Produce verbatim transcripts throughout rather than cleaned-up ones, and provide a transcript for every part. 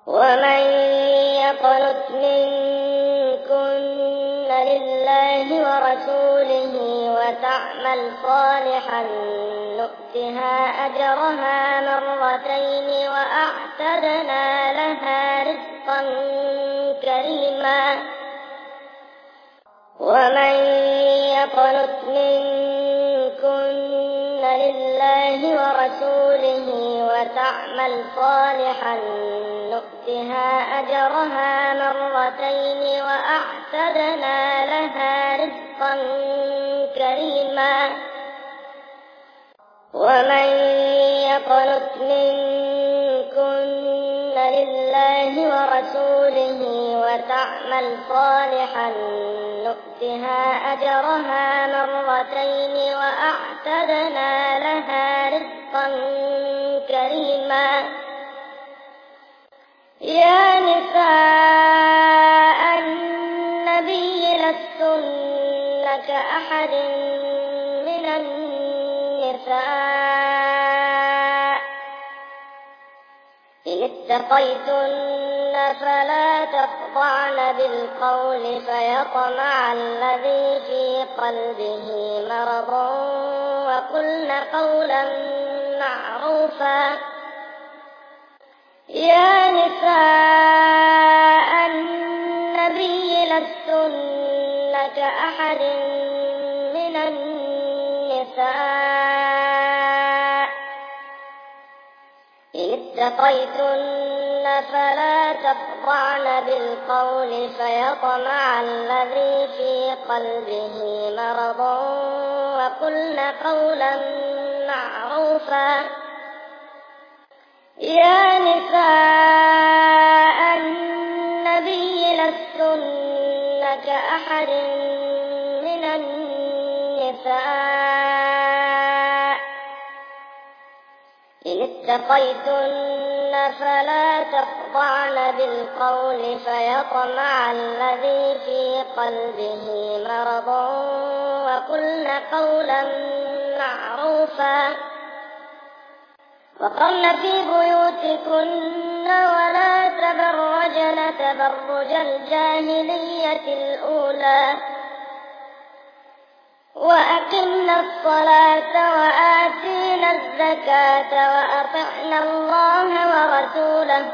ومن يقنت منكن لله ورسوله وتعمل صالحا نؤتها أجرها مرتين وأعتدنا لها رزقا كريما. ومن يقنت منكن لله ورسوله وتعمل صالحا نؤتها أجرها مرتين وأعتدنا لها رزقا كريما. ومن يقنت منكن لله ورسوله وتعمل صالحا نؤتها أجرها مرتين وأعتدنا لها رزقا كريما. يا نساء النبي لستن كأحد من النساء إن اتقيتن فلا تخضعن بالقول فيطمع الذي في قلبه مرض وقلن قولا معروفا. يا نساء النبي لستن كأحد من النساء إن اتقيتن فلا تخضعن بالقول فيطمع الذي في قلبه مرض وقلن قولا معروفا. يا نساء النبي لستن كأحد من النساء إن اتقيتن فلا تخضعن بالقول فيطمع الذي في قلبه مرض وقلن قولا معروفا. وقرن في بيوتكن ولا تبرجن تبرج الجاهلية الأولى وأقمنا الصلاة وآتينا الزكاة وأطعنا الله ورسوله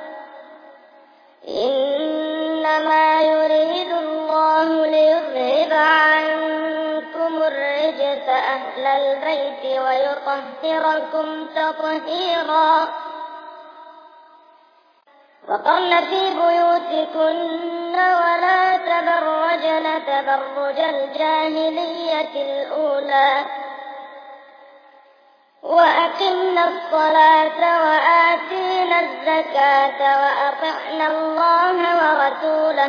إنما يريد الله ليذهب عنكم الرجس أهل البيت ويطهركم تطهيرا. وقرن في بيوتكن ولا تبرجن تبرج الجاهلية الأولى وأقمنا الصلاة وآتينا الزكاة وأطعنا الله ورسوله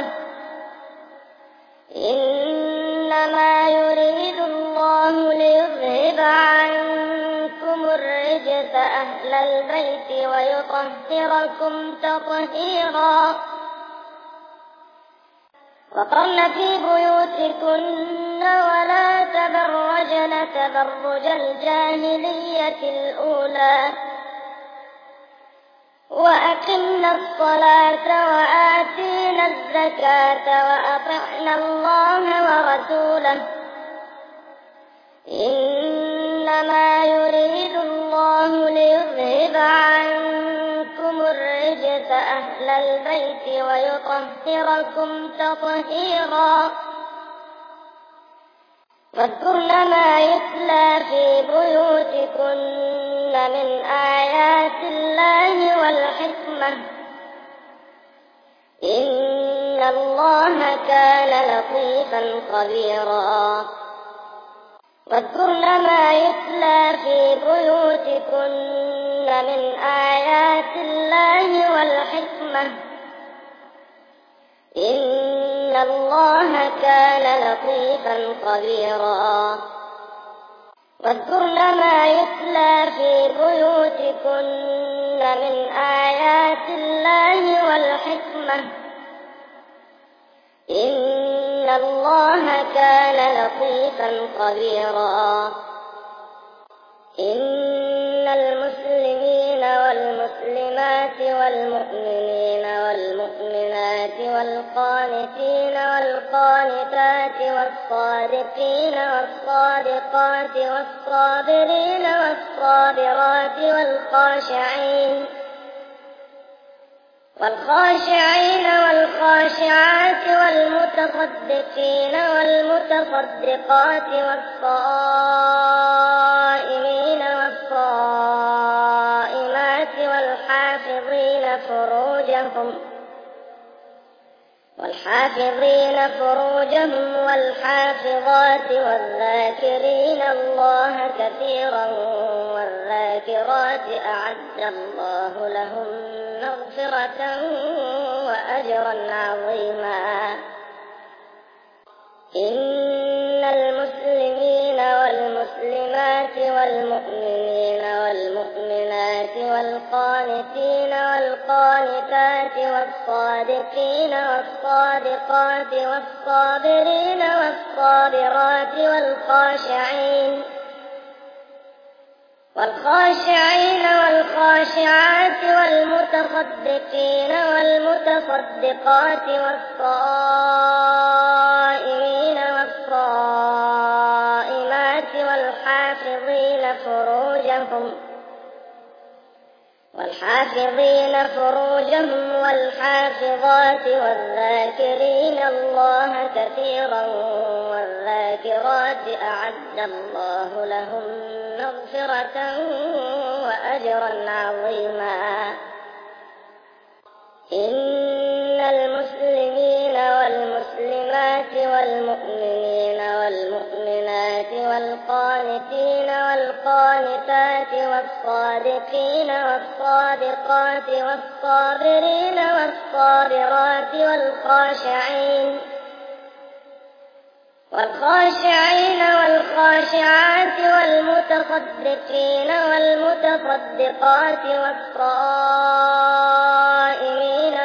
إنما يريد الله ليذهب عنكم الرجس أهل البيت ويطهركم تطهيرا. وقرن في بيوتكن ولا تبرجن تبرج الجاهلية الأولى وأقمنا الصلاة وآتينا الزكاة وأطعنا الله ورسوله إنما يريد الله ليذهب عنكم الرجس أهل البيت ويطهركم تطهيرا. واذكرن ما يتلى في بيوتكن من آيات الله والحكمة إن الله كان لطيفا خبيرا. واذكرن ما يتلى في بيوتكن من آيات الله والحكمة إن الله كان لطيفا خبيرا. واذكرن ما يتلى في بيوتكن من آيات الله والحكمة إن الله كان لطيفا خبيرا. إن المسلمين والمسلمات والمؤمنين والقانتين والقانتات والصادقين والصادقات والصابرين والصابرات والخاشعين والخاشعين والخاشعات والمتصدقين والمتصدقات والصائمين والصائمات والحافظين فروجهم والحافظين فروجهم والحافظات والذاكرين الله كثيرا والذاكرات أعد الله لهم مغفرة وأجرا عظيما. إن المسلمين والمسلمات والمؤمنين والمؤمنات والقانتين والقانتات والصادقين والصادقات والصابرين والصابرات والخاشعين والخاشعين والخاشعات والمتصدقين والمتصدقات والصائمين والصائمات والحافظين فروجهم والحافظين فروجهم والحافظات والذاكرين الله كثيرا والذاكرات أعد الله لهم مغفرة وأجرا عظيما. إن المسلمين والمسلمات والمؤمنين والمؤمنات والقانتين والقانتات والصادقين والصادقات والصابرين والصابرات والخاشعين والخاشعين والخاشعات والمتصدقين والمتصدقات والصائمين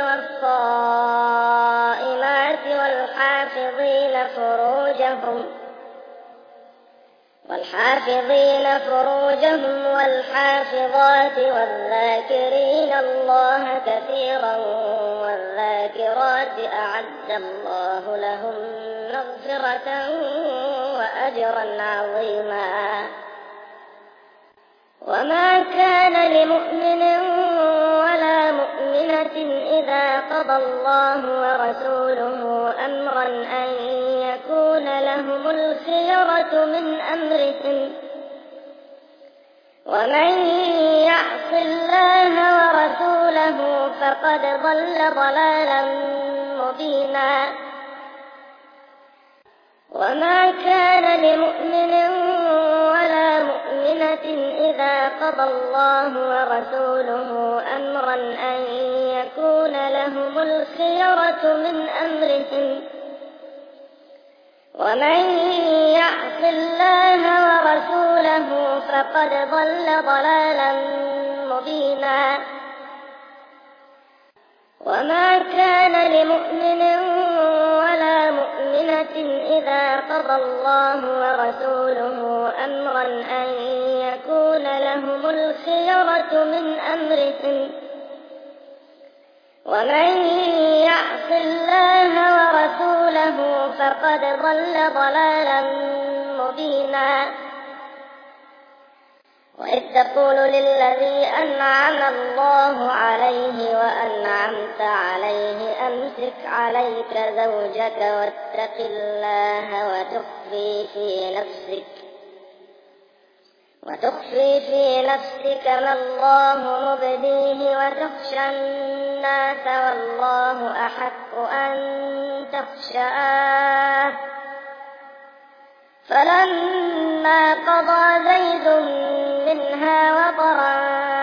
والصائمات والحافظين فروجهم والحافظين فروجهم والحافظات والذاكرين الله كثيرا والذاكرات أعد الله لهم مغفرة وأجرا عظيما. وما كان لمؤمن ولا مؤمنة إذا قضى الله ورسوله أمرا أن يكون لهم الخيرة من أمرهم ومن يعص الله ورسوله فقد ضل ضلالا مبينا. وما كان لمؤمن ولا مؤمنة إذا قضى الله ورسوله أمرا أن يكون لهم الخيرة من أمرهم ومن يعص الله ورسوله فقد ضل ضلالا مبينا. وما كان لمؤمن ولا مؤمنة إذا قضى الله ورسوله أمرا أن يكون لهم الخيرة من أمرهم ومن يعص الله ورسوله فقد ضل ضلالا مبينا. وإذ تقول للذي أنعم الله عليه وأنعمت عليه أمسك عليك زوجك واتق الله وتخفي في نفسك وتخفي في نفسك ما الله مبديه وتخشى الناس والله أحق أن تخشاه. فلما قضى زيد منها وطرا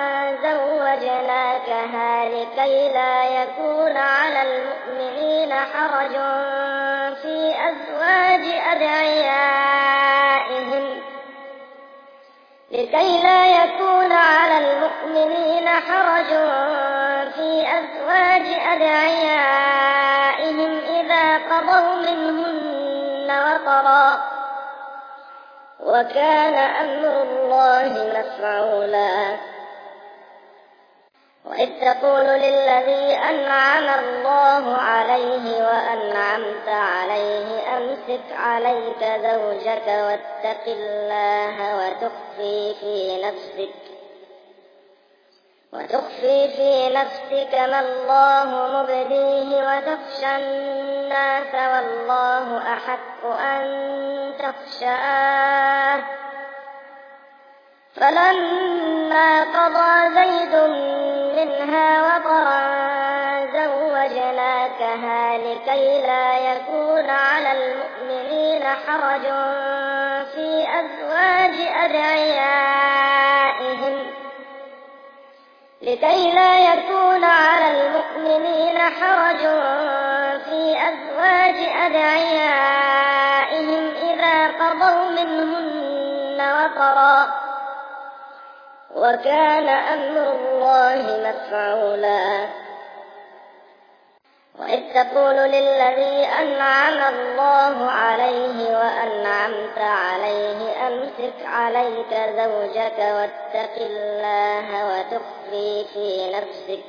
زوجناكها لكي لا يكون على المؤمنين حرج في أزواج أدعيائهم لكي لا يكون على المؤمنين حرج في أزواج أدعيائهم إذا قضوا منهن وطرا وكان أمر الله مفعولا. وإذ تقول للذي أنعم الله عليه وأنعمت عليه أمسك عليك زوجك واتق الله وتخفي في نفسك وتخفي في نفسك ما الله مبديه وتخشى الناس والله أحق أن تخشاه فلما قضى زيد منها وطرا زوجناكها لكي لا يكون على المؤمنين حرج في أزواج أدعيائهم لكي لا يكون على المؤمنين حرج في أزواج أدعيائهم إذا قضوا منهن وطرا وكان أمر الله مفعولا وإذ تقول للذي أنعم الله عليه وأنعمت عليه أمسك عليك زوجك واتق الله وتخفي في نفسك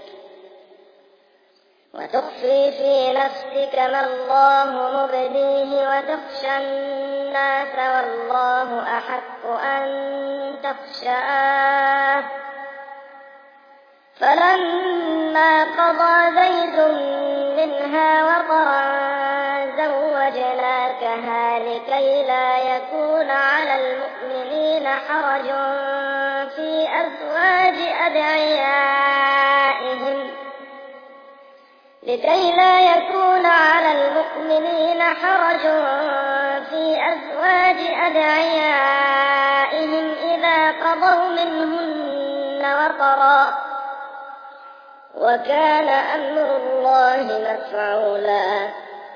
وتخفي في نفسك ما الله مبديه وتخشى الناس والله أحق أن تخشاه فلما قضى زيد منها وطرا زوجناكها لكي لا يكون على المؤمنين حرج في أزواج أدعيائهم لكي لا يكون على المؤمنين حرج في أزواج أدعيائهم إذا قضوا منهن وطرا وكان أمر الله مفعولا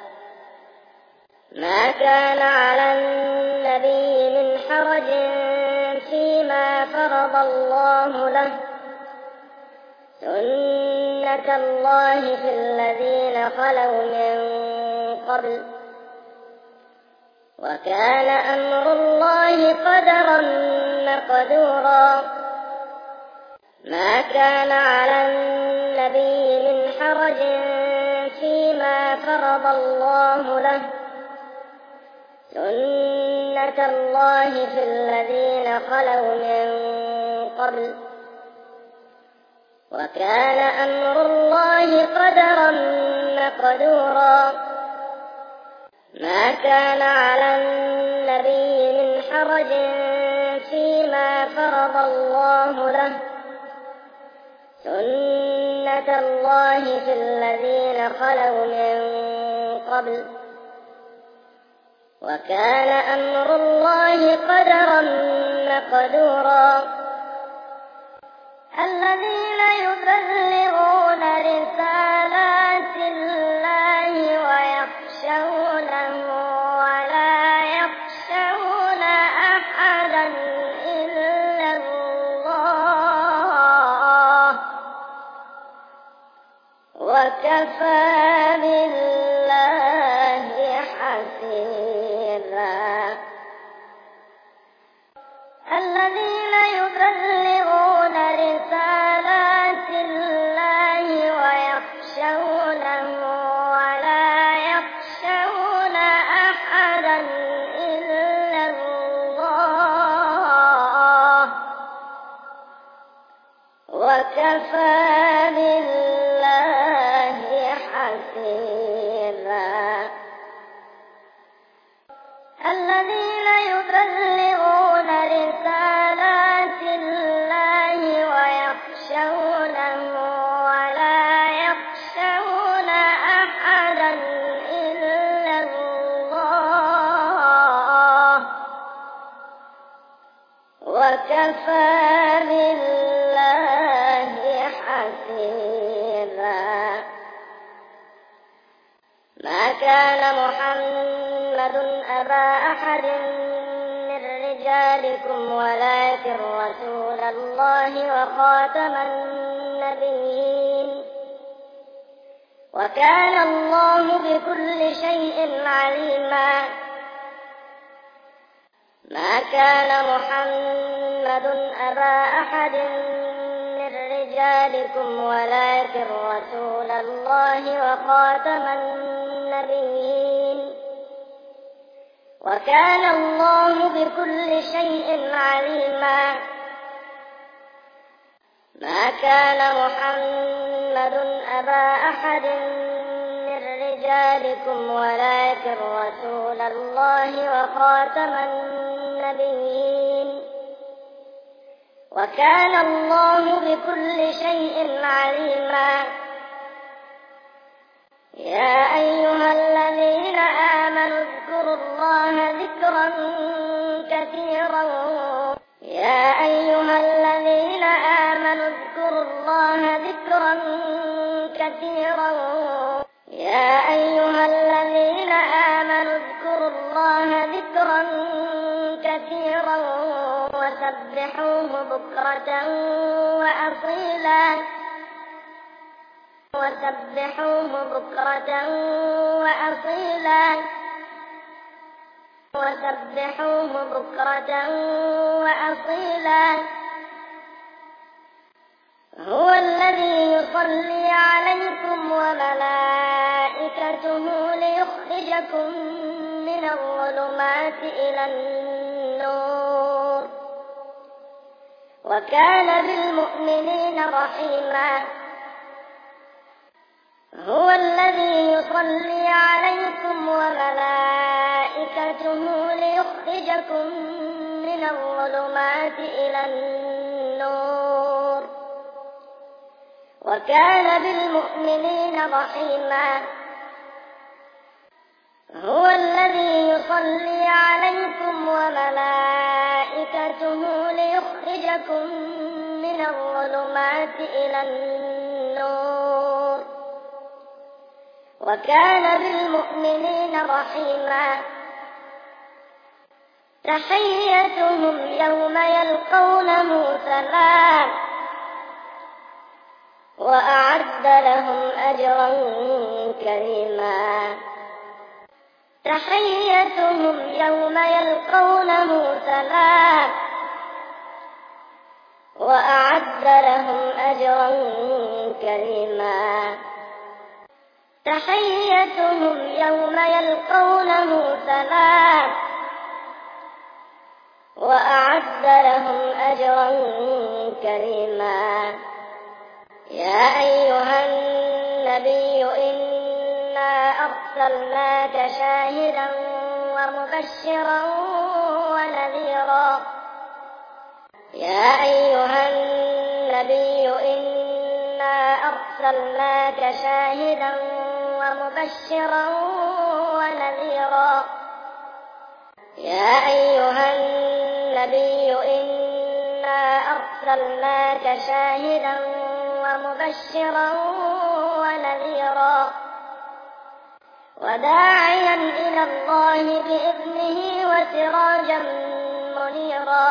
ما كان على النبي من حرج فيما فرض الله له سنة الله في الذين خلوا من قبل وكان أمر الله قدرا مقدورا ما كان على النبي من حرج فيما فرض الله له سنة الله في الذين خلوا من قبل وكان أمر الله قدرا مقدورا ما كان على النبي من حرج فيما فرض الله له سنة الله في الذين خلوا من قبل وكان أمر الله قدرا مقدورا الذين يبلغون رسالات الله ويخشونه ولا يخشون أحدا إلا الله وكفى بالله حسيبا الذين يبلغون رسالات الله ويخشونه ولا يخشون أحدا إلا الله وكفى بالله حسيبا الذين يبلغون رسالات الله ويخشونه ولا يخشون أحدا إلا الله وكفى بالله حسيبا ما كان محمد أبا أحد من رجالكم ولكن رسول الله وخاتم النبيين وكان الله بكل شيء عليما ما كان محمد أبا أحد من رجالكم ولكن رسول الله وخاتم النبيين وكان الله بكل شيء عليما. ما كان محمد أبا أحد من رجالكم ولكن رسول الله وخاتم النبيين وكان الله بكل شيء عليما. يا أيها الذين آمنوا اذكروا الله ذكرا كثيرا يا أيها الذين آمنوا اذكروا الله ذكرا كثيرا يا أيها الذين آمنوا اذكروا الله ذكرا كثيرا وسبحوه بكرة وأصيلا وسبحوه بكرة وأصيلا وسبحوه بكرة وأصيلا. هو الذي يصلي عليكم وملائكته ليخرجكم من الظلمات إلى النور وكان بالمؤمنين رحيما. هو الذي يصلي عليكم وملائكته ليخرجكم من الظلمات إلى النور وكان بالمؤمنين رحيما. هو الذي يصلي عليكم وملائكته ليخرجكم من الظلمات إلى النور وكان بالمؤمنين رحيما. تحيتهم يوم يلقونه سلام وأعد لهم أجرا كريما. تحيتهم يوم يلقونه سلام وأعد لهم أجرا كريما. تحيتهم يوم يلقونه سلام وأعد لهم أجرا كريما. يا أيها النبي إنا أرسلناك شاهدا ومبشرا ونذيرا. يا أيها النبي إنا أرسلناك شاهدا ومبشرا ونذيرا. يا أيها النبي إنا أرسلناك شاهدا ومبشرا ونذيرا وداعيا إلى الله بإذنه وسراجا منيرا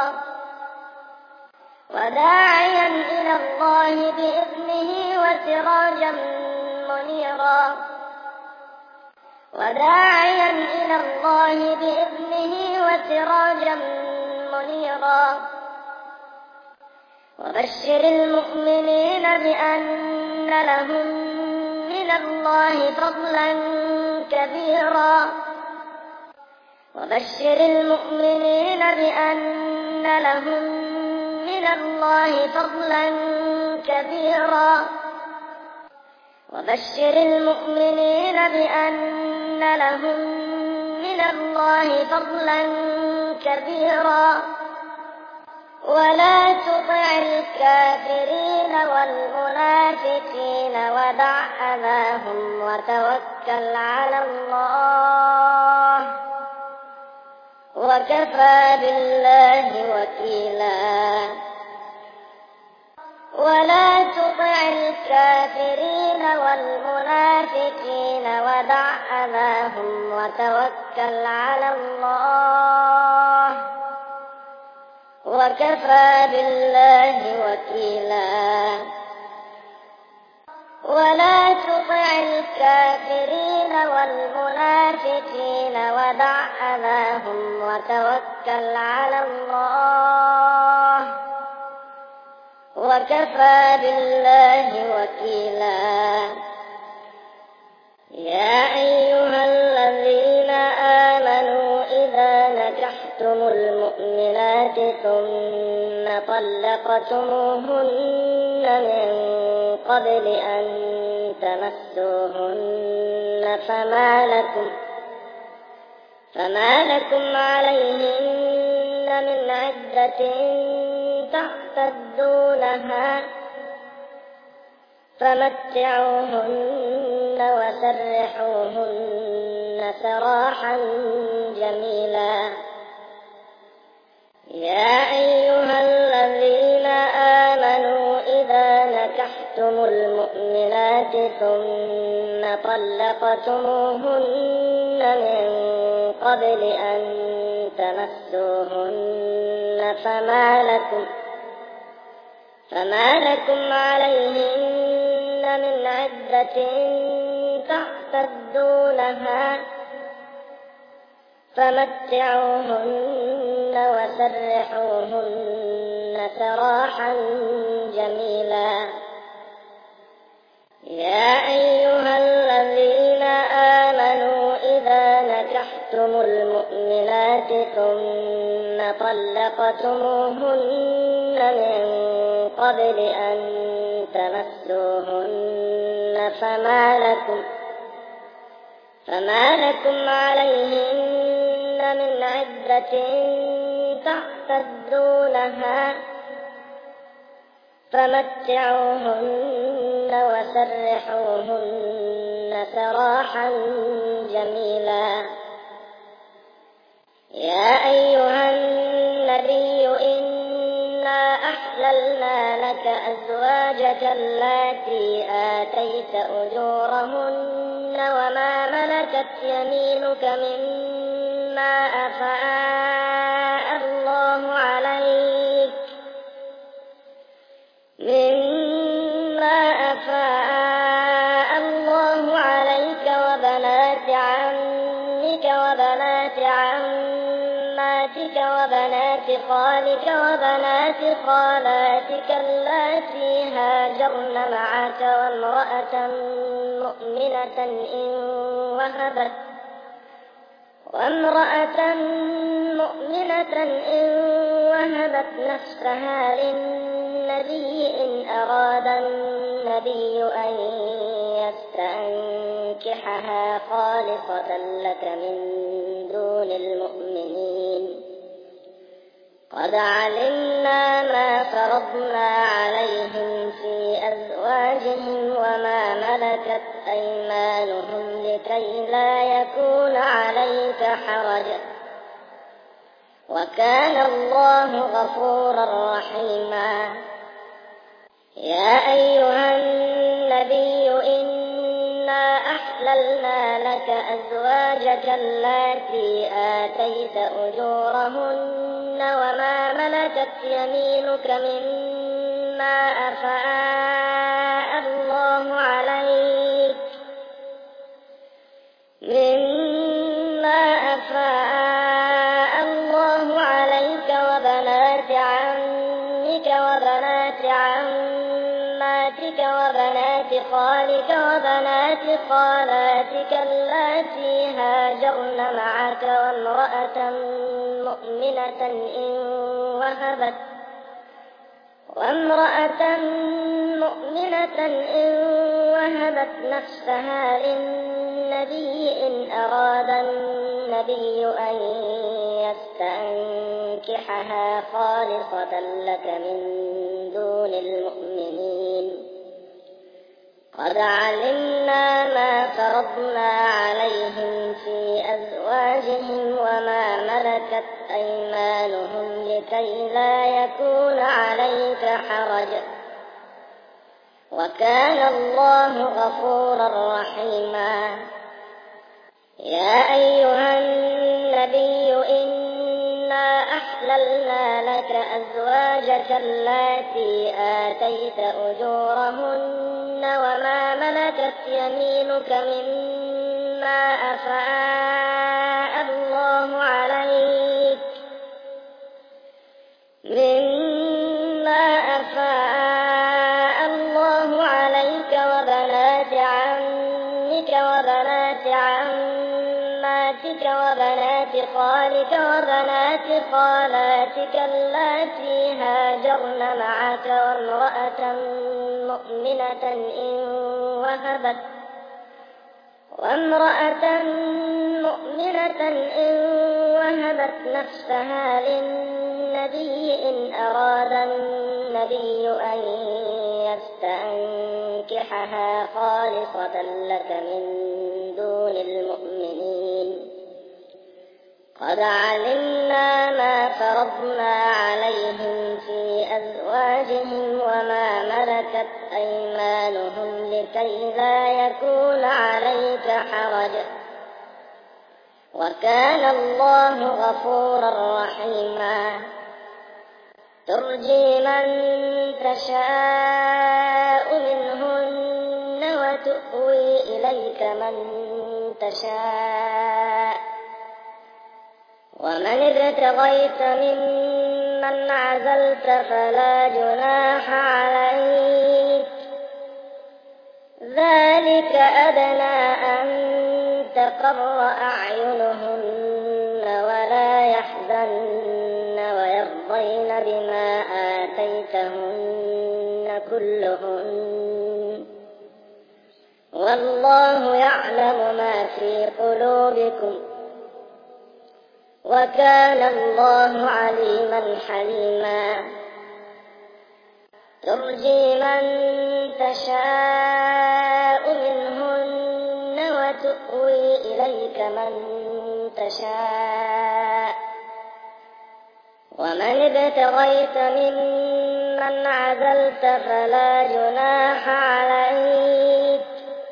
وداعيا إلى الله بإذنه وسراجا منيرا وداعيا إلى الله بإذنه وسراجا منيرا. وبشر المؤمنين بأن لهم من الله فضلا كبيرا. وبشر المؤمنين بأن لهم من الله فضلا كبيرا. وبشر المؤمنين بأن لهم من الله فضلا كبيرا. ولا تطع الكافرين والمنافقين ودع أذاهم وتوكل على الله وكفى بالله وكيلا. ولا تطع الكافرين والمنافقين ودع أذاهم وتوكل على الله وكفى بالله وكيلا. ولا تطع الكافرين والمنافقين ودع أذاهم وتوكل على الله وكفى بالله وكيلا يا أيها الذين آمنوا إذا نكحتم المؤمنات ثم طلقتموهن من قبل أن تمسوهن فما لكم فما لكم عليهن من عدة تعتدونها فمتعوهن وسرحوهن سراحا جميلا يا أيها الذين آمنوا إذا نكحتم المؤمنات ثم طلقتموهن من قبل أن تمسوهن فما لكم فما لكم عليهن من عدة تعتدونها فمتعوهن وسرحوهن سراحا جميلا يا أيها الذين آمنوا إذا نكحتم المؤمنات ثم طلقتموهن من قبل أن تمسوهن فما لكم فما لكم عليهن من عدة تعتدونها فمتعوهن وسرحوهن سراحا جميلا يا أيها النبي إنا أحللنا لك أزواجك اللاتي آتيت أجورهن وما ملكت يمينك مما أفاء الله عليك مما أفاء الله عليك وبنات عمك وبنات عماتك وبنات خالك وبنات خالاتك اللاتي هاجرن معك وامرأة مؤمنة إن وهبت وامرأة مؤمنة إن وهبت نفسها للنبي إن أراد النبي أن يستنكحها خالصة لك من دون المؤمنين قد علمنا ما فرضنا عليهم في أزواجهم وما ملكت أيمانهم لكي لا يكون عليك حرج وكان الله غفورا رحيما يا أيها النبي إنا أحللنا لك أزواجك اللاتي آتيت أجورهن وما ملكت يمينك مما أفاء الله عليك مما أفاء الله عليك وبنات عمك وبنات عماتك وبنات خالك وبنات خالاتك اللاتي هاجرن معك وامرأة مؤمنة إن وهبت وامرأة مؤمنة إن وهبت نفسها للنبي إن أراد النبي أن يستنكحها خالصة لك من دون المؤمنين قد علمنا ما فرضنا عليهم في أزواجهم وما ملكت أيمانهم لكي لا يكون عليك حرج وكان الله غفورا رحيما يا أيها النبي إنا أحللنا لك أزواجك اللاتي آتيت أجورهن وما ملكت يمينك مما أفاء الله عليك مما أفاء وبنات عماتك وبنات خالك وبنات خالاتك اللاتي هاجرن معك وامرأة مؤمنة إن وهبت وامرأة مؤمنة إن وهبت نفسها للنبي إن أراد النبي أن يستنكحها خالصة لك من دون المؤمنين قد علمنا ما فرضنا عليهم في أزواجهم وما ملكت أيمانهم لكي لا يكون عليك حرج وكان الله غفورا رحيما ترجي من تشاء منهن وتؤوي إليك من تشاء ومن ابتغيت ممن عزلت فلا جناح عليك ذلك أدنى أن تقر أعينهن ولا يحزن ويرضين بما آتيتهن كلهن والله يعلم ما في قلوبكم وكان الله عليما حليما ترجي من تشاء منهن وتؤوي إليك من تشاء ومن ابتغيت ممن عزلت فلا جناح عليك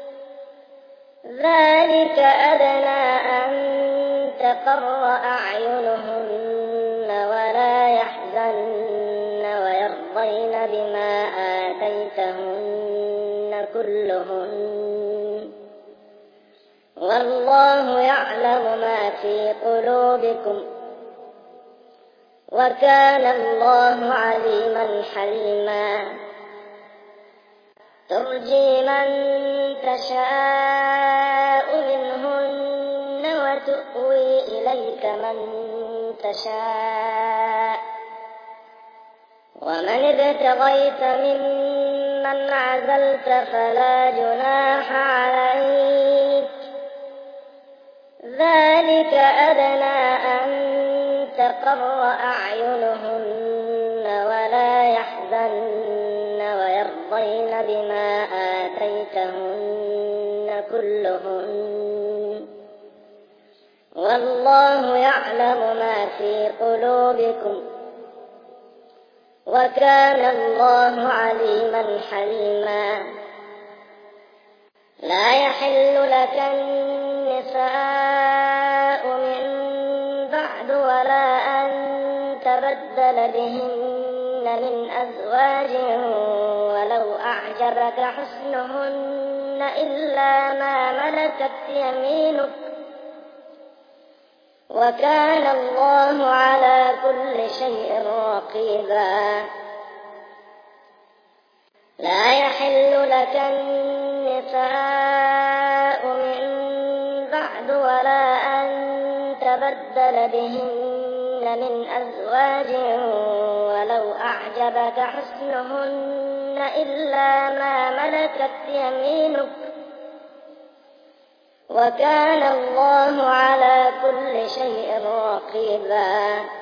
ذلك أدنى أن تقر أعينهن ولا يحزن ويرضين بما آتيتهن كلهن والله يعلم ما في قلوبكم وكان الله عليما حليما ترجي من تشاء منهن وتؤوي إليك من تشاء ومن ابتغيت ممن عزلت فلا جناح عليك ذلك أدنى أن تقر أعينهن ولا يحزن ويرضين بما آتيتهن كلهن والله يعلم ما في قلوبكم وكان الله عليما حليما لا يحل لك النساء من بعد ولا أن تبدل بهن من أزواج ولو أعجبك حسنهن إلا ما ملكت يمينك وكان الله على كل شيء رقيبا لا يحل لك النساء من بعد ولا أن تبدل بهن من أزواج ولو أعجبك حسنهن إلا ما ملكت يمينك وكان الله على كل شيء رقيبا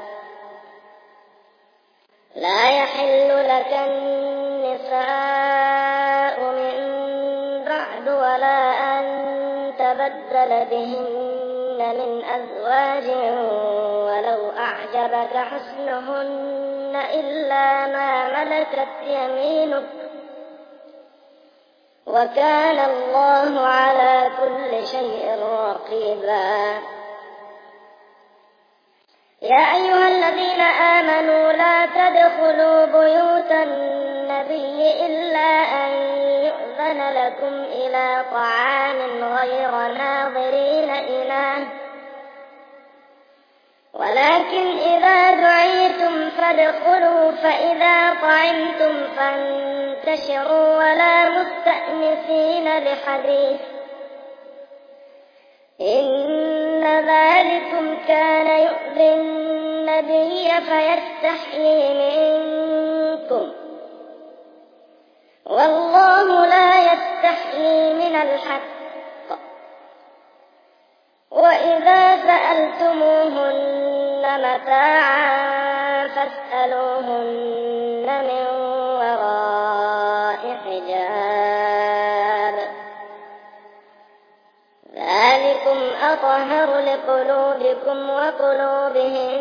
لا يحل لك النساء من بعد ولا أن تبدل بهن من أزواج ولو أعجبك حسنهن إلا ما ملكت يمينك وكان الله على كل شيء رقيبا يا أيها الذين آمنوا لا تدخلوا بيوت النبي إلا أن يؤذن لكم إلى طعام غير ناظرين إناه ولكن إذا دعيتم فادخلوا فإذا طعمتم فانتشروا ولا مستأنسين لحديث كان يؤذي النبي فيستحيي منكم والله لا يستحيي من الحق وإذا سألتموهن متاعا فاسألوهن من وراء حجاب ذلكم أطهر لقلوبكم وقلوبهم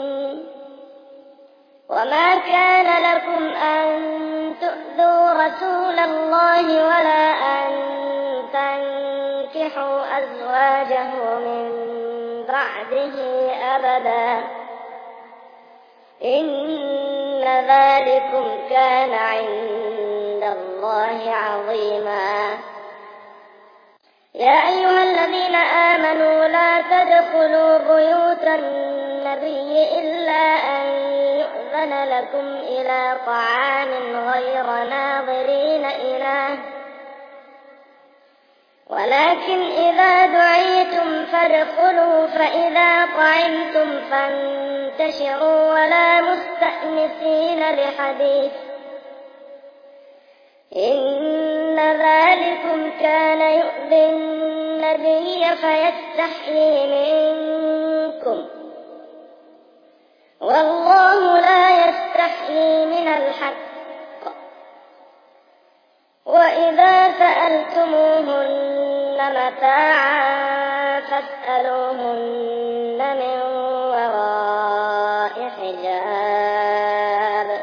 وما كان لكم أن تؤذوا رسول الله ولا أن تنكحوا أزواجه من بعده أبدا إن ذلكم كان عند الله عظيما يا أيها الذين آمنوا لا تدخلوا بيوت النبي إلا أن يؤذن لكم إلى طعام غير ناظرين إناه ولكن إذا دعيتم فادخلوا فإذا طعمتم فانتشروا ولا مستأنسين لحديث إن ذلكم كان يؤذي النبي فيستحيي منكم والله لا يستحيي من الحق وإذا سألتموهن متاعا فاسألوهن من وراء حجاب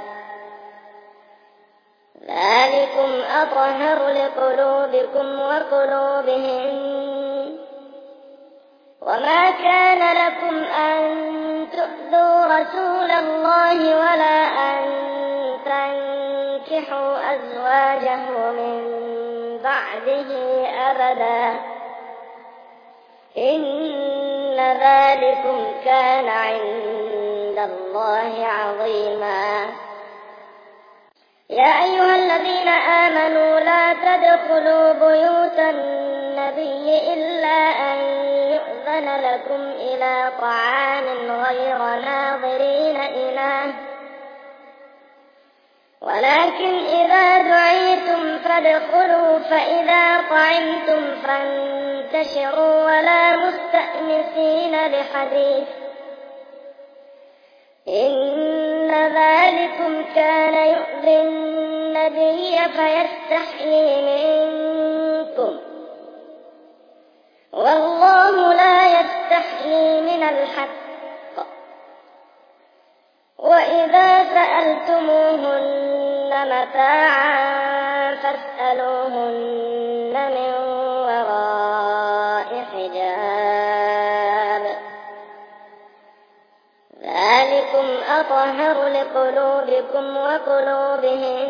ذلكم أطهر لقلوبكم وقلوبهم وما كان لكم أن تؤذوا رسول الله ولا أن تنكحوا أزواجه من بعده أبدا إن ذلكم كان عند الله عظيما يا أيها الذين آمنوا لا تدخلوا بيوت النبي إلا أن يؤذن لكم إلى طعام غير ناظرين إناه ولكن إذا دعيتم فادخلوا فإذا طعمتم فانتشروا ولا مستأنسين لحديث إن ذلكم كان يؤذي النبي فيستحيي منكم والله لا يستحيي من الحق وإذا سألتموهن متاعا فاسألوهن من وراء حجاب ذلكم أطهر لقلوبكم وقلوبهم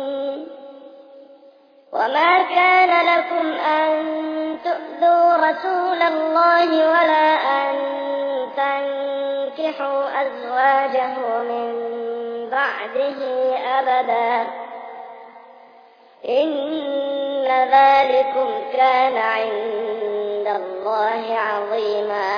وما كان لكم أن تؤذوا رسول الله ولا أن تنكحوا أزواجه من بعده أبدا إن ذلكم كان عند الله عظيما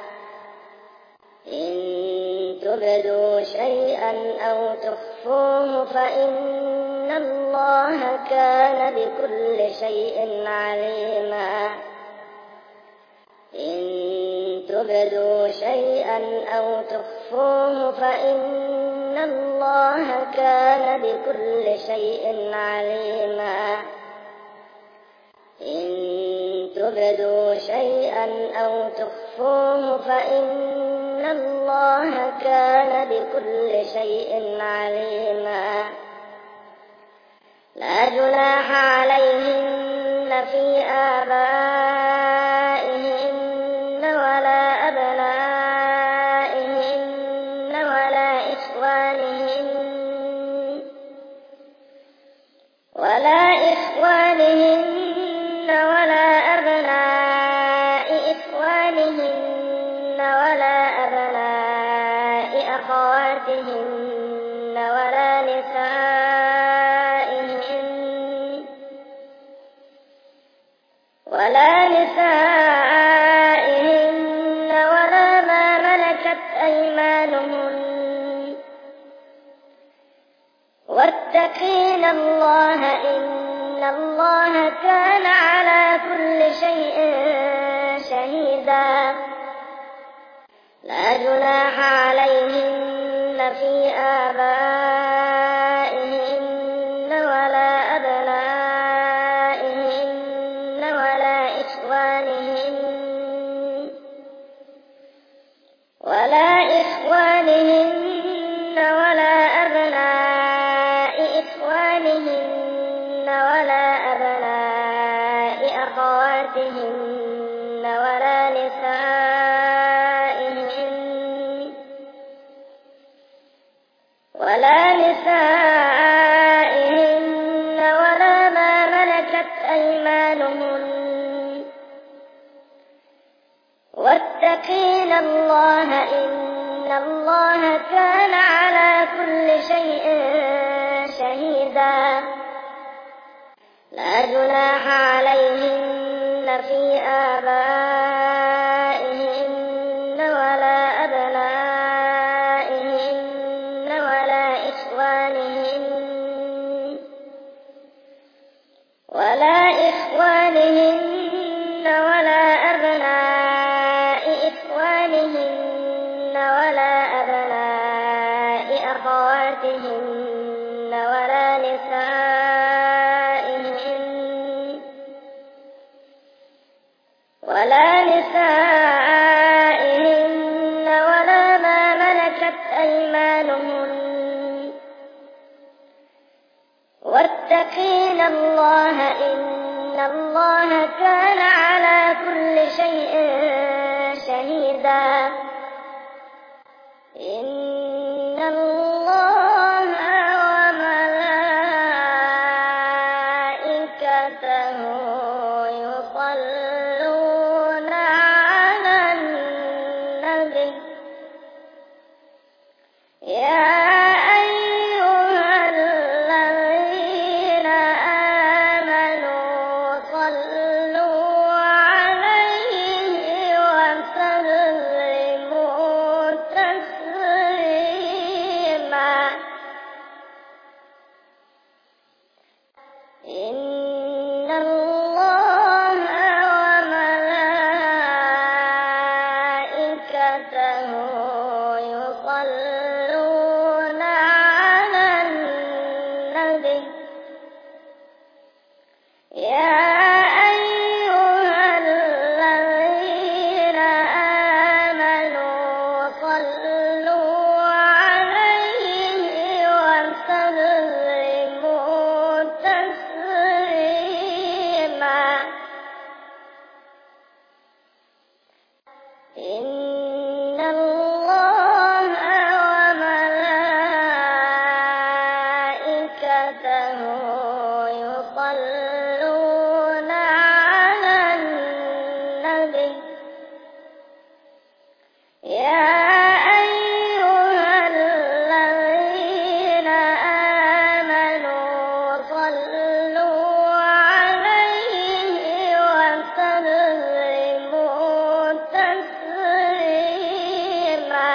إن تبدوا شيئا أو تخفوه فإن الله كان بكل شيء عليما إن تبدوا شيئا أو تخفوه فإن الله كان بكل شيء عليما إن تبدوا شيئا أو تخفوه فإن الله كان بكل شيء عليما لا جناح عليهن في آبائهن ولا أبنائهن ولا إخوانهن ولا إخوانهن ولا أبناء إخوانهن ولا أبناء أخواتهن ولا نسائهن ولا نسائهن ولا ما الله إن الله كان على كل شيء شهيدا لا جناح عليهن في آبائهن ولا أبنائهن ولا إخوانهن ولا إخوانهن ولا أبناء إخوانهن ولا أبناء أخواتهن ولا نسائهن ولا نسائهن ولا ما ملكت أيمانهن واتقين الله إن الله كان على كل شيء شهيدا لا جناح عليهن في آبائهن ولا أبنائهن ولا إخوانهن ولا إخوانهن ولا أبناء إخوانهن ولا أبناء أخواتهن ولا نسائهن ولا نسائهن ولا ما ملكت أيمانهن واتقين الله إن الله كان على كل شيء شهيدا إن الله وملائكته يصلون على النبي يا أيها الذين آمنوا صلوا عليه وسلموا تسليما إن الله وملائكته يصلون على النبي يا أيها الذين آمنوا صلوا عليه وسلموا تسليما إن الله وملائكته يصلون على النبي يا أيها الذين آمنوا صلوا عليه وسلموا تسليما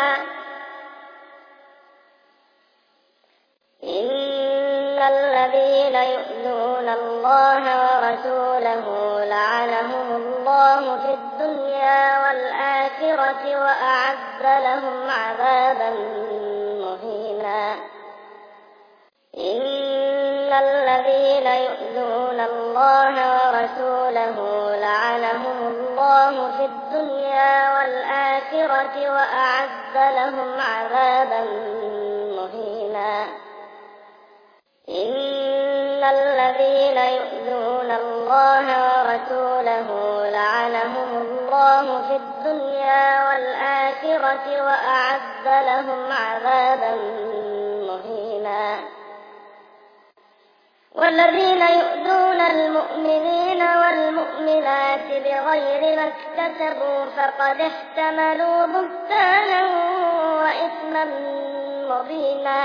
إن الذين يؤذون الله ورسوله لعنهم الله في الدنيا والآخرة وأعد لهم عذابا مهينا إن الذين يؤذون الله ورسوله لعنهم الله في الدنيا والآخرة وأعد لهم عذابا مهينا إن الذين يؤذون الله ورسوله لعنهم الله في الدنيا والآخرة وأعد لهم عذابا مهينا والذين يؤذون المؤمنين والمؤمنات بغير ما اكتسبوا فقد احتملوا بهتانا وإثما مبينا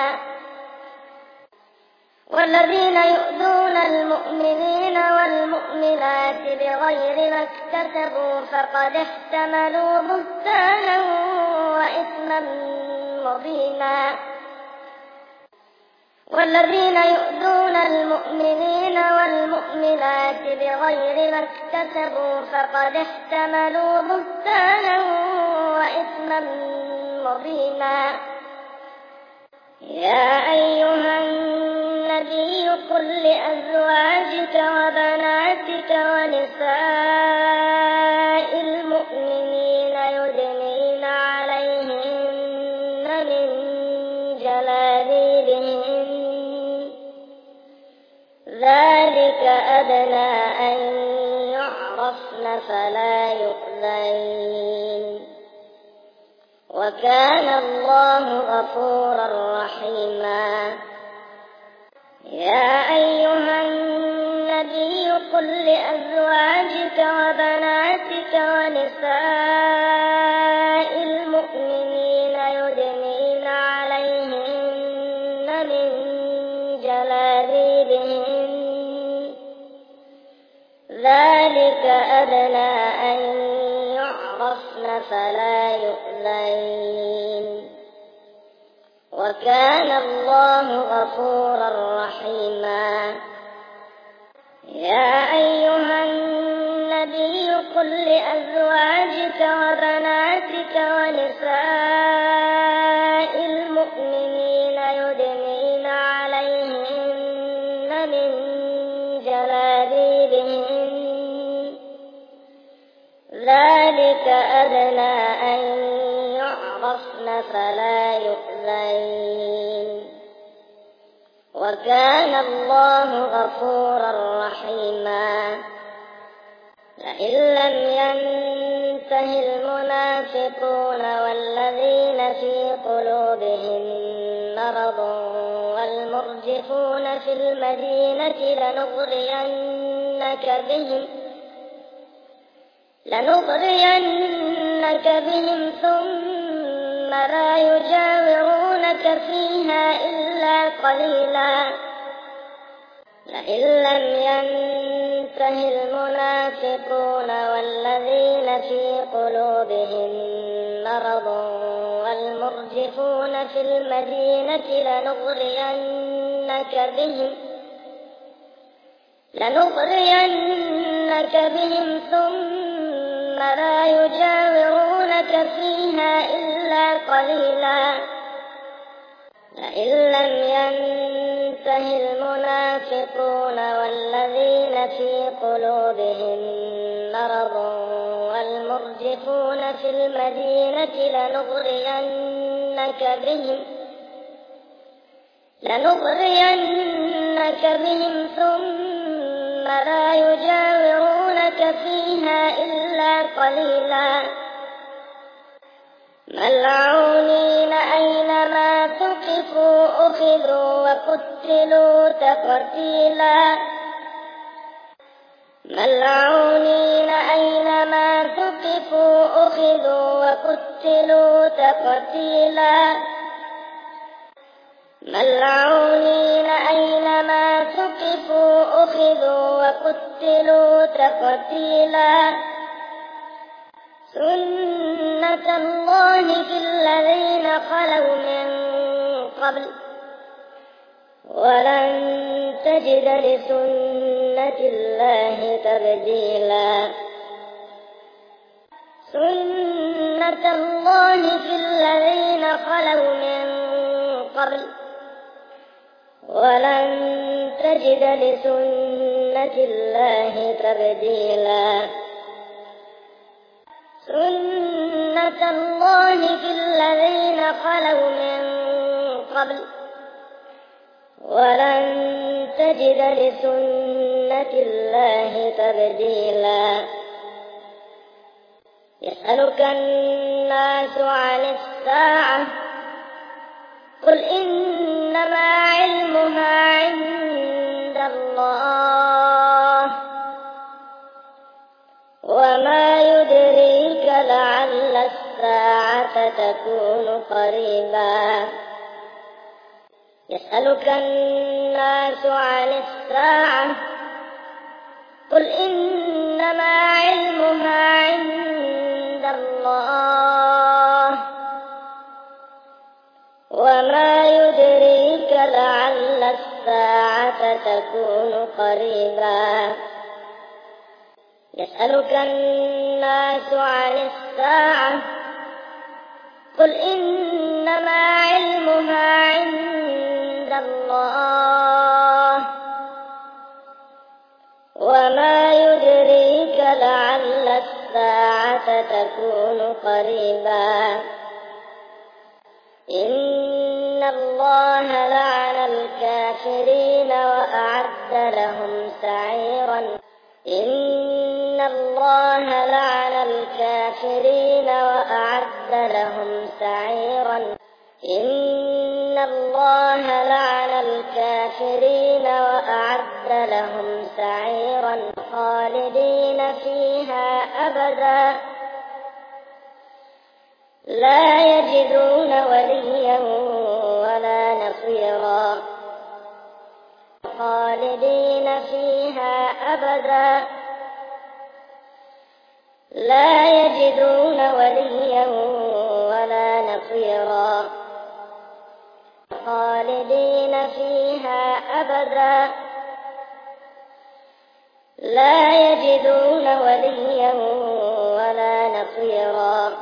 والذين يؤذون المؤمنين والمؤمنات بغير ما اكتسبوا فقد احتملوا بهتانا وإثما مبينا والذين يؤذون المؤمنين والمؤمنات بغير ما اكتسبوا فقد احتملوا بهتانا وإثما مبينا. يا أيها النبي قل لأزواجك وبناتك ونساء المؤمنين يدنين عليهن من جلابيبهن ذلك أدنى أن يعرفن فلا يؤذين وكان الله غفورا رحيما. يا أيها النبي قل لأزواجك وبناتك ونساء المؤمنين يدنين عليهن من جلابيبهن ذلك أدنى أن يعرفن فلا يؤذين وكان الله غفورا رحيما. يا أيها النبي قل لأزواجك وبناتك ونساء المؤمنين يدنين عليهن من جلابيبهن ذلك أدنى أن يعرفن فلا يؤذين وكان الله غفورا رحيما. لئن لم ينته المنافقون والذين في قلوبهم مرض والمرجفون في المدينة لنغرينك بهم لنغرينك بهم ثم لا يجاورونك فيها إلا قليلا. لئن لم ينته المنافقون والذين في قلوبهم مرض والمرجفون في المدينة لنغرينك بهم لنغرينك بهم ثم لا يجاورونك فيها إلا قليلا. لئن لم ينته المنافقون والذين في قلوبهم مرض والمرجفون في المدينة لنغرينك بهم لنغرينك بهم ثم لا يجاورونك فيها إلا قليلا. ملعونين أينما ثقفوا أخذوا وقتلوا تقتيلا. ملعونين أينما ثقفوا أخذوا وقتلوا تقتيلا. ملعونين أينما ثقفوا أخذوا وقتلوا تقتيلا. سنة الله في الذين خلوا من قبل ولن تجد لسنة الله تبديلا. سنة الله في الذين خلوا من قبل ولن تجد لسنة الله تبديلا. سنة الله في الذين خلوا من قبل ولن تجد لسنة الله تبديلا. يسألك الناس عن الساعة قل إنما علمها عند الله وما يدريك لعل الساعة تكون قريبا. يسألك الناس عن الساعة قل إنما علمها عند الله وما يدريك لعل تكون قريبا. يسألك الناس عن الساعة قل إنما علمها عند الله وما يدريك لعل الساعة تكون قريبا. إن الله لعن الكافرين وأعد لهم سعيرا. إن الله لعن الكافرين وأعد لهم سعيرا. إن الله لعن الكافرين وأعد لهم سعيرا خالدين فيها أبدا لا يجدون وليا ولا نصيرا. خالدين فيها أبدا لا يجدون وليا ولا نصيرا. خالدين فيها أبدا لا يجدون وليا ولا نصيرا.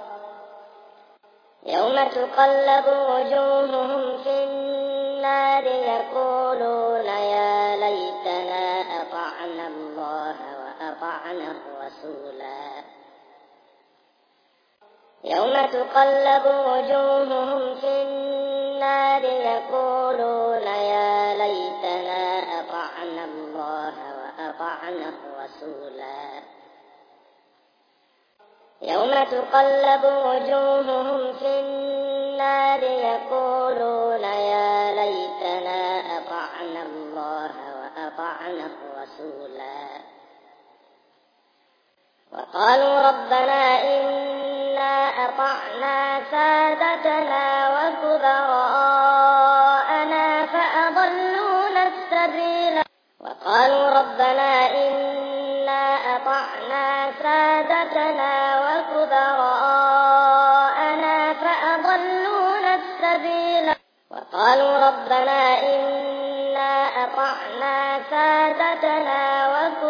يوم تقلب وجوههم في النار يقولون يا ليتنا أطعنا الله وأطعنا الرسولا. يوم تقلب وجوههم في النار يقولون يا ليتنا أطعنا الله وأطعنا الرسولا. يوم تقلب وجوههم في النار يقولون يا ليتنا أطعنا الله وأطعنا الرسولا. وقالوا ربنا إنا أطعنا سادتنا وكبراءنا فأضلونا السبيل. وقالوا ربنا إنا أطعنا سادتنا وكبراءنا فأضلونا السبيل. وقالوا ربنا إنا أطعنا سادتنا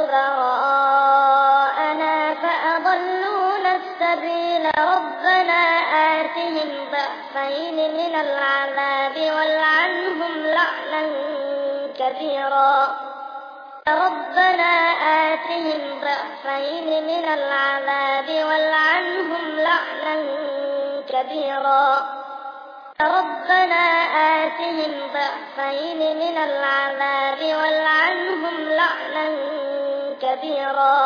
وكبراءنا فأضلونا السبيل ربنا آتهم ضعفين من العذاب والعنهم لعنا كبيرا. ربنا آتهم ضعفين من العذاب والعنهم لعنا كبيرا. ربنا آتهم ضعفين من العذاب والعنهم لعنا كبيرا.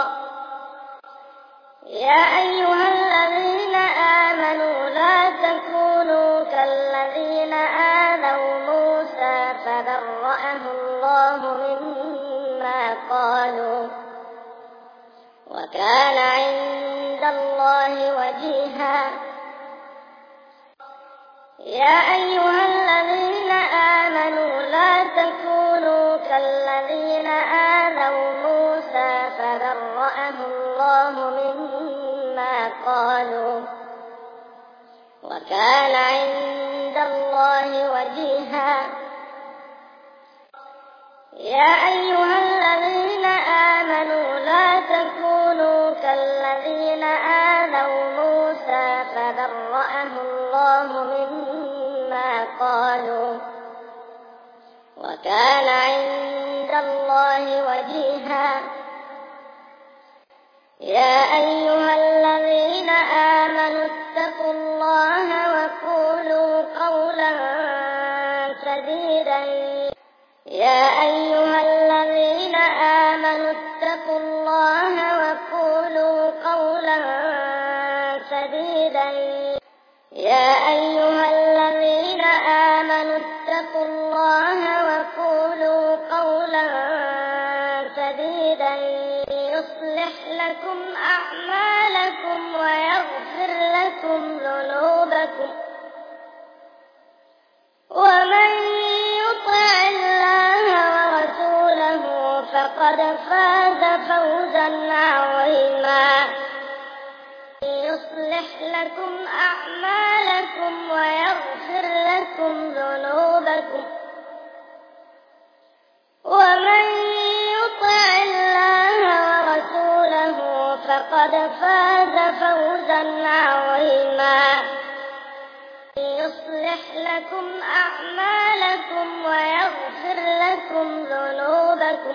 يا أيها الذين آمنوا لا تكونوا كالذين آذوا موسى فبرأه الله مما قالوا وكان عند الله وجيها. يا أيها الذين آمنوا لا تكونوا كالذين آذوا موسى فبرأه الله مما قالوا وكان عند الله وجيها. يا أيها الذين آمنوا لا تكونوا كالذين آذوا موسى فبرأه الله مما قالوا وكان عند الله وجيها. يا أيها الذين آمنوا اتقوا الله وقولوا قولا سديدا. يا أيها الذين آمنوا اتقوا الله وقولوا قولا سديدا. يا أيها الذين آمنوا اتقوا الله وقولوا قولا سديدا يصلح لكم أعمالكم ويغفر لكم ذنوبكم ومن يطع الله ورسوله فقد فاز فوزا عظيما. يصلح لكم أعمالكم ويغفر لكم ذنوبكم ومن يطع الله ورسوله فقد فاز فوزا عظيما يصلح لكم أعمالكم ويغفر لكم ذنوبكم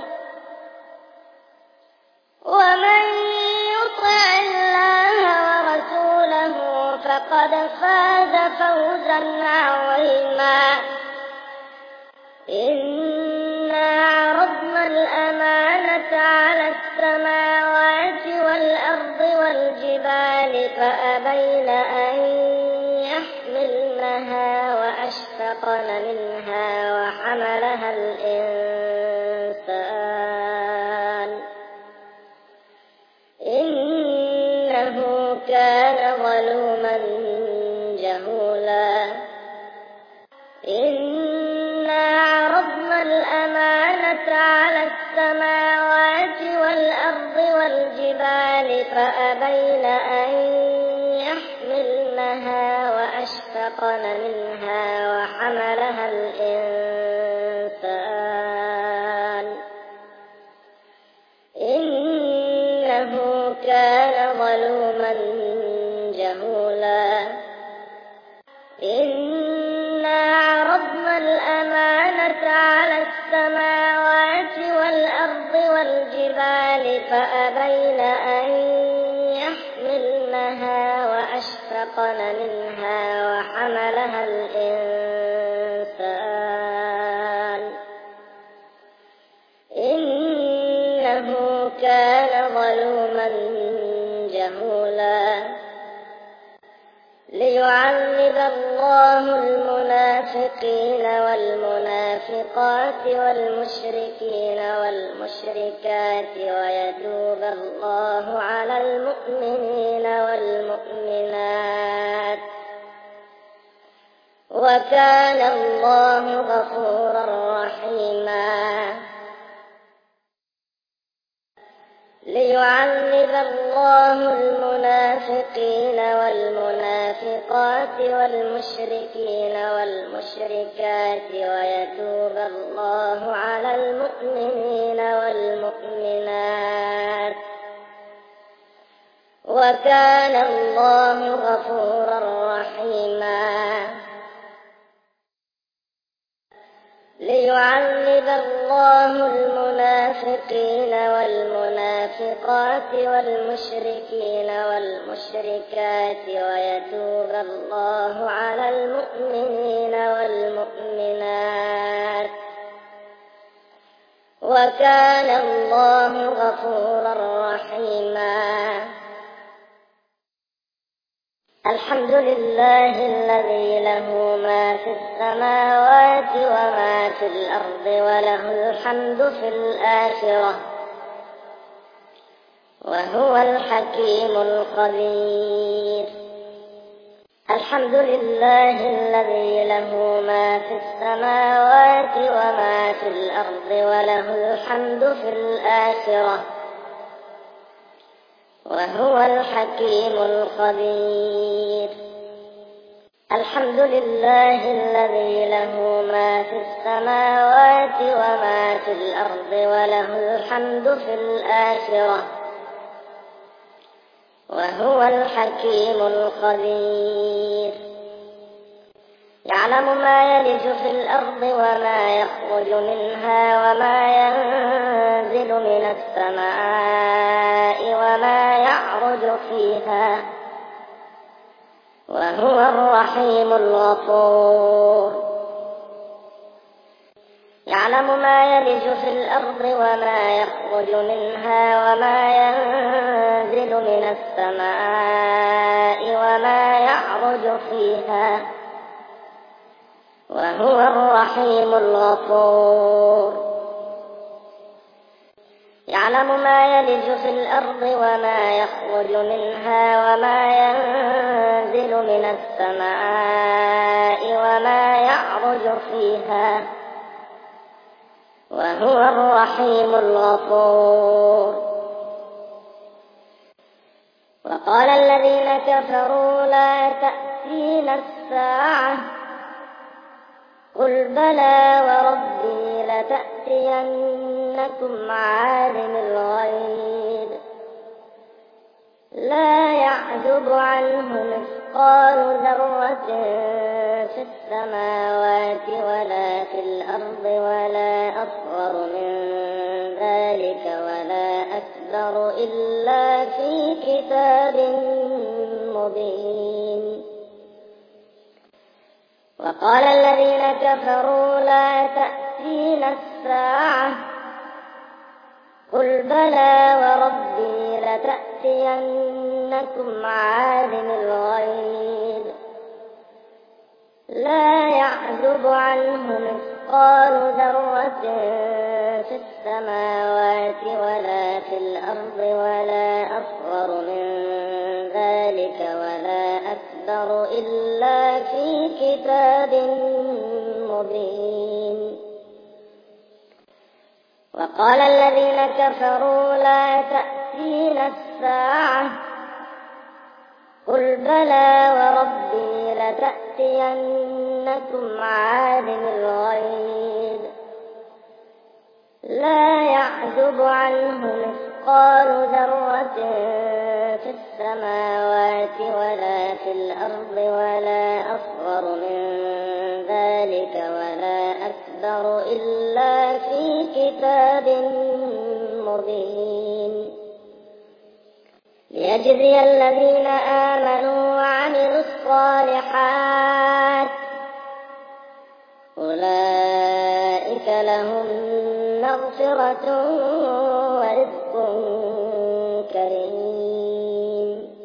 ومن يطع الله ورسوله فقد فاز فوزا عظيما إنا عرضنا الأمانة على السماوات والأرض والجبال فأبين أن يحملنها وأشفقن منها وحملها الإنسان إنه كان ظلوما جهولا إنا عرضنا الأمانة على السماوات والأرض والجبال فأبين أن يحملنها وأشفقن منها وحملها الإنسان إنه كان ظلوما جهولا إنا عرضنا الأمانة على السماوات والأرض والجبال فأبين أن يحملنها وأشفقن منها وحملها الإنسان إنه كان ظلوما جهولا ليعذب الله المنافقين والمنافقات والمشركين والمشركات ويتوب الله على المؤمنين والمؤمنات وكان الله غفورا رحيما ليعذب الله المنافقين والمنافقات والمشركين والمشركات ويتوب الله على المؤمنين والمؤمنات وكان الله غفورا رحيما ليعذب الله المنافقين والمنافقات والمشركين والمشركات ويتوب الله على المؤمنين والمؤمنات وكان الله غفورا رحيما الحمد لله الذي له ما في السماوات وما في الأرض وله الحمد في الآخرة وهو الحكيم الخبير الحمد لله الذي له ما في السماوات وما في الأرض وله الحمد في الآخرة وهو الحكيم الخبير الحمد لله الذي له ما في السماوات وما في الأرض وله الحمد في الآخرة وهو الحكيم الخبير يعلم ما يلج في الأرض وما يخرج منها وما ينزل من السماء وما يعرج فيها وهو الرحيم الغفور يعلم ما يلج في الأرض وما يخرج منها وما ينزل من السماء وما يعرج فيها وهو الرحيم الغفور يعلم ما يلج في الأرض وما يخرج منها وما ينزل من السماء وما يعرج فيها وهو الرحيم الغفور وقال الذين كفروا لا تأتينا الساعة قل بلى وربي لتأتينكم لتأتينكم عالم الغيب لا يعزب عنه مثقال ذرة في السماوات ولا في الأرض ولا أصغر من ذلك ولا أكبر إلا في كتاب مبين. وقال الذين كفروا لا تأتينا الساعة قل بلى وربي لتأتينكم عالم الغيب لا يعزب عنه مثقال ذرة في السماوات ولا في الأرض ولا أصغر من ذلك ولا أكبر إلا في كتاب مبين. وقال الذين كفروا لا تأتينا الساعة قل بلى وربي لتأتينكم عالم الغيب لا يعزب عنه مثقال ذرة في السماوات ولا في الأرض ولا أصغر من ذلك ولا أكبر إلا في كتاب مبين. ليجزي الذين آمنوا وعملوا الصالحات أولئك لهم مغفرة ورزق كريم.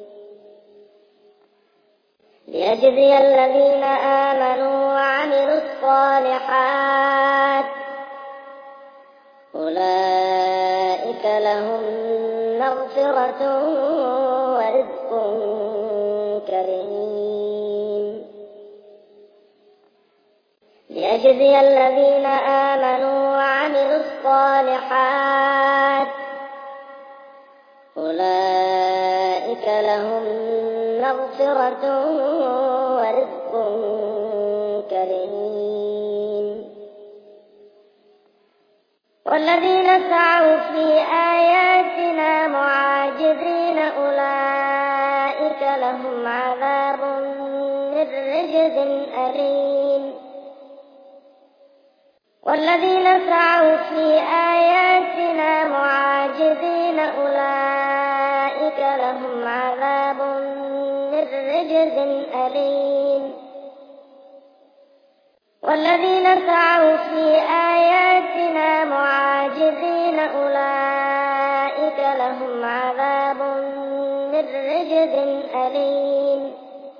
ليجزي الذين آمنوا وعملوا الصالحات أولئك لهم مغفرة ورزق كريم. ليجزي الذين آمنوا وعملوا الصالحات أولئك لهم مغفرة ورزق كريم. والذين سعوا في آياتنا معاجزين أولئك لهم عذاب من رجز أليم. والذين سعوا في آياتنا معاجزين أولئك لهم عذاب من رجز أليم. والذين سعوا في آياتنا معاجزين أولئك لهم عذاب من رجز أليم.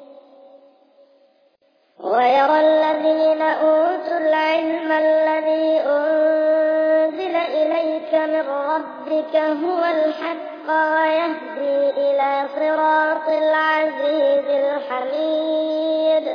ويرى الذين أوتوا العلم الذي أنزل إليك من ربك هو الحق ويهدي إلى صراط العزيز الحميد.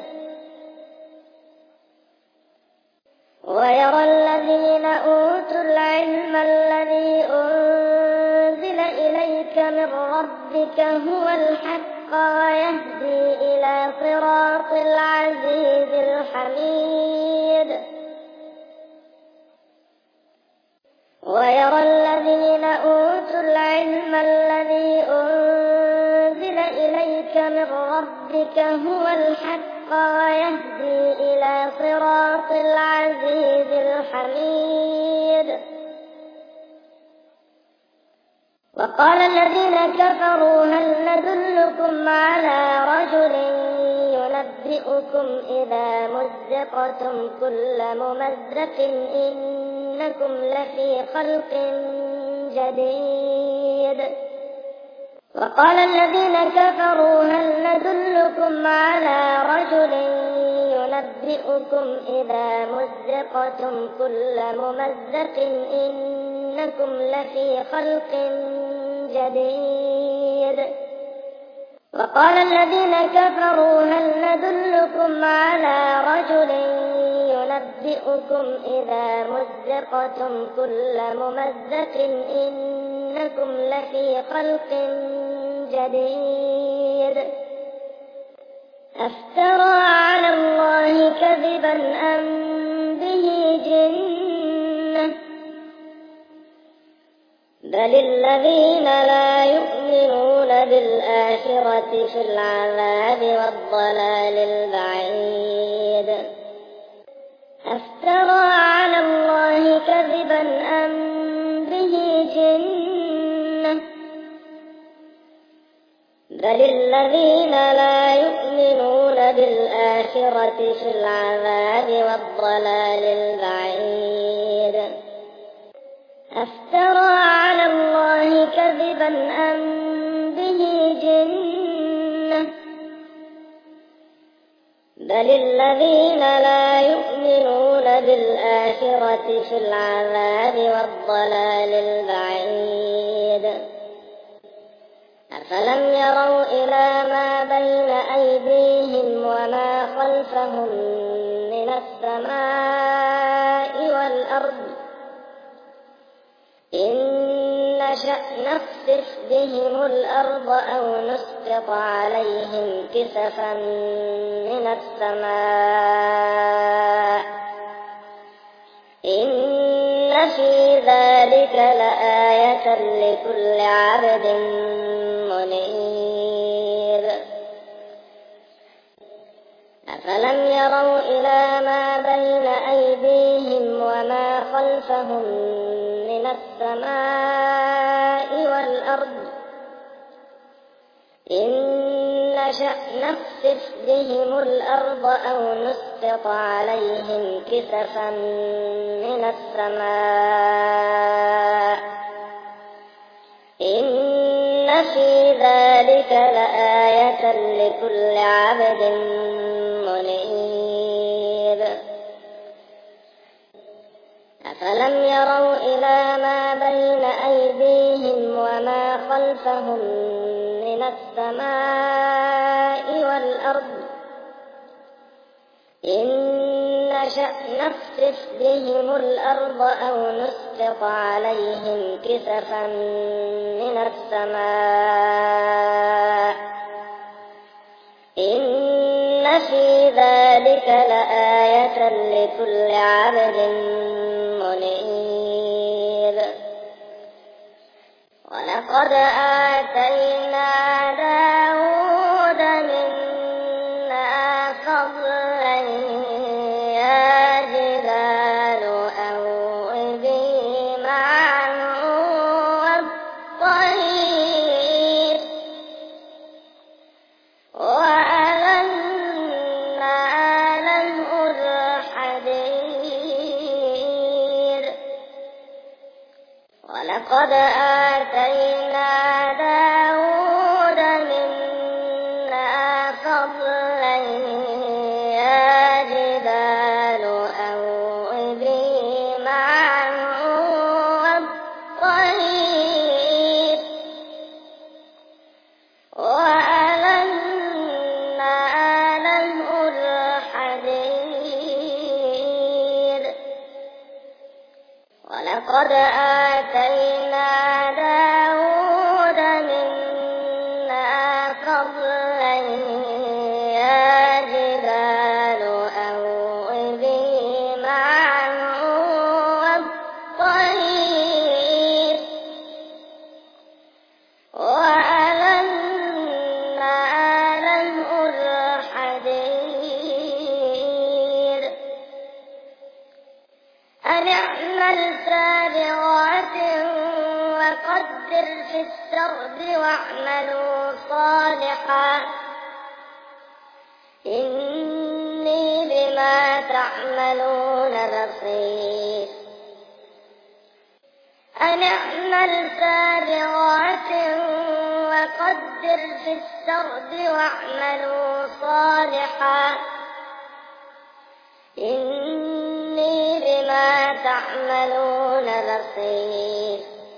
ويرى الذين أوتوا العلم الذي أنزل إليك من ربك هو الحق ويهدي إلى صراط العزيز الحميد. ويرى الذين أوتوا العلم الذي أنزل إليك من ربك هو الحق ويهدي إلى صراط العزيز الحميد. وقال الذين كفروا هل ندلكم على رجل ينبئكم إذا مزقتم كل ممزق إنكم لفي خلق جديد. وقال الذين كفروا هل ندلكم على رجل ينبئكم إذا مزقتم كل ممزق إنكم لفي خلق جديد. وقال الذين كفروا هل ندلكم على رجل ينبئكم إذا مزقتم كل ممزق إنكم لفي خلق جديد. أفترى على الله كذبا أم به جنة بل الذين لا يؤمنون بالآخرة في العذاب والضلال البعيد أفترى على الله كذبا أم به جنة بل الذين لا يؤمنون بالآخرة في العذاب والضلال البعيد أفترى على الله كذبا أم به جنة بل الذين لا يؤمنون بالآخرة في العذاب والضلال البعيد أفلم يروا إلى ما بين أيديهم وما خلفهم من السماء والأرض إن نشأ نخسف بهم الأرض أو نسقط عليهم كسفا من السماء إن في ذلك لآية لكل عبد منيب أفلم يروا إلى ما بين أيديهم وما خلفهم من السماء والأرض إن نشأ نخسف بهم الأرض أو نسقط عليهم كسفا من السماء إن في ذلك لآية لكل عبد منيب أفلم يروا إلى ما بين أيديهم وما خلفهم من السماء والأرض إن نشأ نخسف بهم الأرض أو نسقط عليهم كسفا من السماء إن في ذلك لآية لكل عبد منيب ولقد آتينا داود منا فضلا يا جبال أوبي معه والطير وألنا له الحديد ولقد آتينا داود منا فضلا يا جبال أوبي معه والطير وألنا له الحديد ولقد آتينا داود منا فضلا يا جبال أوبي معه والطير وألنا له الحديد أن اعمل سابغات وقدر في السرد واعملوا صالحا إني بما تعملون بصير أن اعمل سابغات وقدر في السرد واعملوا صالحا إني بما تعملون بصير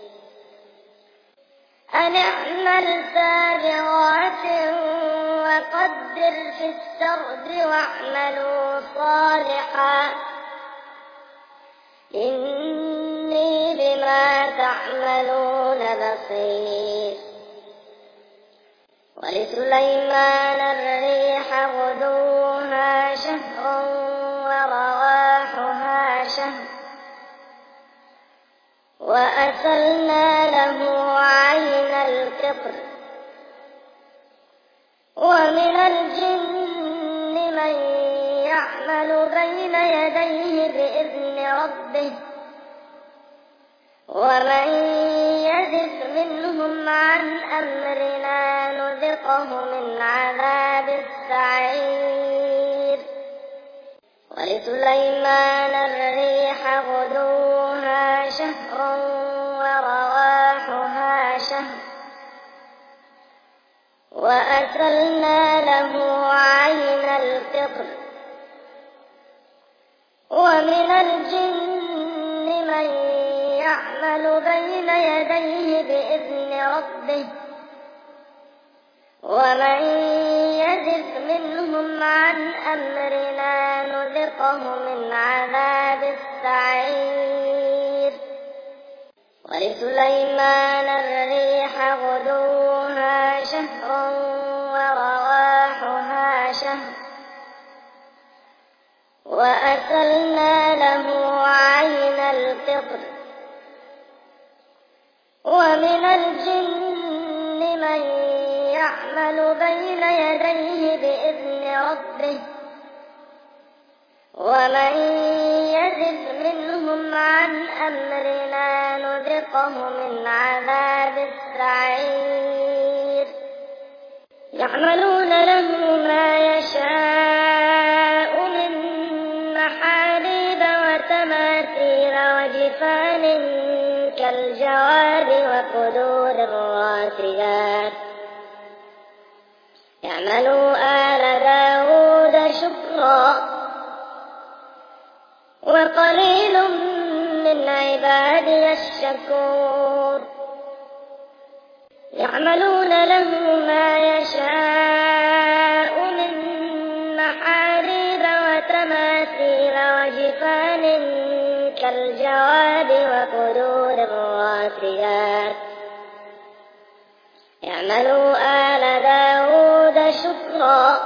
أن اعمل سابغات وقدر في السرد واعملوا صالحا إني بما تعملون بصير ولسليمان الريح غدوها شهر ورواحها شهر وأسلنا له عين القطر ومن الجن من يعمل بين يديه بإذن ربه ومن يزغ منهم عن أمرنا نذقه من عذاب السعير. ولسليمان الريح غدوها شهر ورواحها شهر وأسلنا له عين القطر ومن الجن من يعمل بين يديه بإذن ربه ومن يزغ منهم عن أمرنا نذقه من عذاب السعير. ولسليمان الريح غدوها شهر ورواحها شهر وأسلنا له عين القطر ومن الجن من يعمل بين يديه بإذن ربه ومن يزغ منهم عن أمرنا نذقه من عذاب السعير. يعملون له ما يشاء من محاريب وتماثيل وجفان كالجواب وقدور الراسيات. يعملوا آل داود شكرا وقليل من عبادي الشكور. يعملون له ما يشاء من محاريب وتماثيل وجفان كالجواب وقدور الراسيات. يعملوا آل داود شكرا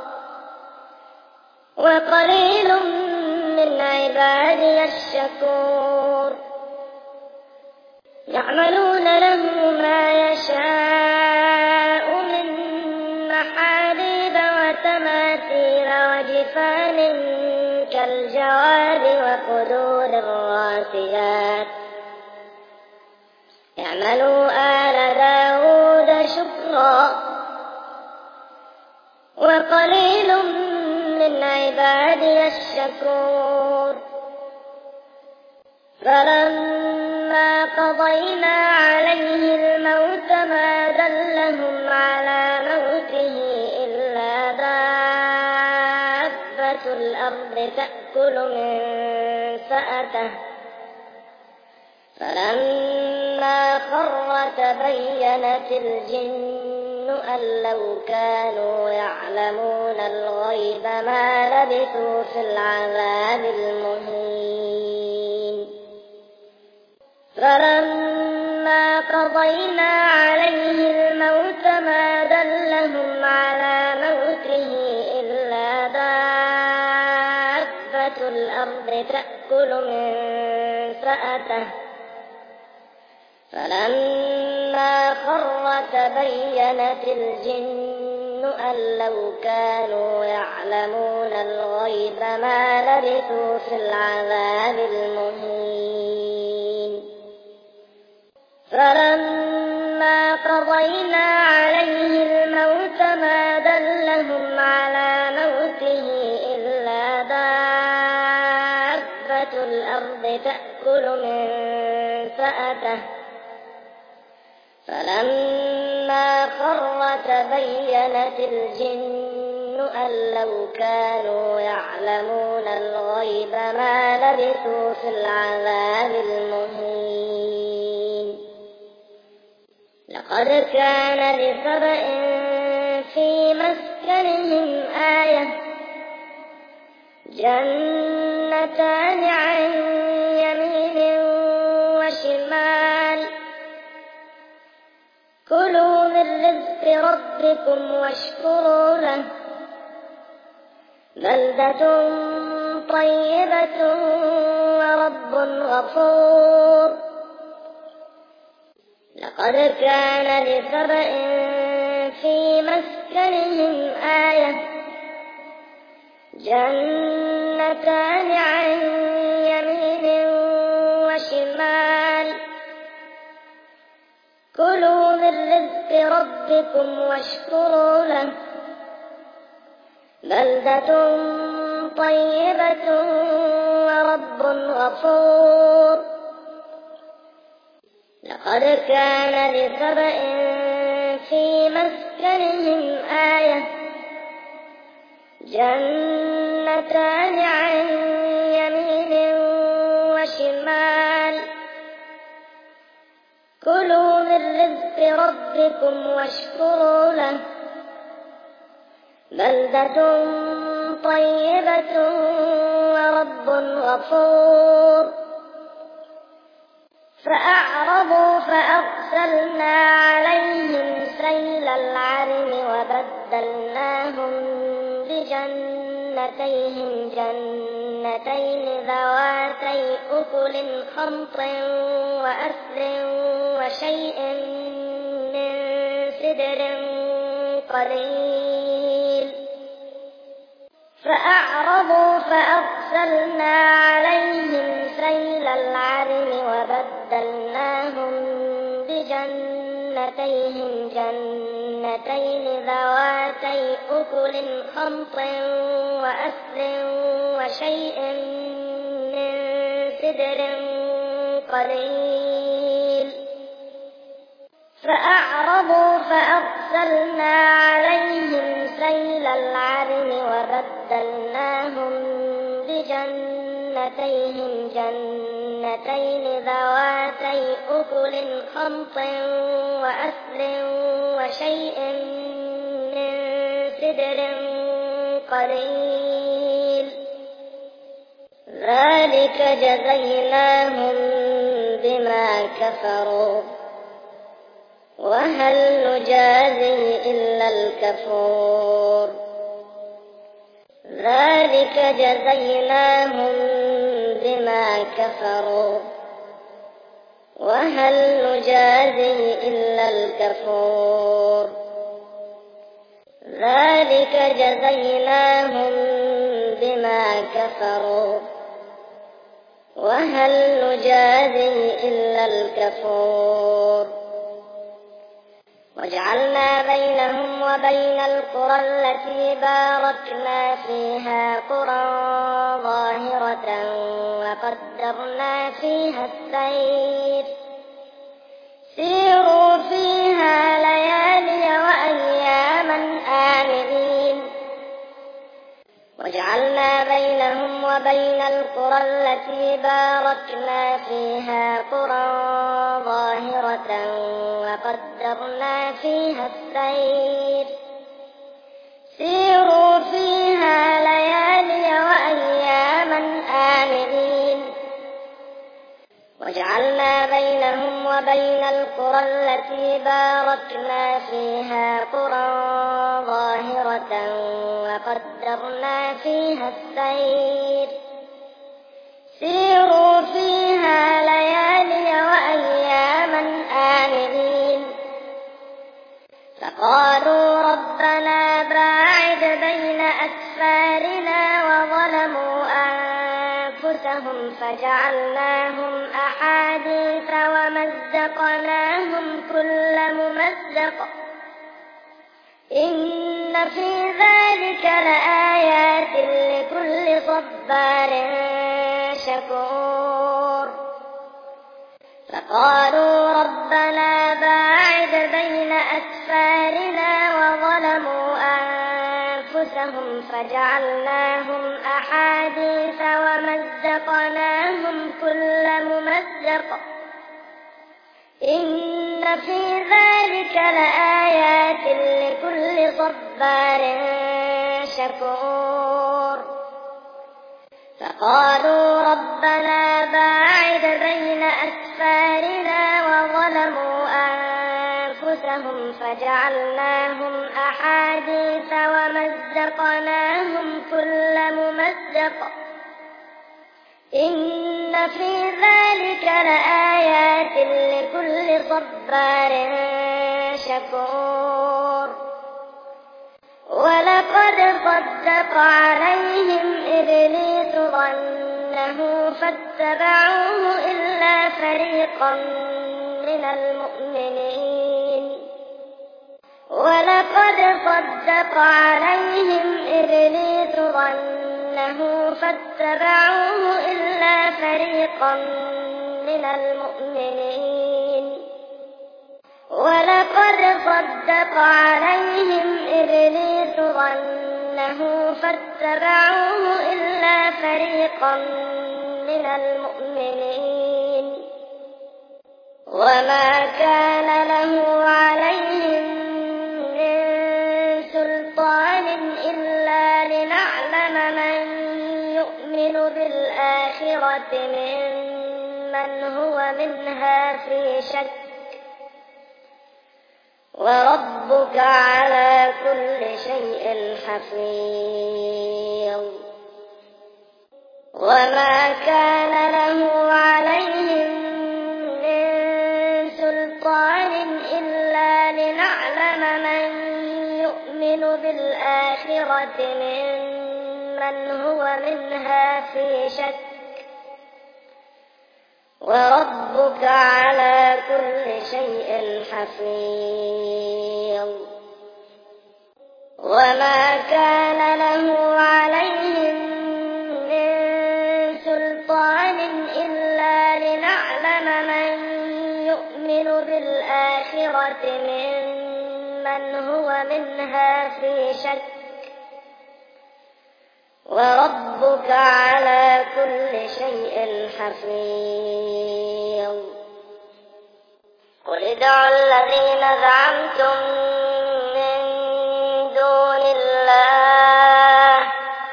وقليل من عبادي الشكور. يعملون له ما يشاء من محاريب وتماثيل وجفان كالجواب وقدور الراسيات. يعملوا آل داود شكرا وقليل من عبادي الشكور. فلما قضينا عليه الموت ما دلهم على موته إلا دابة الأرض تأكل من سأته. فلما خر تبينت الجن أن لو كانوا يعلمون الغيب ما لبثوا في العذاب المهين. فلما قضينا عليه الموت ما دلهم على موته إلا دابة الأرض تأكل من سأته. فلما خر تبينت الجن أن لو كانوا يعلمون الغيب ما لبثوا في العذاب المهين. فلما قضينا عليه الموت ما دلهم على موته إلا دابة الأرض تأكل من سأته. فلما خر تبينت الجن أن لو كانوا يعلمون الغيب ما لبثوا في العذاب المهين. لقد كان لسبإ في مسكنهم آية جنتان عن يمين وشمال كلوا من رزق ربكم واشكروا له بلدة طيبة ورب غفور. لقد كان لسبإ في مسكنهم آية جنتان عن يمين وشمال كلوا من رزق ربكم واشكروا له بلدة طيبة ورب غفور لقد كان لسبإ في مسكنهم آية جنتان عن يمين وشمال كلوا من رزق ربكم واشكروا له بلدة طيبة ورب غفور فأعرضوا فأرسلنا عليهم سيل العرم وبدلناهم بجنتيهم جنتين ذواتي أكل خمط وأثل وشيء من سدر قليل فأعرضوا فأرسلنا عليهم سيل العرم وبدلناهم بجنتيهم جنتين ذواتي أكل خمط وأثل وشيء من سدر قليل فأعرضوا فأرسلنا عليهم سيل العرم وبدلناهم بجنتيهم جنتين ذواتي أكل خمط وأثل وشيء من سدر قليل ذلك جزيناهم بما كفروا وهل نجازي إلا الكفور ذلك جزيناهم بما كفروا وهل نجازي إلا الكفور ذلك جزيناهم بما كفروا وهل نجازي إلا الكفور وجعلنا بينهم وبين القرى التي باركنا فيها قرى ظاهرة وقدرنا فيها السير سيروا فيها ليالي وأياما آمنين وجعلنا بينهم وبين القرى التي باركنا فيها قرى ظاهرة وقدرنا فيها السير سيروا فيها ليالي وأياما آمنين وجعلنا بينهم وبين القرى التي باركنا فيها قرى ظاهرة وقدرنا فيها السير سيروا فيها ليالي وأياما آمنين فقالوا ربنا باعد بين أسفارنا وظلموا أنفسهم فجعلناهم أحاديث ومزقناهم كل ممزق إن في ذلك لآيات لكل صبار شكور فقالوا ربنا باعد بين أسفارنا وظلموا أنفسهم فجعلناهم أحاديث ومزقناهم كل ممزق إن في ذلك لآيات لكل صبار شكور فقالوا ربنا باعد بين أسفارنا وظلموا أنفسهم فجعلناهم أحاديث ومزقناهم كل ممزق إن في ذلك لآيات لكل صبار شكور ولقد صدق عليهم إبليس ظنه فاتبعوه إلا فريقا من المؤمنين ولقد صدق عليهم إبليس ظنه فاتبعوه إلا فريقا من المؤمنين ولقد صدق عليهم إبليس ظنه فاتبعوه إلا فريقا من المؤمنين وما كان له عليهم إلا لنعلم من يؤمن بالآخرة ممن هو منها في شك وربك على كل شيء حفيظ وما كان له عليهم من سلطان إلا لنعلم من يؤمن بالآخرة ممن هو منها في شك وربك على كل شيء حفيظ وما كان له عليهم من سلطان إلا لنعلم من يؤمن بالآخرة ممن هو منها في شك وربك على كل شيء حفيظ قل ادعوا الذين زعمتم من دون الله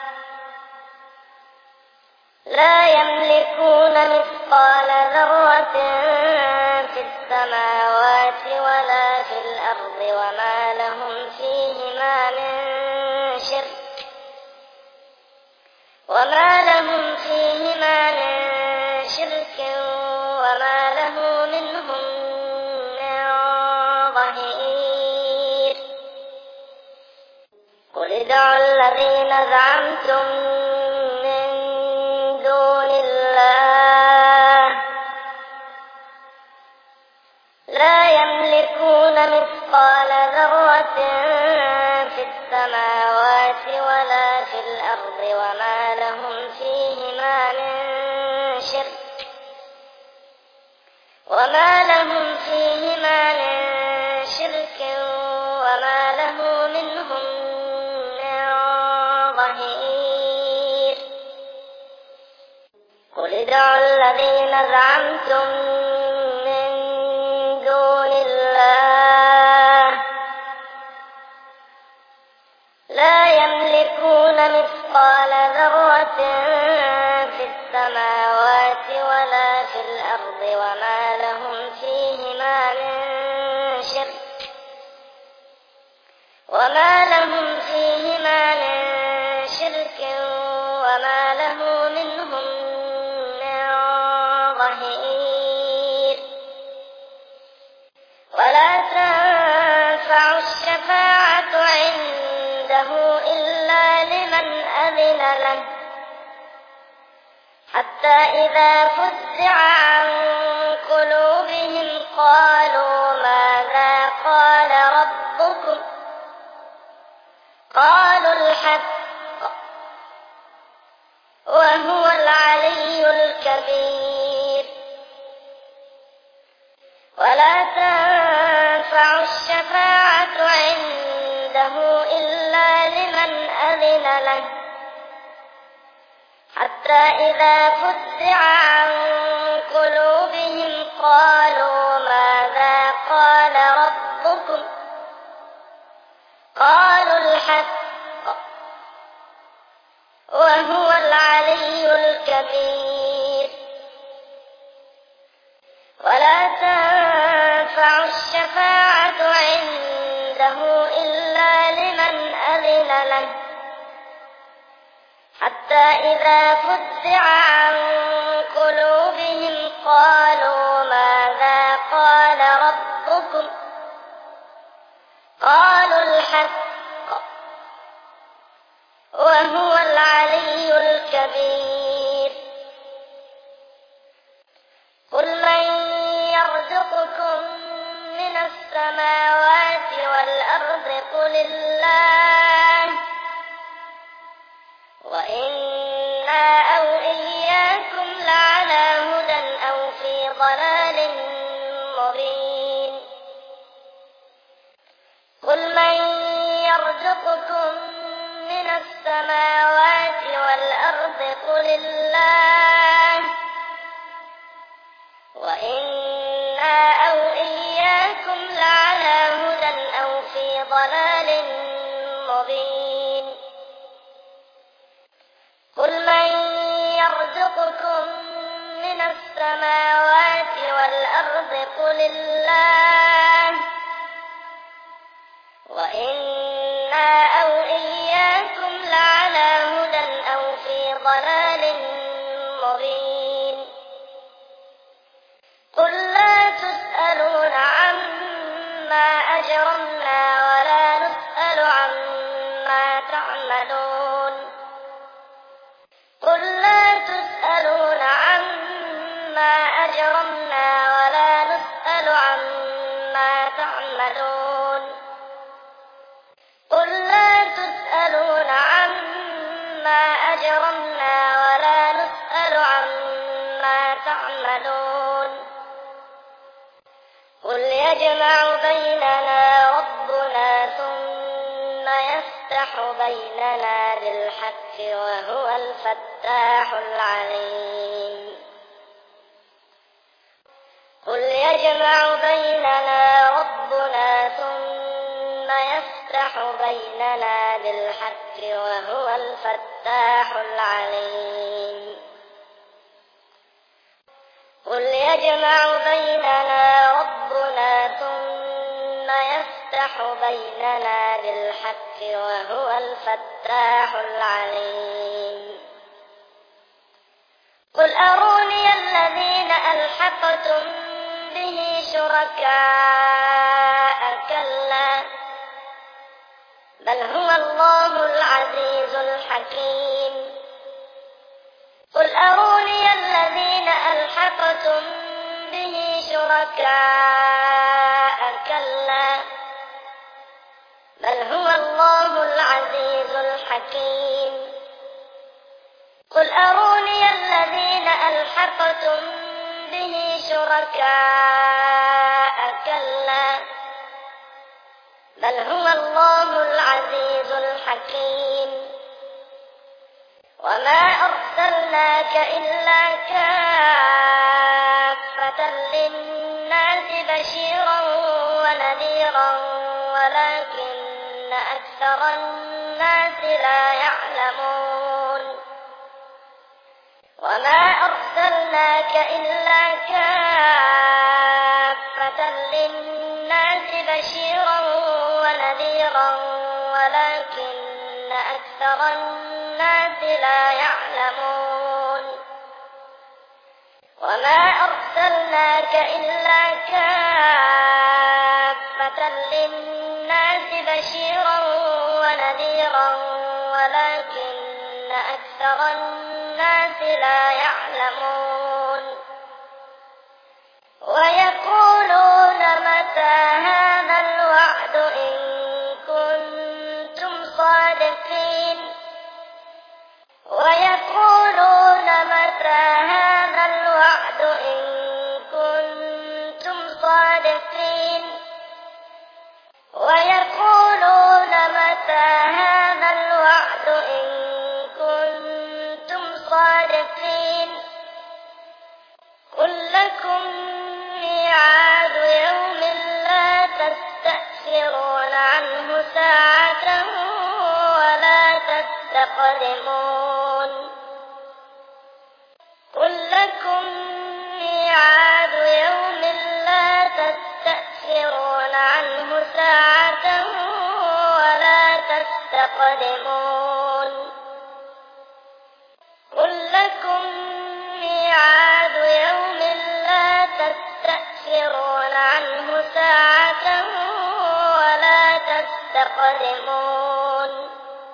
لا يملكون مثقال ذرة في السماوات ولا في الأرض وما لهم فيهما من شرك وما لهم فيهما من شرك وما له منهم من ظهير قل ادعوا الذين زعمتم من دون الله لا يملكون مثقال ذرة في السماوات ولا في الأرض وما لهم فيهما من شرك وما لهم فيهما من شرك وما له منهم من ظهير قل ادعوا الذين زعمتم من دون الله لا يملكون مثقال ذرة في السماوات ولا في الأرض وما لهم فيهما من شرك وما لهم فيهما من شرك وما له منهم من ظهير ولا تنفع الشفاعة عنده إلا لمن أذن له حتى إذا فزع عن قلوبهم قالوا ماذا قال ربكم قالوا الحق وهو العلي الكبير ولا تنفع الشفاعة عنده إلا لمن أذن له حتى إذا فزع عن قلوبهم قالوا ماذا قال ربكم قالوا الحق وهو العلي الكبير ولا تنفع الشفاعة عنده إلا لمن أذن له حتى إذا فزع عن قلوبهم قالوا ماذا قال ربكم قالوا الحق وهو العلي الكبير قل من يرزقكم من السماوات والأرض قل الله وإنا أو إياكم لعلى هدى أو في ضلال مبين قل من يرزقكم من السماوات والأرض قل الله وإنا أو إياكم لعلى هدى أو في ضلال مبين قل من يرزقكم من السماوات والأرض قل الله وإنا أو إياكم لعلى هدى أو في ضلال مبين قل لا تسألون عما أجرمنا ولا نسأل عما تعملون قل لا تسألون عما أجرمنا ولا نسأل عما تعملون قل لا تسألون عما أجرمنا ولا نسأل عما تعملون قل يجمع بيننا ربنا ثم يفتح بيننا بالحق وهو الفتاح العليم قل يجمع بيننا ربنا ثم يفتح بيننا بالحق وهو الفتاح العليم قل يجمع بيننا ربنا ثم يفتح بيننا بالحق وهو الفتاح العليم قل أروني الذين ألحقتم به شركاء كلا بل هو الله العزيز الحكيم قل أروني الذين ألحقتم به شركاء كلا بل هو الله العزيز الحكيم قل أروني الذين ألحقتم به شركاء كلا بل هو الله العزيز الحكيم وما أرسلناك إلا كافة للناس بشيرا ونذيرا ولكن أكثر الناس لا يعلمون وما أرسلناك إلا كافة للناس بشيرا ونذيرا ولكن أكثر الناس لا يعلمون وما أرسلناك إلا كافة للناس بشيرا ونذيرا ولكن أكثر الناس لا يعلمون ويقولون متى هذا الوعد إن كنتم صادقين ويقولون متى هذا الوعد إن كنتم صادقين ويقولون متى هذا الوعد إن كنتم صادقين قل لكم ميعاد يوم لا تستأخرون عنه ساعة ولا تستقدمون قل لكم ميعاد يوم لا تستأخرون عنه ساعة ولا تستقدمون عنه ساعة ولا تستقدمون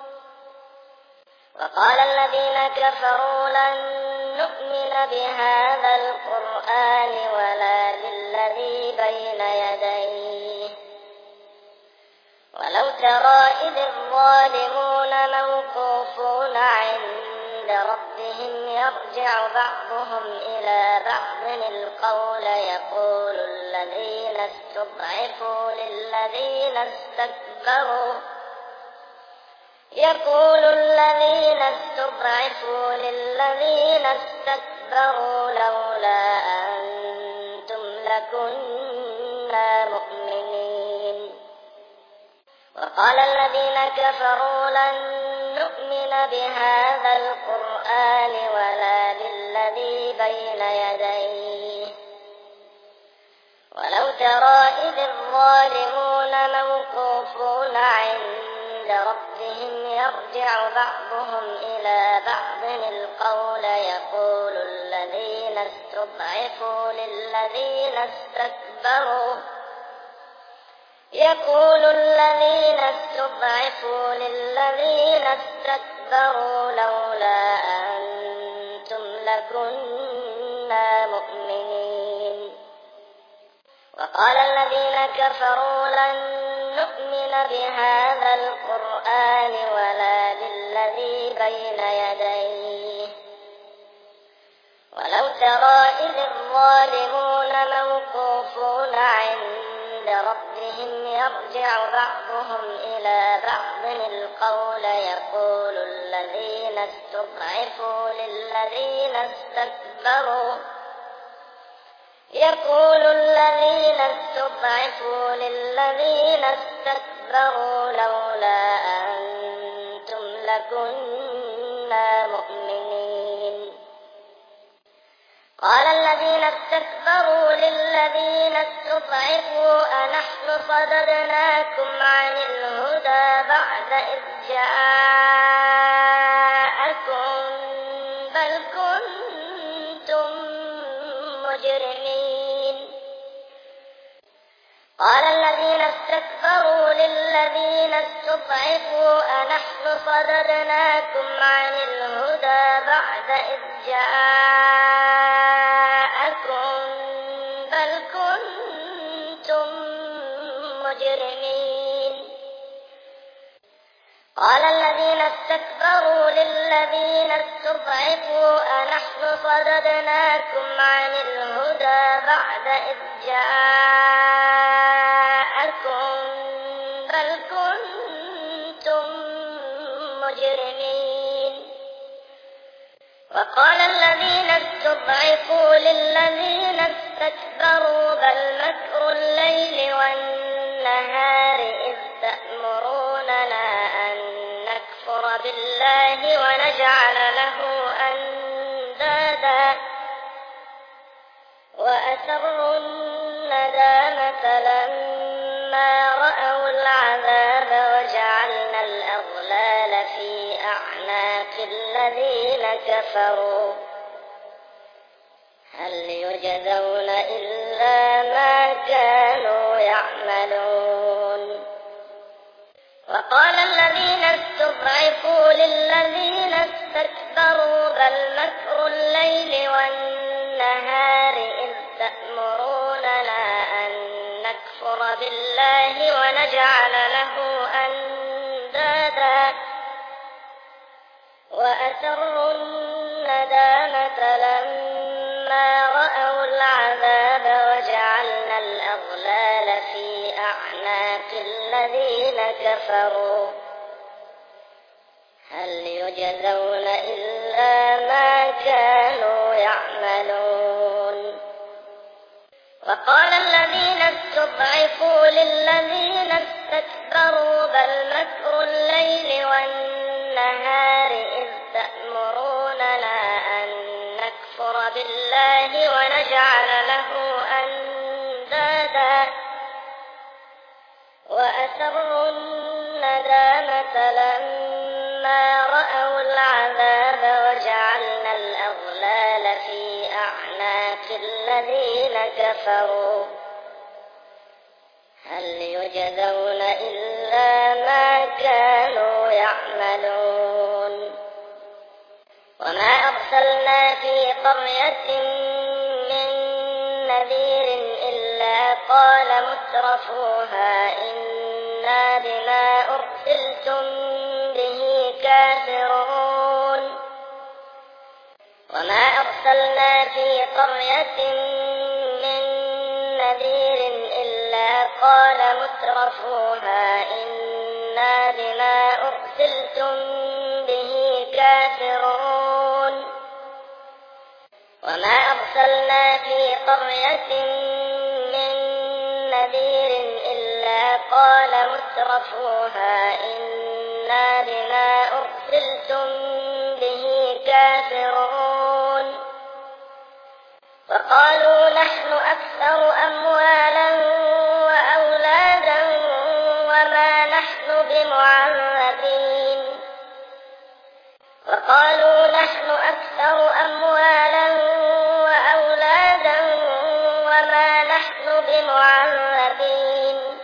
وقال الذين كفروا لن نؤمن بهذا القرآن ولا بالذي بين يديه ولو ترى إذ الظالمون موقوفون عند ربهم يرجع بعضهم إلى بعض القول يقول الذين استضعفوا للذين استكبروا يقول الذين استضعفوا للذين استكبروا لولا أنتم لكنا مؤمنين وقال الذين كفروا لن نؤمن بهذا القرآن ولا بالذي بين يديه ولو ترى إذ الظالمون موقوفون عند ربهم يرجع بعضهم إلى بعض القول يقول الذين استضعفوا للذين استكبروا يقول الذين استضعفوا للذين استكبروا لولا أنتم لكنا مؤمنين وقال الذين كفروا لن نؤمن بهذا القرآن ولا بالذي بين يديه ولو ترى إذ الظالمون موقوفون عند ربهم يرجع بعضهم إلى بعض القول يقول الذين استضعفوا للذين استكبروا يقول الذين استضعفوا للذين استكبروا لولا أنتم لكنا مؤمنين قال الذين استكبروا للذين استضعفوا أنحن صددناكم عن الهدى بعد إذ جاءكم بل كنتم مجرمين قال الذين استكبروا للذين استضعفوا أنحن صددناكم عن الهدى بعد إذ جاءكم بل كنتم مجرمين قال الذين استكبروا للذين استضعفوا أنحن صددناكم عن الهدى بعد إذ جاءكم بل كنتم مجرمين وقال الذين استضعفوا للذين استكبروا بل مكر الليل والنهار إذ تأمروننا أن نكفر بالله ونجعل له أندادا وأسروا الندامة لما رأوا العذاب وجعلنا الأغلال في أعناق الذين كفروا هل يجزون إلا ما كانوا يعملون وقال الذين استضعفوا للذين استكبروا بل مكر الليل والنهار إذ تأمروننا أن نكفر بالله ونجعل له أندادا وأسروا الندامة لما رأوا العذاب وجعلنا الأغلال في أعناق الذين كفروا هل يجزون إلا ما كانوا يعملون وقال الذين استضعفوا للذين استكبروا بل مكر الليل والنهار إذ تأمروننا أن نكفر بالله ونجعل له أندادا وأسروا الندامة لما رأوا العذاب وجعلنا الأغلال في أعناق الذين كفروا هل يجزون إلا ما كانوا يعملون وما أرسلنا في قرية من نذير إلا قال مترفوها إنا بما أرسلتم به كافرون وما أرسلنا في قرية من نذير إلا قال مترفوها إنا بما أرسلتم به كافرون وما أرسلنا في قرية من نذير إلا قال مترفوها إنا بما أرسلتم به كافرون وقالوا نحن أكثر أموالا وأولادا وما نحن بمعذبين وقالوا نحن أكثر أموالا وأولادا وما نحن بمعذبين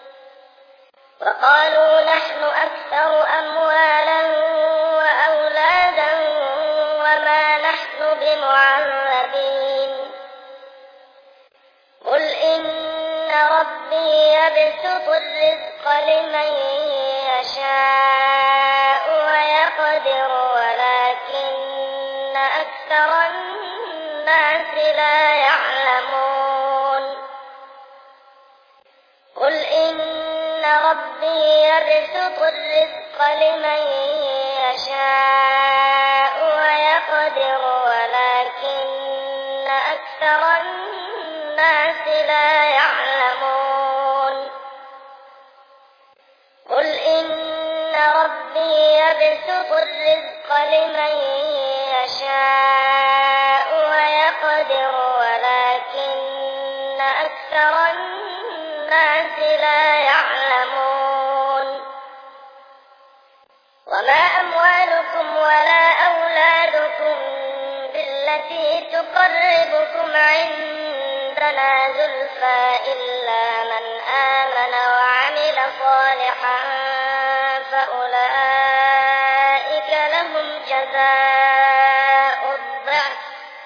وقالوا نحن أكثر أموالا وأولادا وما نحن بمعذبين قل إن ربي يبسط الرزق لمن يشاء ويقدر ولكن أكثر الناس لا يعلمون قل إن ربي يبسط الرزق لمن يشاء ويقدر ولكن أكثر الناس لا يعلمون قل إن ربي يبسط الرزق لمن يشاء ويقدر ولكن أكثر الناس لا يعلمون وما أموالكم ولا أولادكم بالتي تقربكم عندنا زلفى إلا من آمن وعمل صالحا فأولئك لهم جزاء الضعف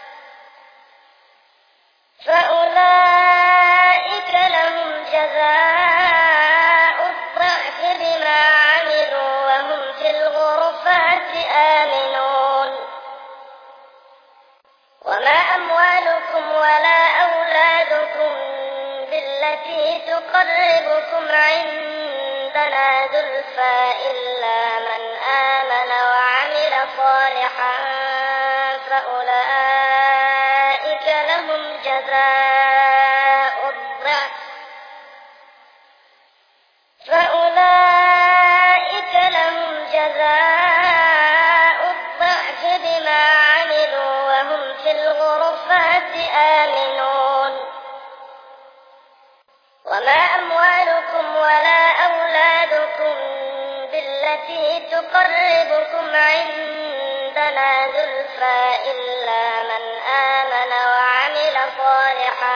فأولئك لهم جزاء الضعف بما عملوا وهم في الغرفات آمنون وما أموالكم ولا أولادكم بالتي تقربكم عندنا زلفى إلا من آمن وعمل صالحا فأولئك لهم جزاء الضعف فأولئك لهم جزاء الضعف بما عملوا وهم في الغرفات آمنون وما أموالكم ولا أولادكم بالتي تقربكم عندنا زلفى إلا من آمن وعمل صالحا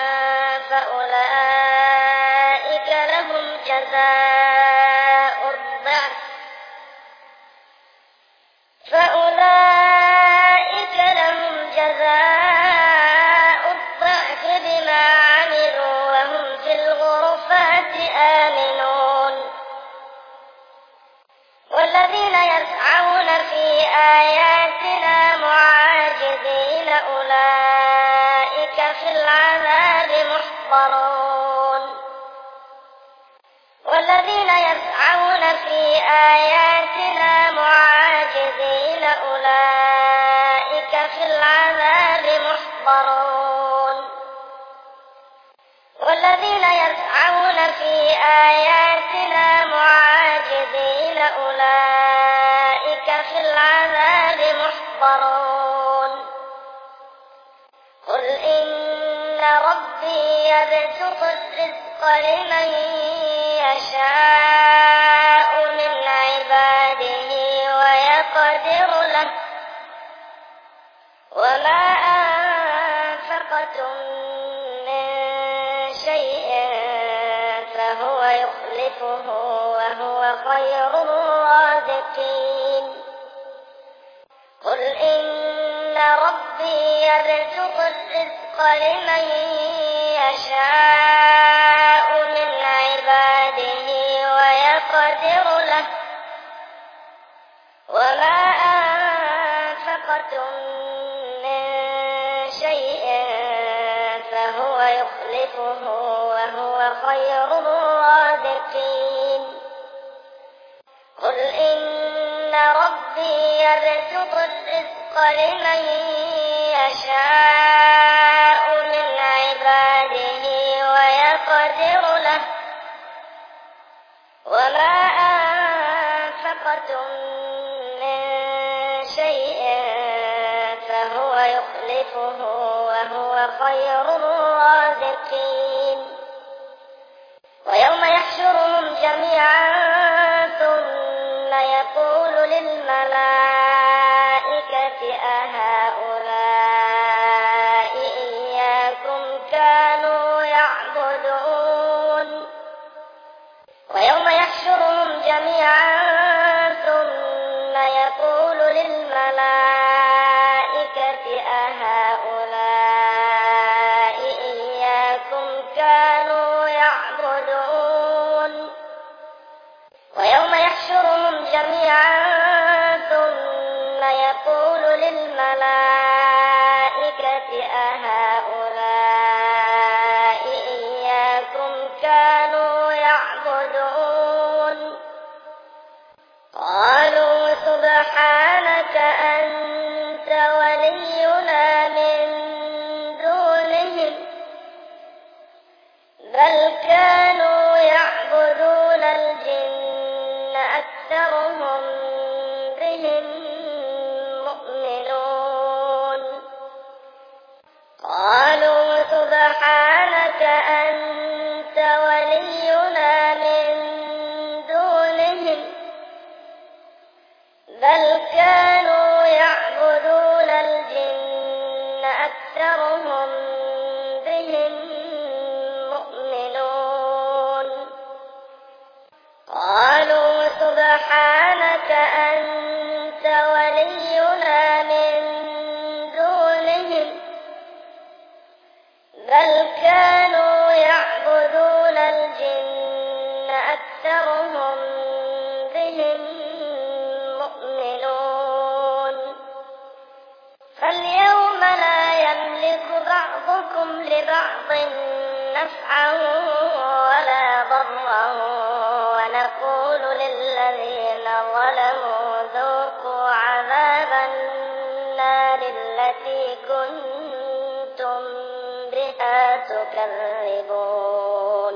فأولئك لهم جزاء الضعف فأولئك لهم جزاء الضعف بما عملوا وهم في الغرفات آمنون والذين يسعون في آياتنا معاجزين أولئك في العذاب محضرون والذين يسعون في آياتنا معاجزين أولئك في العذاب محضرون والذين يسعون في آياتنا معاجزين أولئك في العذاب محضرون قل إن ربي يبسط الرزق لمن يشاء من عباده ويقدر له وما أنفقتم من شيء يخلفه وهو خير الرازقين قل إن ربي يبسط الرزق لمن يشاء من عباده ويقدر له وما أنفقتم من شيء فهو يخلفه وهو خير الرازقين قل إن ربي يبسط الرزق لمن يشاء من عباده ويقدر له وما أنفقتم من شيء فهو يخلفه وهو خير الرازقين ويوم يحشرهم جميعا ثم يقول للملائكة أهؤلاء إياكم كانوا يعبدون ويوم يحشرهم جميعا ثم يقول للملائكة أهؤلاء إياكم كانوا يعبدون ويوم يحشرهم جميعا ثم يقول للملائكة أهؤلاء إياكم كانوا يعبدون قالوا سبحانك أنت ولينا من دونهم بل كانوا يعبدون الجن أكثرهم بهم مؤمنون قالوا سبحانك أنت ولينا من دونهم بل كانوا يعبدون الجن أكثرهم بهم مؤمنون قالوا سبحانك أنت ولينا من دونهم بل كانوا يعبدون الجن أكثرهم بهم مؤمنون فاليوم لا يملك بعضكم لبعض نفعا ولا ضرا ونقول للذين ظلموا ذوقوا عذاب النار التي كنتم بها تكذبون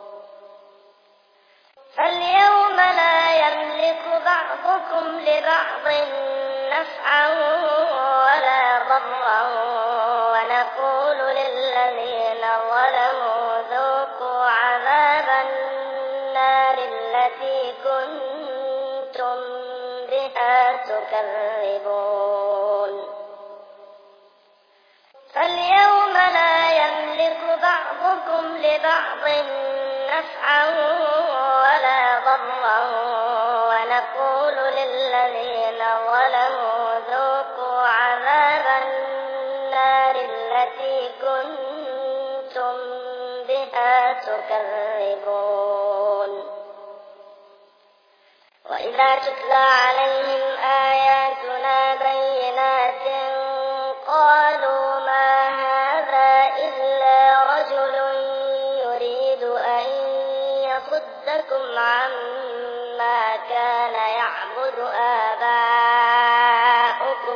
فاليوم لا يملك بعضكم لبعض نفعا ولا ضرا ونقول للذين ظلموا ذوقوا عذاب النار التي كنتم بها تكذبون فاليوم لا يملك بعضكم لبعض نفعا ولا ضرا ونقول للذين ظلموا ذوقوا عذاب النار التي كنتم بها تكذبون وإذا تتلى عليهم آياتنا بينات قالوا ما هذا إلا رجل يريد أن يصدكم عما كان يعبد آباؤكم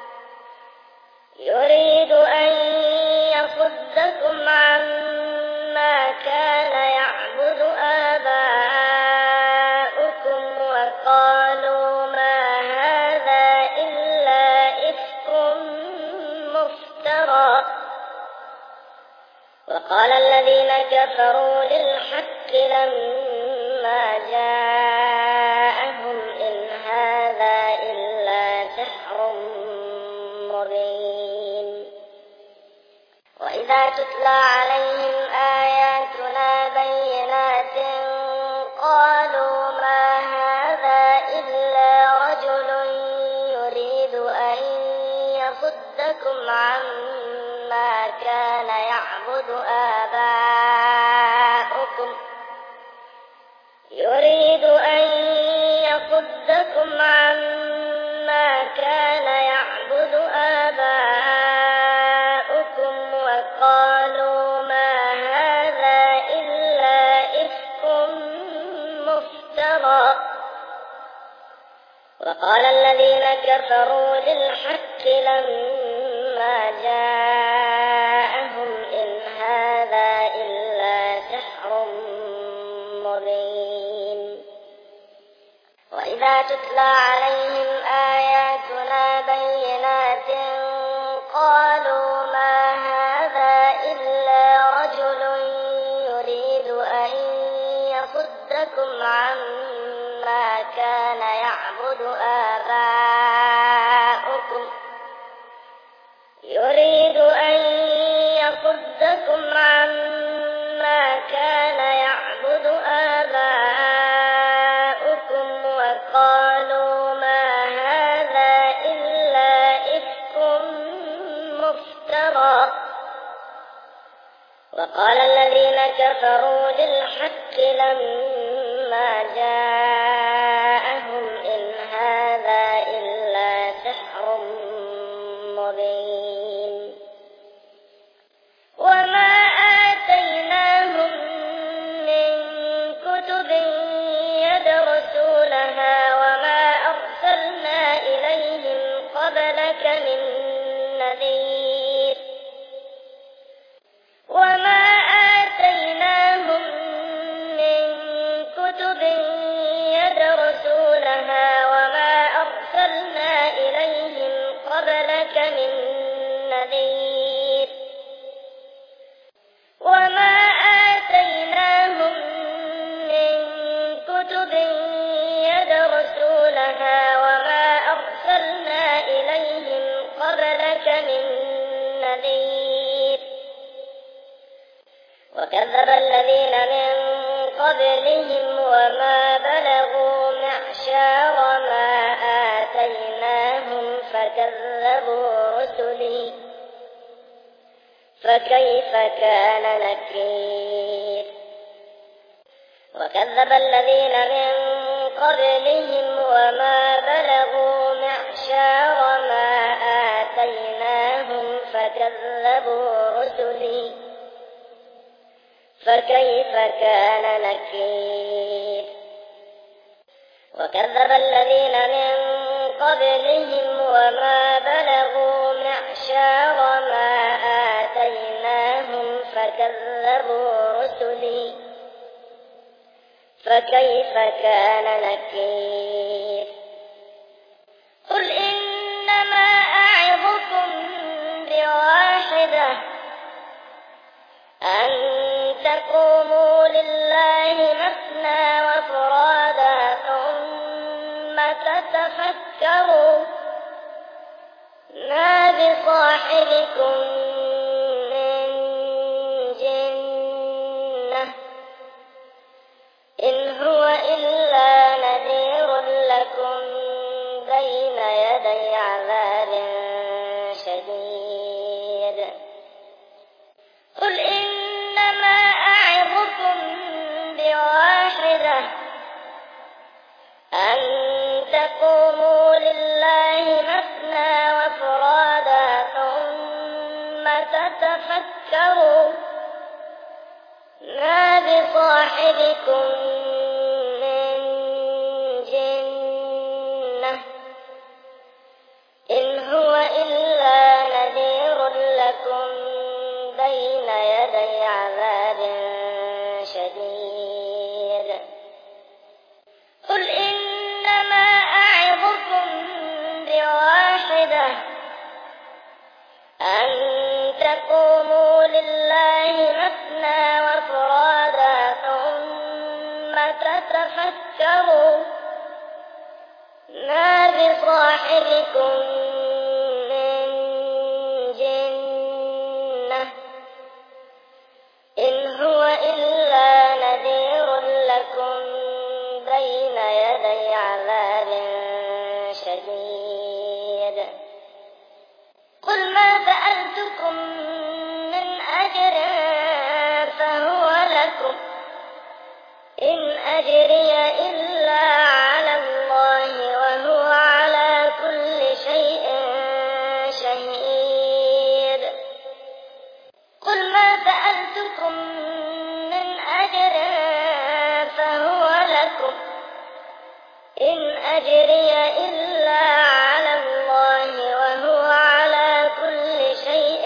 يريد أن يصدكم عما كان يعبد آباؤكم وقالوا ما هذا إلا إفك مفترى وقال الذين كفروا للحق لما جاءهم إن هذا إلا سحر مبين وإذا تتلى عليهم آياتنا بينات وقالوا ما هذا إلا رجل يريد أن يصدكم عما كان يعبد آباؤكم يريد أن يصدكم عما كان يعبد آباؤكم وقالوا ما هذا إلا إفك مفترى وقال الذين كفروا للحق لما جاءهم إن هذا إلا سحر مبين وإذا تتلى عليهم آياتنا بينات قالوا ما هذا إلا رجل يريد أن يصدكم عما كان يعبد آباؤكم يريد أن يصدكم عما كان يعبد آباؤكم وقالوا ما هذا إلا إفك مفترى وقال الذين كفروا للحق لما جاءهم إن هذا إلا سحر مبين وما آتيناهم من كتب يدرسونها وما أرسلنا إليهم قبلك من نذير وما آتيناهم من كتب يدرسونها وما أرسلنا إليهم قبلك من نذير وما آتيناهم من كتب يدرسونها وما أرسلنا إليهم قبلك من نذير وكذب الذين من قبلهم وما بلغوا معشار ما آتيناهم فكذبوا رسلي فكيف كان نكير وكذب الذين من قبلهم وما بلغوا معشار ما آتيناهم فكذبوا رسلي فكيف كان نكير وكذب الذين من قبلهم وما بلغوا معشار ما آتيناهم فكذبوا رسلي فكيف كان نكير قل إنما أعظكم بواحدة أن تقوموا لله مثنى وفرادا ثم تتفكروا ما بصاحبكم من جنة إن هو إلا نذير لكم بين يدي عذاب شديد قل إنما أعظكم بواحدة أن تقوموا لله مثنى وفرادا ثم تتفكروا ما بصاحبكم من جنة إن هو إلا نذير لكم بين يدي عذاب شديد قل إنما أعظكم بواحدة أن تقوموا لله مثنى وفرادا ثم تتفكروا ما بصاحبكم من جنة إن هو إلا نذير لكم شديد قل ما سألتكم من أجر فهو لكم إن أجري إلا على الله وهو على كل شيء شهيد قل ما سألتكم من أجر فهو لكم إن أجري إلا على الله وهو على كل شيء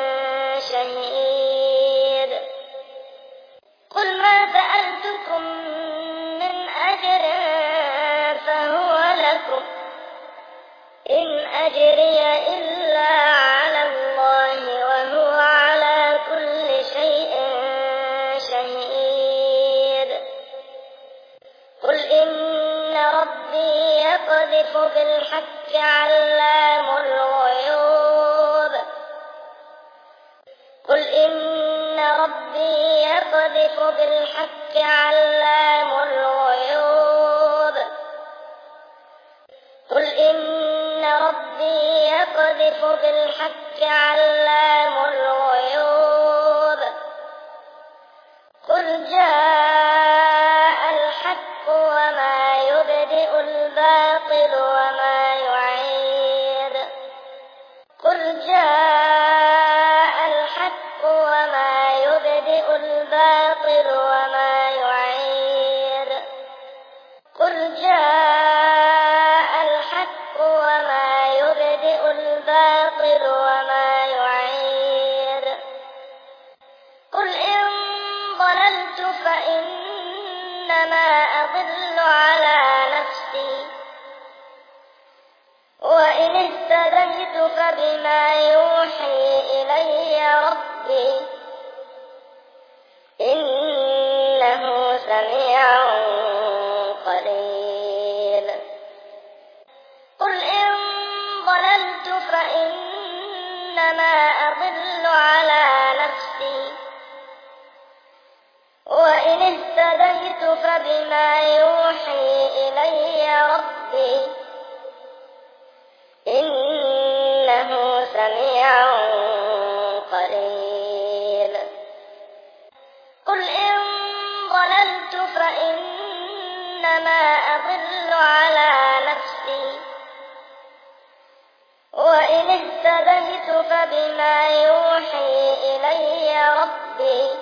شهيد قل ما سألتكم من أجر فهو لكم إن أجري إلا على الله وهو على كل شيء شهيد قل إن ربي يقذف بالحق علام الغيوب قل إن ربي يقذف بالحق علام الغيوب قل إن ربي يقذف بالحق علام الغيوب قل جاء الحق وما يبدئ الباطل وما يعيد قل جاء الحق وما يبدئ الباطل وما يعيد قل جاء الحق وما يبدئ الباطل وما يعيد قل إن ضللت فإنما أضل على نفسي وإن اهتديت فبما يوحي إلي ربي إنه سميع قريب قل إن ضللت فإنما أضل على نفسي وإن اهتديت فبما يوحي إلي ربي إنه سميع قريب قل إن ضللت فإنما أضل على نفسي وإن اهتديت فبما يوحي إلي ربي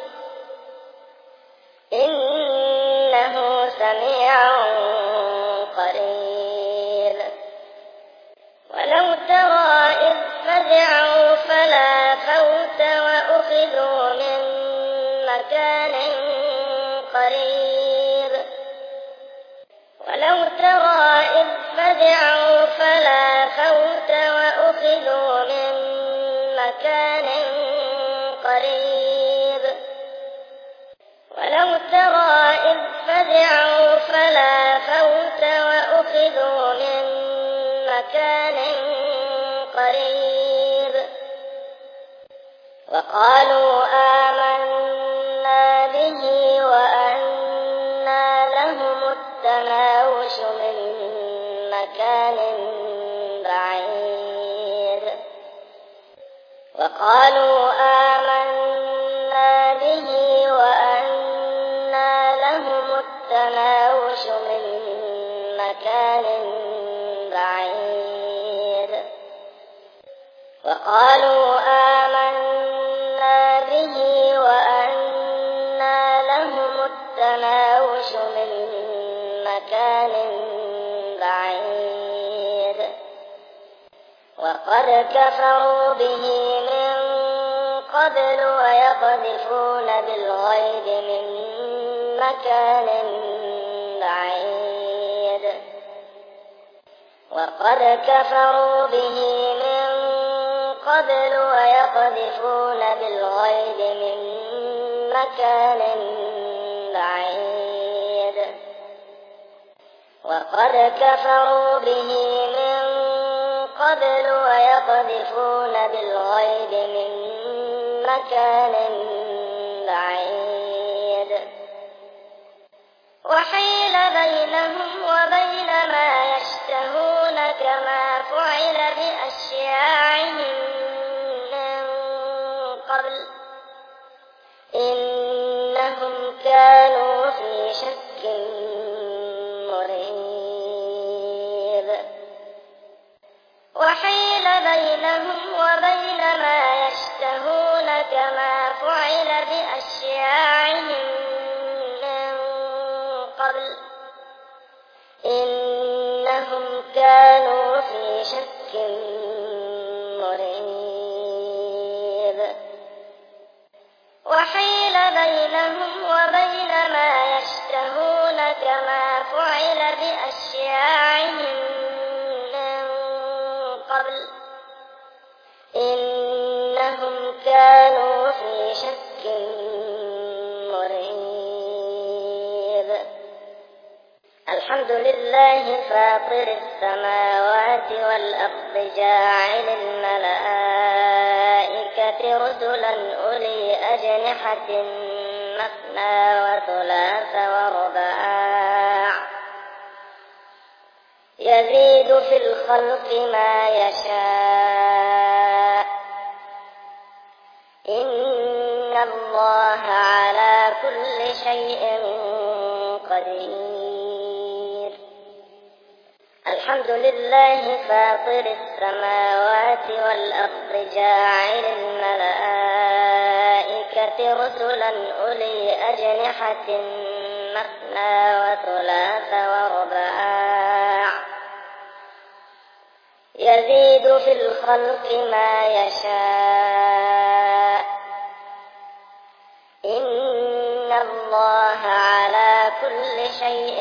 إنه سميع قريب ولو ترى إذ فزعوا فلا فوت وأخذوا من مكان قريب ولو ترى إذ فزعوا فلا فوت وأخذوا من مكان قريب ولو ترى إذ فزعوا فلا فوت وأخذوا من مكان قريب وقالوا آمنا به وأنى لهم التناوش من مكان بعيد وقالوا آمنا به وأنى لهم التناوش من مكان بعيد وقالوا آمنا به وأنى لهم التناوش من مكان بعيد وقد كفروا به من قبل ويقذفون بالغيب من مكان بعيد وقد كفروا به من قبل ويقذفون بالغيب من مكان بعيد وقد كفروا به من قبل ويقذفون بالغيب من مكان بعيد وحيل بينهم وبين ما يشتهون كما فعل بأشياعهم من قبل إنهم كانوا في شك مريب وحيل بينهم وبين ما يشتهون كما فعل بأشياعهم من قبل إنهم كانوا في شك مريب وحيل بينهم وبين ما يشتهون كما فعل بأشياعهم من قبل إنهم كانوا في شك مريب الحمد لله فاطر السماوات والأرض جاعل الملائكة رسلا أولي أجنحة مثنى وثلاث ورباع يزيد في الخلق ما يشاء إن الله على كل شيء قدير الحمد لله فاطر السماوات والأرض جاعل الملائكة رسلا أولي أجنحة مثنى وثلاث ورباع يزيد في الخلق ما يشاء إن الله على كل شيء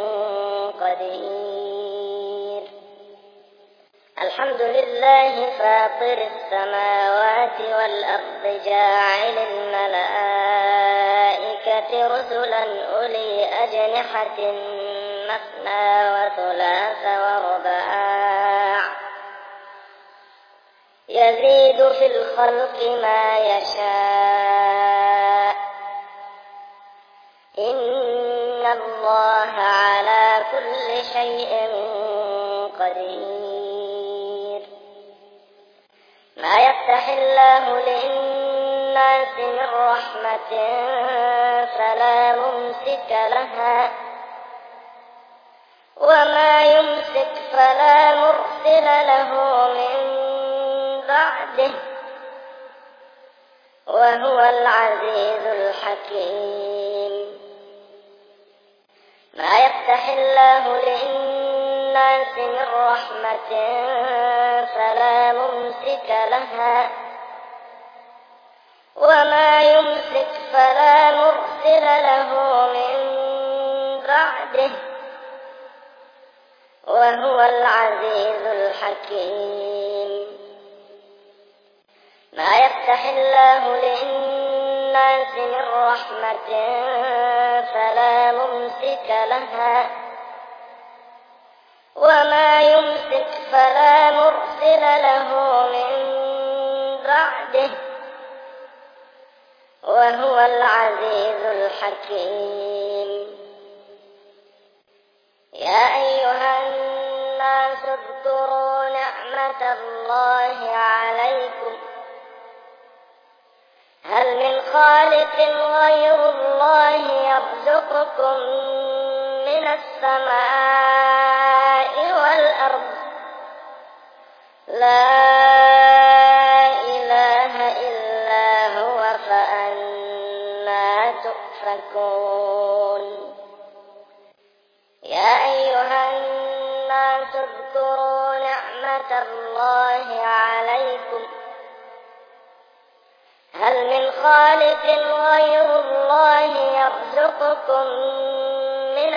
قدير الحمد لله فاطر السماوات والأرض جاعل الملائكة رسلا أولي أجنحة مثنى وثلاث ورباع يزيد في الخلق ما يشاء إن الله على كل شيء قدير ما يفتح الله للناس من رحمة فلا ممسك لها وما يمسك فلا مرسل له من بعده وهو العزيز الحكيم ما يفتح الله للناس من رحمة فلا ممسك لها وما يمسك فلا مرسل له من بعده وهو العزيز الحكيم ما يفتح الله للناس من رحمة فلا ممسك لها وما يمسك فلا مرسل له من بعده وهو العزيز الحكيم يا أيها الناس اذكروا نعمة الله عليكم هل من خالق غير الله يرزقكم من السماء والأرض لا إله إلا هو فأنى تؤفكون يا أيها الناس اذكروا نعمة الله عليكم هل من خالق غير الله يرزقكم من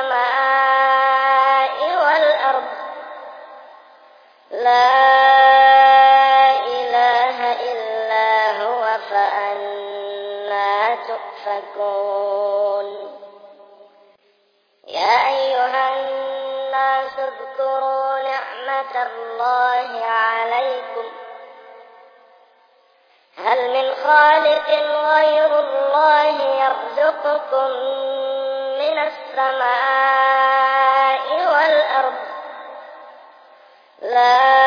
السماء والأرض لا إله إلا هو فأنى تؤفكون يا أيها الناس اذكروا نعمة الله عليكم هل من خالق غير الله يرزقكم من السماء والأرض لا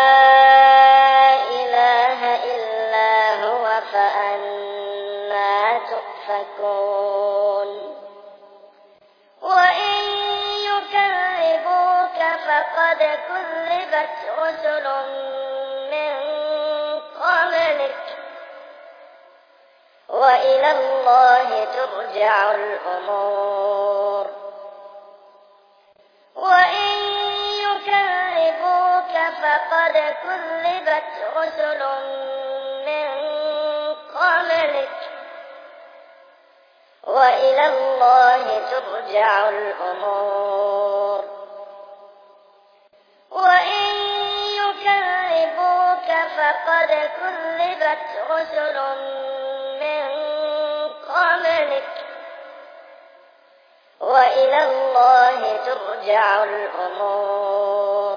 إله إلا هو فأنى تؤفكون وإن يكذبوك فقد كذبت رسل من قبلك وإلى الله ترجع الأمور وإن يكذبوك فقد كذبت رسل من قبلك وإلى الله ترجع الأمور وإن يكذبوك فقد كذبت رسل من قبلك وإلى الله ترجع الأمور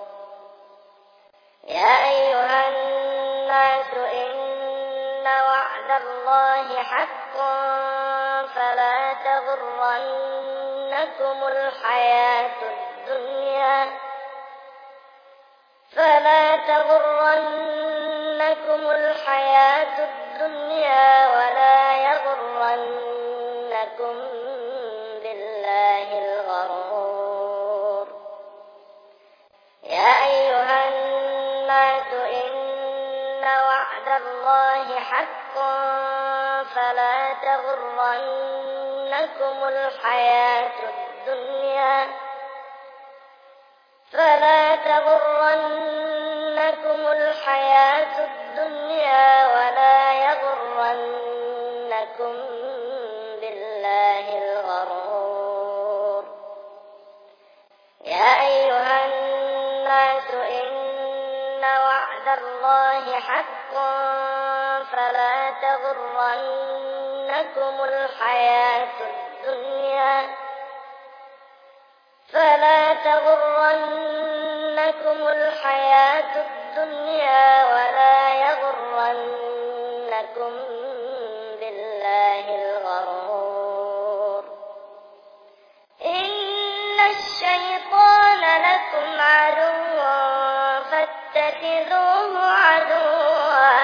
يا أيها الناس إن وعد الله حق فلا تغرنكم الحياة الدنيا فلا تغرنكم الحياة الدنيا ولا يغرنكم بالله الغرور يا أيها الناس إن وعد الله حق فلا تغرنكم الحياة الدنيا فلا تغرنكم الحياة الدنيا ولا يغرنكم بالله الغرور يا أيها الناس إن وعد الله حق فلا تغرنكم الحياة الدنيا فلا تغرنكم الحياة الدنيا ولا يغرنكم بالله الغرور إن الشيطان لكم عدو فاتخذوه عدوا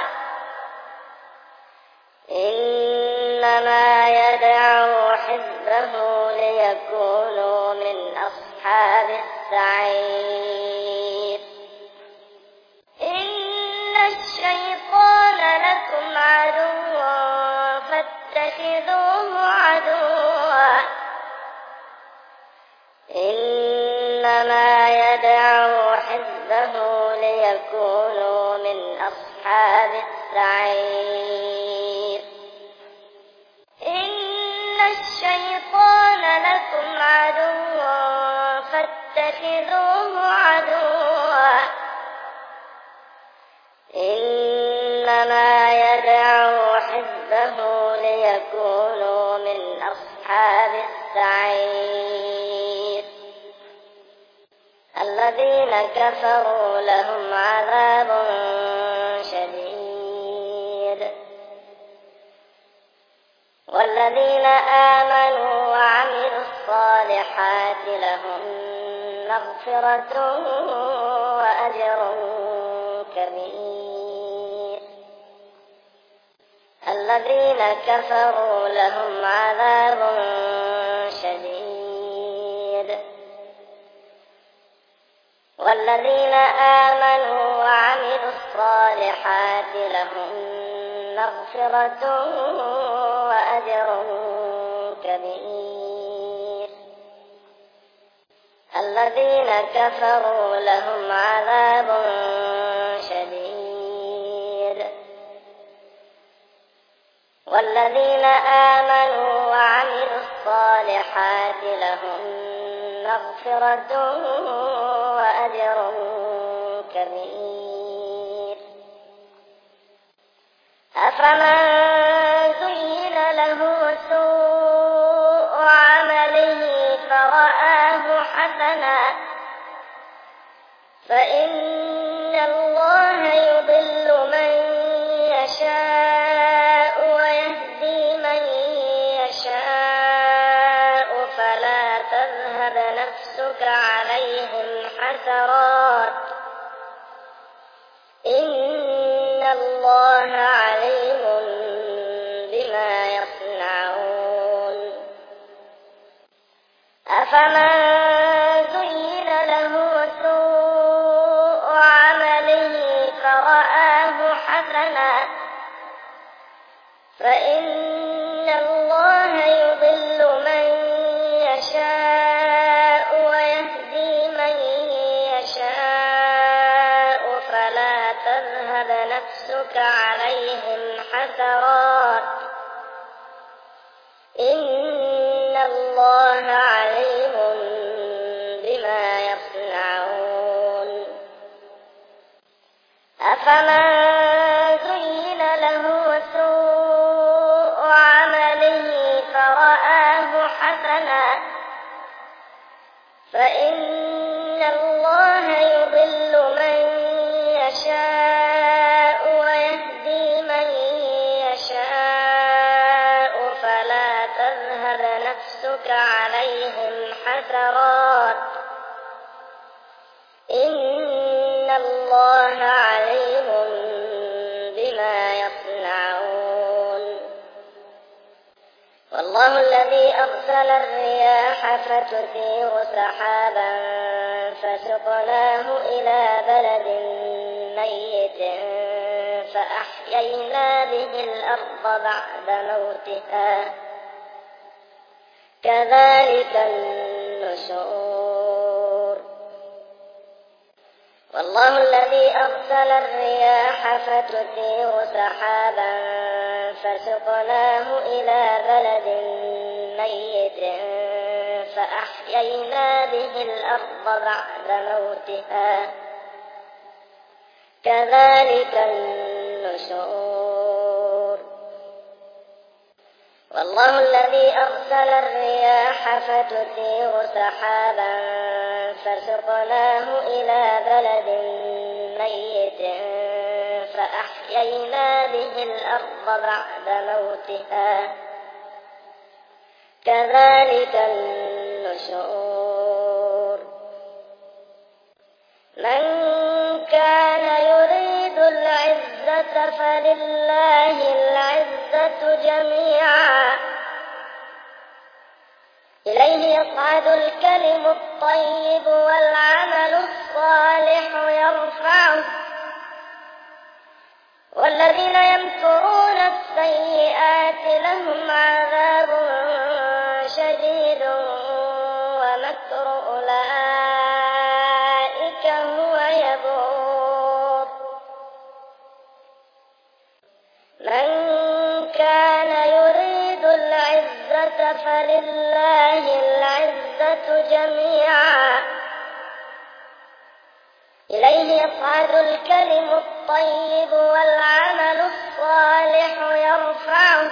إنما يدعو حزبه ليكونوا من أصحاب السعير إن الشيطان لكم عدو فاتخذوه عدوا إنما يدعو حزبه ليكونوا من أصحاب السعير إن الشيطان لكم عدو فاتخذوه عدوا إنما يدعو حزبه ليكونوا من أصحاب السعير الذين كفروا لهم عذاب شديد والذين آمنوا وعملوا الصالحات لهم مغفرة وأجر كبير الذين كفروا لهم عذاب شديد والذين آمنوا وعملوا الصالحات لهم مغفرة وأجر كبير الذين كفروا لهم عذاب شديد والذين آمنوا وعملوا الصالحات لهم مغفرة وأجر كبير أفمن زين له سوء عمله فرآه حسنا فإن الله يضل من يشاء ويهدي من يشاء فلا تذهب نفسك عليهم حسرات الله عليم بما يصنعون أفمن زين له سوء عمله فرآه حسنا فإن الله يضل من يشاء ويهدي من يشاء فلا تذهب نفسك عليهم حسرات إن الله عليم بما يصنعون أفمن زين له سوء عمله فرآه حسنا فإن الله يضل من يشاء ويهدي من يشاء فلا تذهب نفسك عليهم حسرات إن الله عليم بما يصنعون والله الذي أرسل الرياح فتثير سحابا فسقناه إلى بلد ميت فأحيينا به الأرض بعد موتها كذلك النشور والله الذي أرسل الرياح فتثير سحابا فسقناه إلى بلد ميت فأحيينا به الأرض بعد موتها كذلك النشور والله الذي أرسل الرياح فتثير سحابا فسقناه إلى بلد ميت فأحيينا به الأرض بعد موتها كذلك النشور من كان يريد العزة فلله العزة جميعا إليه يصعد الكلم الطيب والعمل الصالح يرفعه والذين يمكرون السيئات لهم عذاب شديد ومكر أولئك هو يبور من كان يريد العزة فلله العزة جميعا إليه يصعد الكلم الطيب والعمل الصالح يرفعه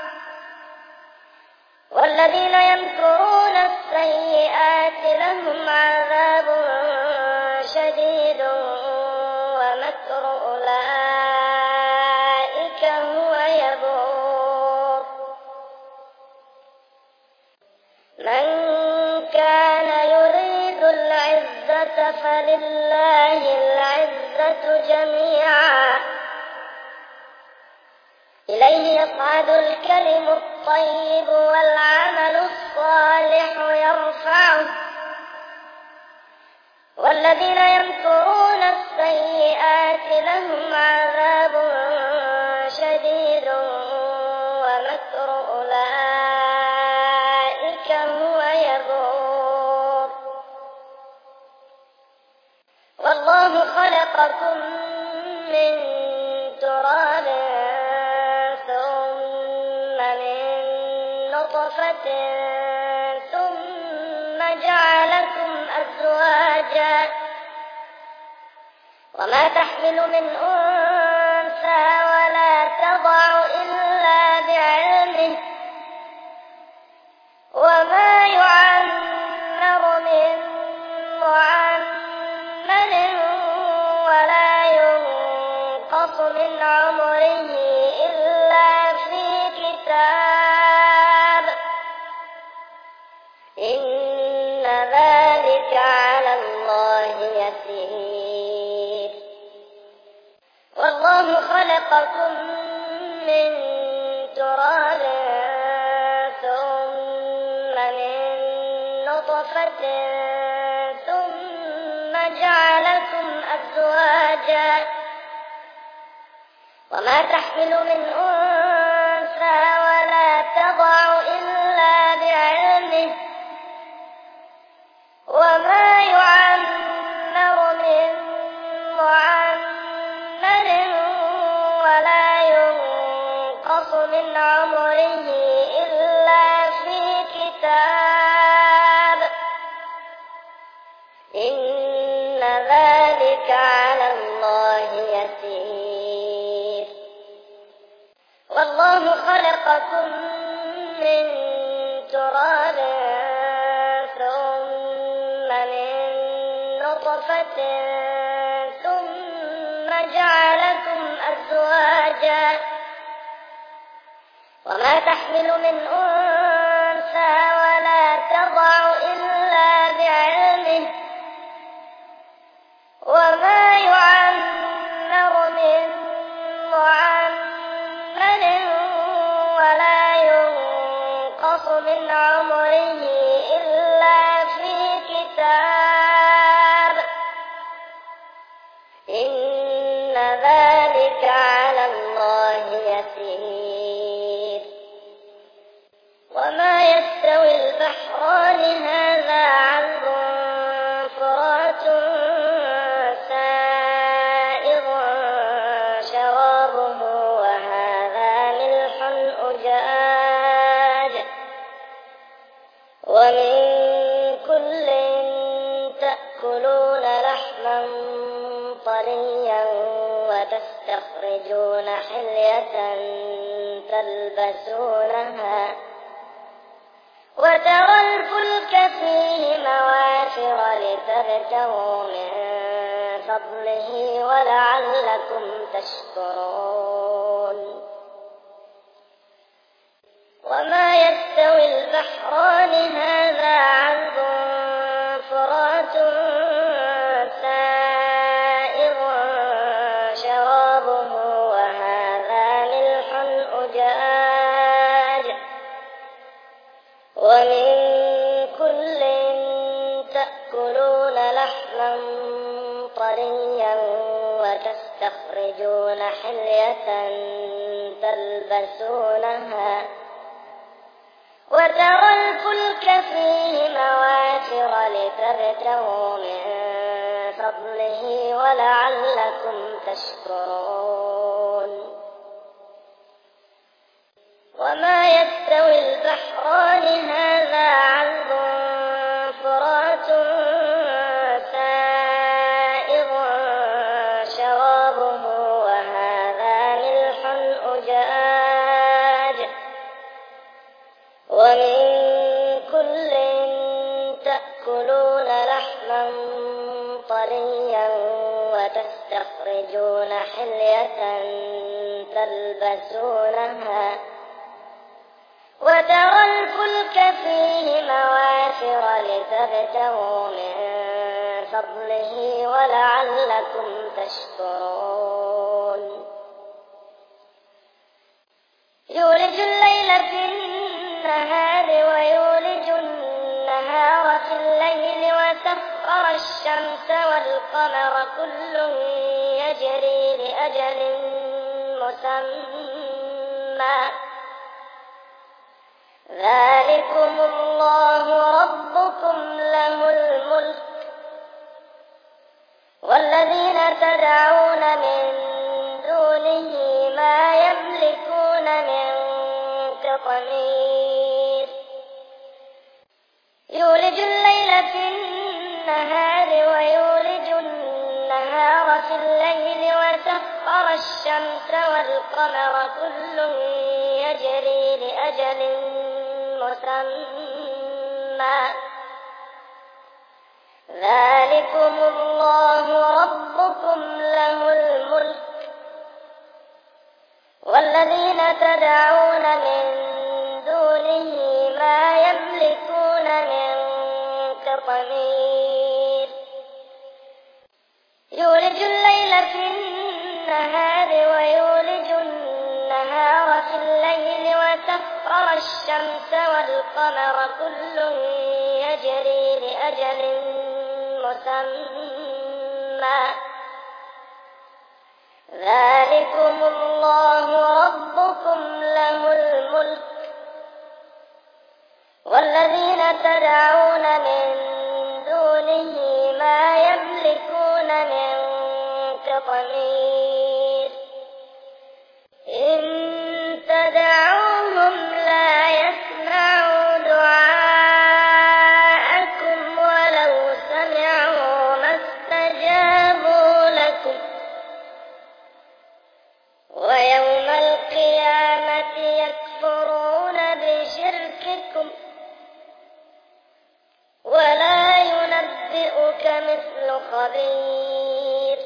والذين يمكرون السيئات لهم عذاب شديد ومكر أولئك هو يبور من كان يريد العزة فلله العزة جميعا إليه يصعد الكلم الطيب والعمل الصالح يرفعه والذين يمكرون السيئات لهم عذاب شديد ومكر أولئك هو يبور والله خلقكم من تراب ثم من نطفة ثم جعلكم أزواجا وما تحمل من أنثى ولا تضع إلا بعلمه وما يعمر من معمر ولا ينقص من عمره إلا في كتاب إن ذلك على الله يسير والله خلقكم من تراب ثم من نطفة ثم جعلكم أزواجا وما تحمل من أنثى ولا تضع إلا بعلمه وما يعمر من معمر ولا ينقص من عمره إلا في كتاب إن ذلك على الله يسير والله خلقكم من تراب ثم من نطفة ثم جعلكم أزواجا وما تحمل من أنثى ولا تضع إلا بعلمه وما يعمر من معمر ولا ينقص من عمره إلا في كتاب إن ذلك على الله يسير وما يستوي البحران هذا عذب فرات سائغ شرابه وهذا ملح أجاج ومن كل تأكلون لحما طريا وتستخرجون حلية تلبسونها وترى الفلك فيه مواخر لتبتغوا من فضله ولعلكم تشكرون وما يستوي البحران هذا عذب فرات سائغ شرابه وهذا ملح أجاج ومن كل تأكلون لحما طريا وتستخرجون حلية تلبسونها وترى الفلك فيه مواخر لتبتغوا من فضله ولعلكم تشكرون وما يستوي البحران هذا عذب فرات سائغ شرابه وهذا ملح أجاج ومن كل تأكلون لحما طريا وتستخرجون حلية تلبسونها وترى الفلك فيه مواخر لتبتغوا من فضله ولعلكم تشكرون يولج الليل في النهار ويولج النهار في الليل وسخر الشمس والقمر كل يجري لأجل مسمى ذلكم الله ربكم له الملك والذين تدعون من دونه ما يملكون من قطمير يولج الليل في النهار ويولج النهار في الليل وسخر الشمس والقمر كل يجري لأجل مسمى ذلكم الله ربكم له الملك والذين تدعون من دونه ما يملكون من قطمير يولج الليل في النهار ويولج النهار في الليل وسخر الشمس والقمر كل يجري لأجل مسمى ذلكم الله ربكم له الملك والذين تدعون من دونه ما يملكون من قطمير إن تدعوهم لا يسمعوا دعاءكم ولو سمعوا ما استجابوا لكم ويوم القيامة يكفرون بشرككم ولا ينبئك مثل خبير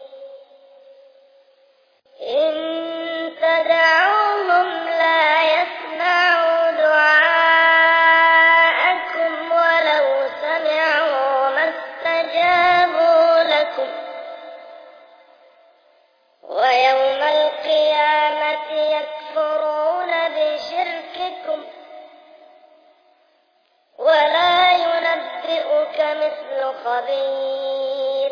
إن تدعوهم لا يسمعوا دعاءكم ولو سمعوا ما استجابوا لكم ويوم القيامة يكفرون بشرككم ولا ينبئك مثل خبير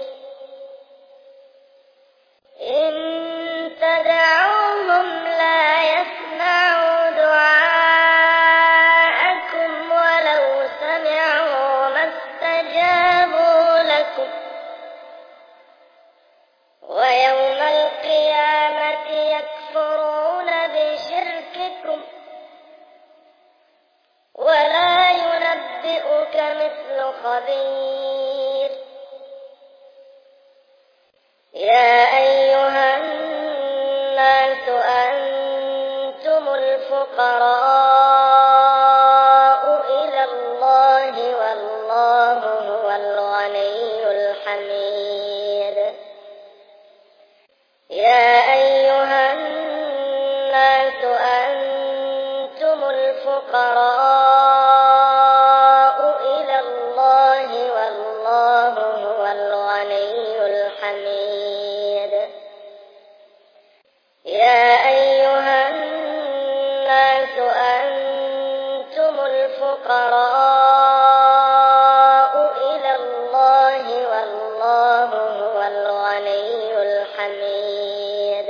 إن تدعوهم لا يسمعوا دعاءكم ولو سمعوا ما استجابوا لكم ويوم القيامة يكفرون بشرككم ولا ينبئك مثل خبير يا أيها الناس أنتم الفقراء إلى الله والله هو الغني الحميد يا أيها الناس أنتم الفقراء إلى الله والله هو الغني الحميد يا أيها الناس أنتم الفقراء إلى الله والله هو الغني الحميد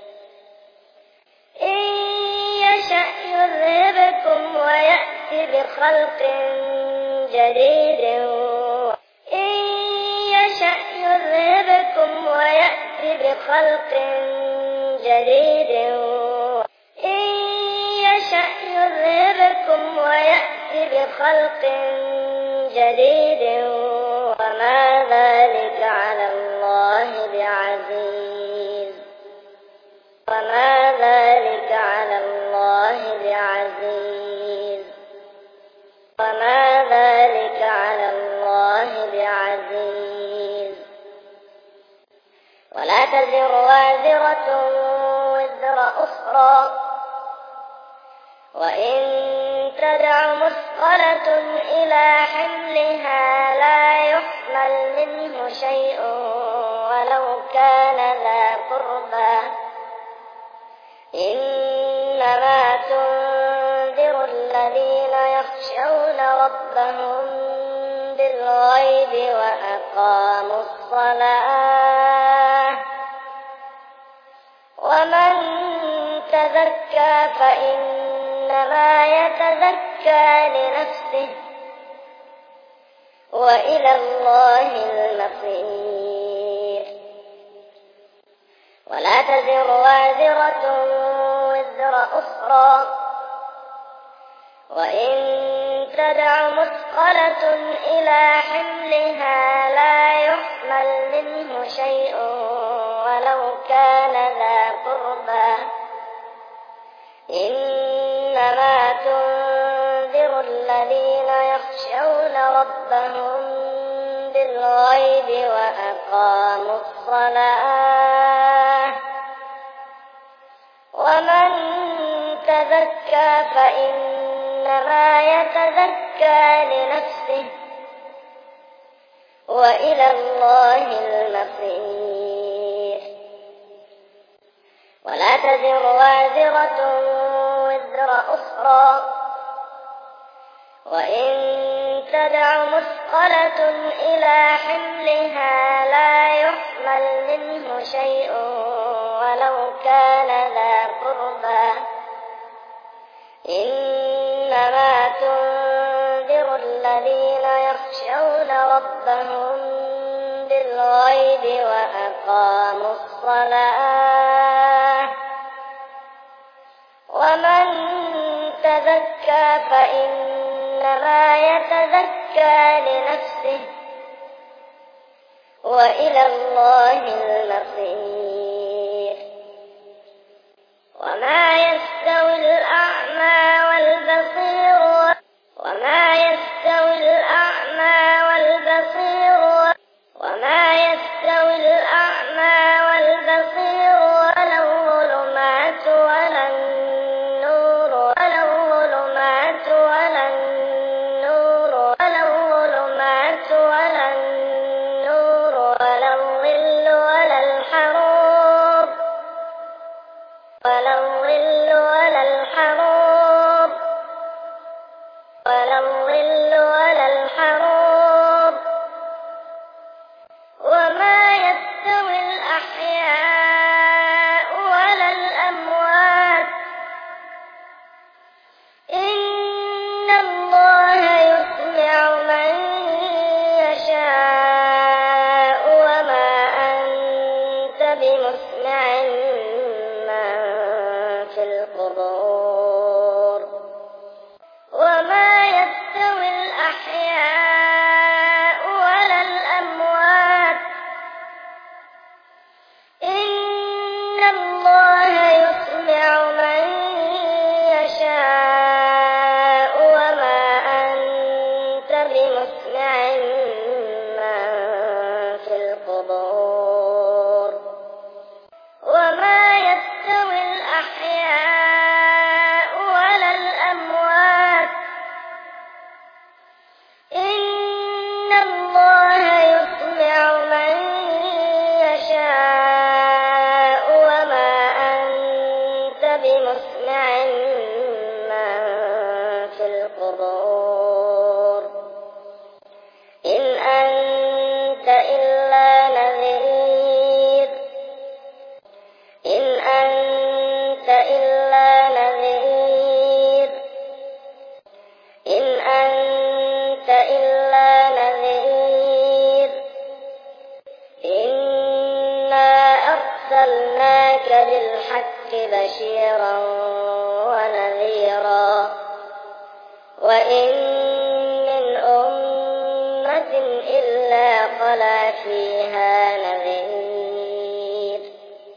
إن يشأ يذهبكم ويأتي بخلق جديد إن يشأ يذهبكم ويأتي بخلق جديد إن يشأ يذهبكم ويأتي بخلق جديد وما ذلك على الله بعزيز وما ذلك على الله بعزيز وما ذلك على الله بعزيز ولا تزر وازرة وزر أخرى وإن تدع مثقلة إلى حملها لا يحمل منه شيء ولو كان ذا قربى إنما تنذر الذين يخشون ربهم بالغيب وأقاموا الصلاة ومن تزكى فإنما يتزكى لنفسه وإلى الله المصير ولا تزر وازرة وزر أخرى وإن تدع مثقلة إلى حملها لا يحمل منه شيء ولو كان ذا قربى إنما تنذر الذين يخشون ربهم بالغيب وأقاموا الصلاة ومن تزكى فإنما يتزكى لنفسه وإلى الله المصير تزر وازرة وزر أخرى وإن تدع مثقلة إلى حملها لا يحمل منه شيء ولو كان ذا قربى إنما تنذر الذين يخشون ربهم بالغيب وأقاموا الصلاة ومن تزكى فإنما يتزكى لنفسه وإلى الله المصير وما يستوي الأعمى والبصير وما يستوي الأعمى والبصير وما يستوي الأعمى والبصير ولا الظلمات ولا النور ولا الظلمات ولا النور ولا الظلمات ولا النور ولا الظل ولا الحروب ولا الظل ولا الحروب ولا الظل ولا الحروب وما يستوي الأحياء ولا الأموات إن الله يسمع من يشاء وما أنت بمسمع من في القبور وما يستوي الأحياء ولا الأموات إن الله يسمع من يشاء وما أنت بمسمع من في القبور وما يستوي الأحياء ولا الأموات إن الله يسمع من يشاء وما أنت بمسمع من في القبور إن أنت إلا نذير إن أنت إلا نذير إن أنت إلا نذير إنا أرسلناك بالحق بشيرا ونذيرا وإن من أمة إلا خلا فيها نذير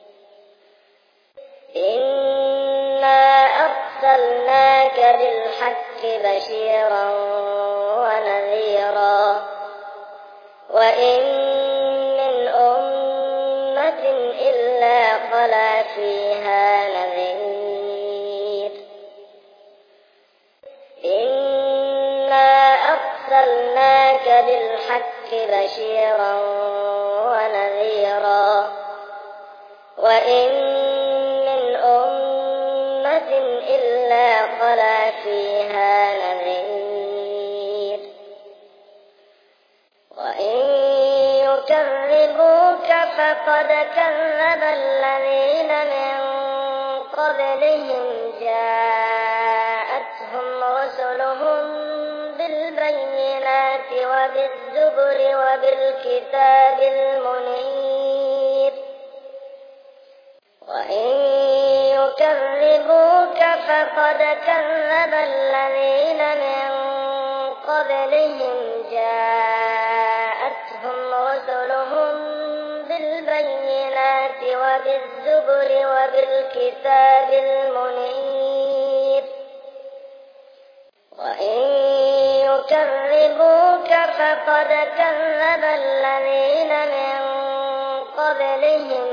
إنا أرسلناك بالحق بشيرا ونذيرا وإن من أمة إلا خلا فيها نذير إنا أرسلناك بالحق بشيرا ونذيرا وإن من أمة إلا خلا فيها نذير وإن يكذبوك فقد كذب الذين من قبلهم جاءتهم رسلهم بالبينات وبالزبر وبالكتاب المنير وإن يكذبوك فقد كذب الذين من قبلهم جاءتهم رسلهم بالبينات وبالزبر وبالكتاب المنير وإن يكذبوك فقد كذب الذين من قبلهم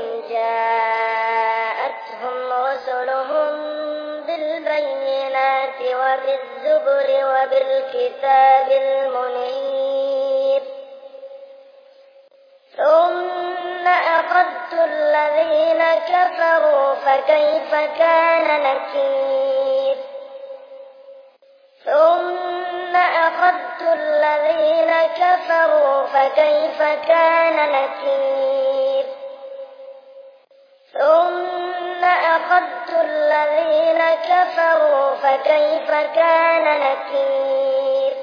جاءتهم رسلهم بالبينات وبالزبر وبالكتاب المنير ثم أخذ أخذت الذين كفروا فكيف كان نكير ثم أخذت الذين كفروا فكيف كان نكير ثم أخذت الذين كفروا فكيف كان نكير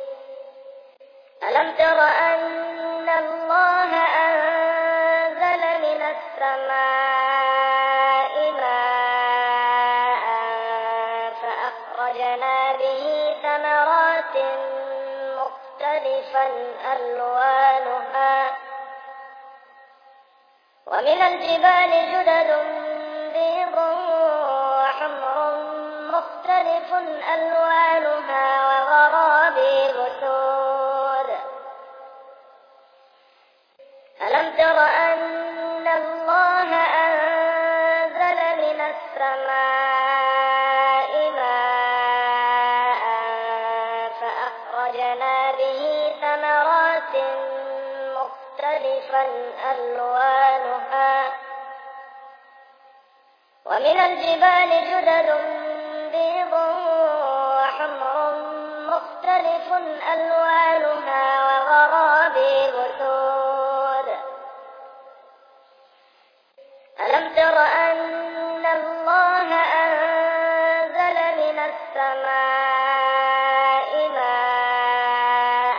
ألم تر أن الله أنزل من السماء ماء فأخرجنا به ثمرات مختلفا ألوانها ومن الجبال جدد بيض وحمر مختلف ألوانها وغرابيب سود ألم تر أن الله أنزل من السماء ماء فأخرجنا به ثمرات مختلفا ألوانها ومن الجبال جدد بيض وحمر مختلف ألوانها وغرابيب سود ألم تر أن الله أنزل من السماء ماء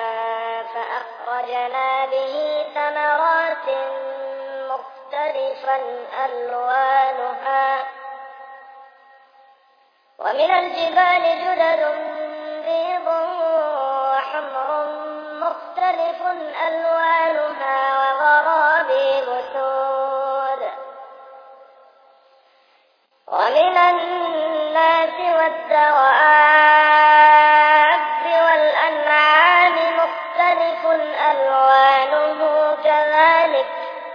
فأخرجنا به ثمرات مختلفا ألوانها ومن الجبال جدد بيض وحمر مختلف ألوانها وغرابيب سود ومن الناس والدواب والأنعام مختلف ألوانه كذلك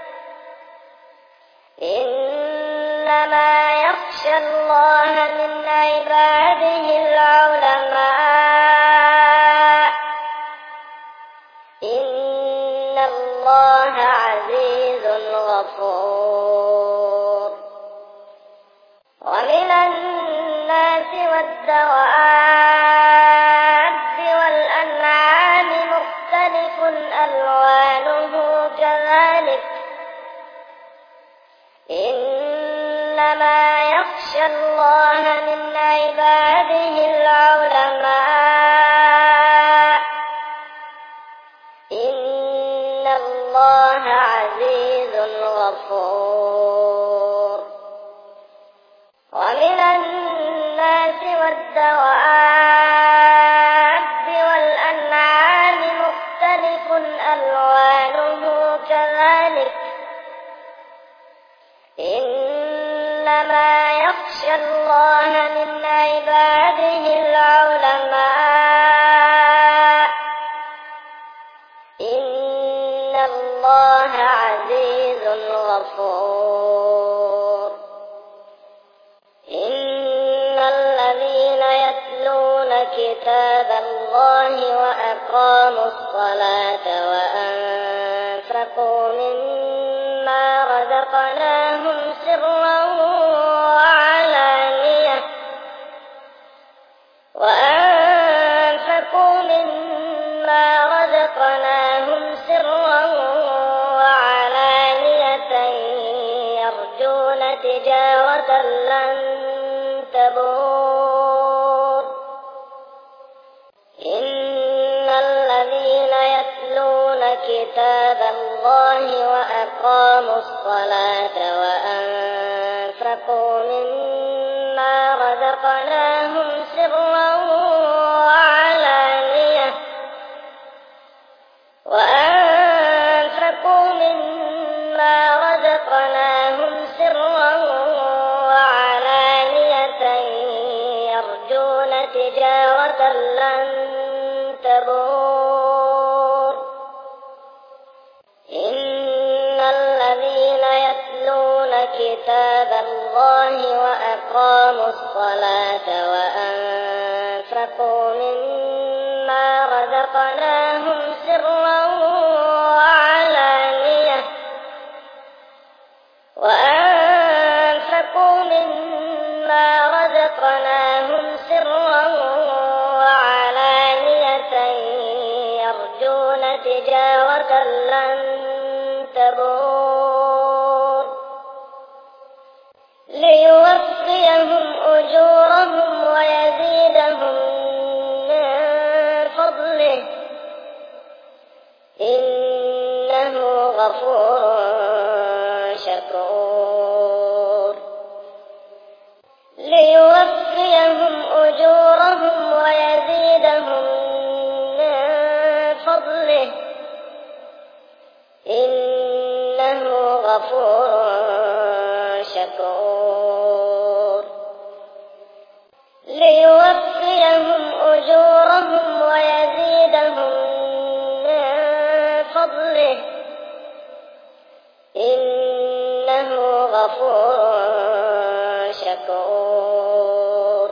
إنما يخشى الله من عباده العلماء إن الله عزيز غفور ومن الناس والدواب والأنعام مختلف ألوانه كذلك إنما يخشى الله من عباده العلماء إن الله عزيز غفور ومن الناس والدواب والأنعام مختلف ألوانه كذلك إنما يخشى الله من عباده العلماء إن الله عزيز غفور إن الذين يتلون كتاب الله وأقاموا الصلاة وأنفقوا مما رزقناهم سرا وعلانية وأنفقوا مما رزقناهم سرا وعلانية يرجون تجارة لن تبور إن الذين يتلون كتاب الله وأقاموا الصلاة وأنفقوا مما رزقناهم سرا وعلانية وأنفقوا مما رزقناهم سرا وعلانية يرجون تجارة لن تبور إن الذين يتلون كتاب الله وأقاموا الصلاة وأنفقوا مما رزقناهم سرا وعلانية لن تبور ليوفيهم أجورهم ويزيدهم من فضله إنه غفور شكور ليوفيهم أجورهم ويزيدهم من فضله إنه غفور شكور ليوفيهم أجورهم ويزيدهم من فضله إنه غفور شكور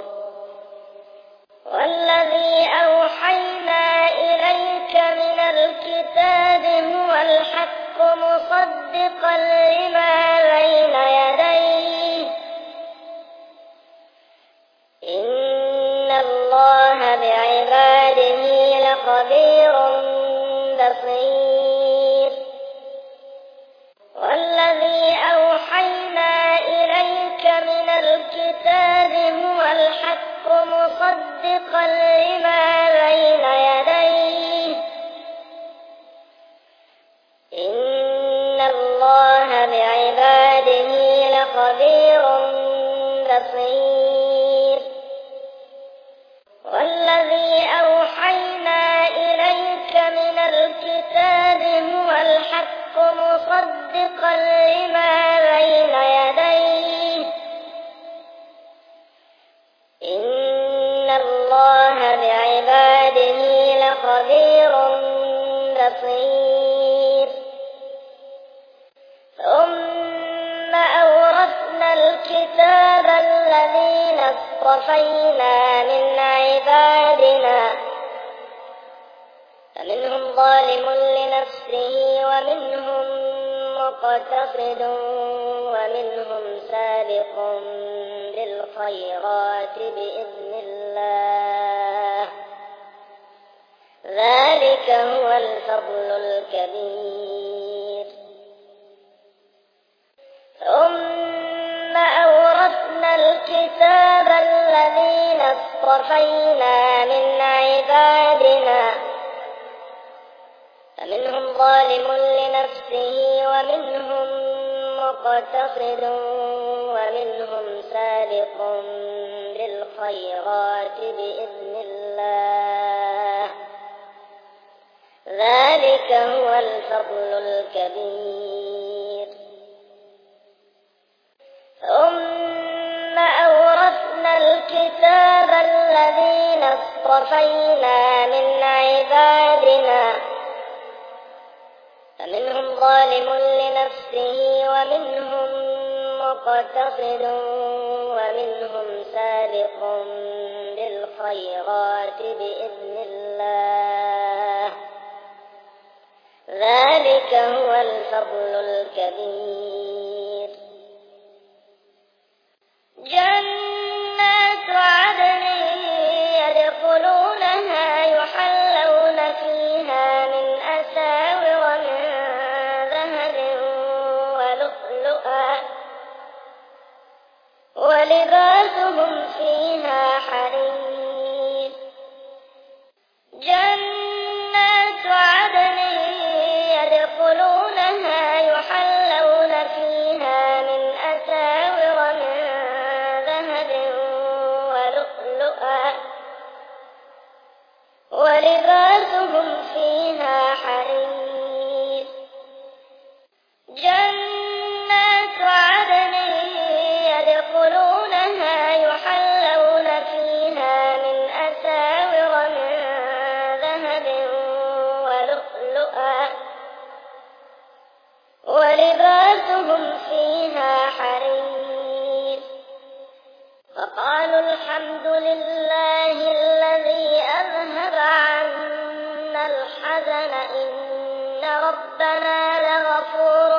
والذي أوحينا إليك من الكتاب هو الحق مصدقا لما بين يديه إن الله بعباده لخبير بصير والذي أوحينا إليك من الكتاب هو الحق مصدقا لما بين يديه إن الله بعباده لخبير بصير والذي أوحينا إليك من الكتاب هو الحق مصدقا لما بين يديه إن الله بعباده لخبير بصير ثم أورثنا الكتاب الذين اصطفينا من عبادنا فمنهم ظالم لنفسه ومنهم مقتصد ومنهم سابق بالخيرات بإذن الله ذلك هو الفضل الكبير ثم أورثنا الكتاب الذين اصطفينا من عبادنا فمنهم ظالم لنفسه ومنهم مقتصد ومنهم سابق بالخيرات بإذن الله ذلك هو الفضل الكبير ثم أورثنا الكتاب الذين اصطفينا من عبادنا فمنهم ظالم لنفسه ومنهم مقتصد ومنهم سابق بالخيرات بإذن الله ذلك هو الفضل الكبير جنات عدن يدخلونها يحلون فيها من أساور من ذهب ولؤلؤا ولباسهم فيها حرير جنات عدن يدخلونها يحلون فيها من أساور من ذهب ولؤلؤا ولباسهم فيها حرير جنات عدن يدخلونها يحلون فيها من أساور من ذهب ولؤلؤا ولباسهم فيها حرير فقالوا الحمد لله الذي أذهب عنا الحزن إن ربنا لغفور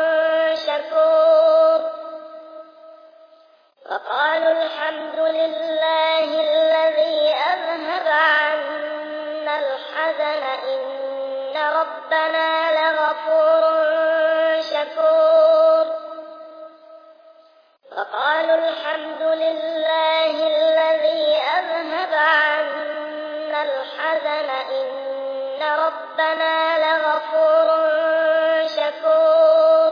شكور فقالوا الحمد لله الذي أذهب عنا الحزن إن ربنا لغفور لغفور شكور وقالوا الحمد لله الذي أذهب عنا الحزن إن ربنا لغفور شكور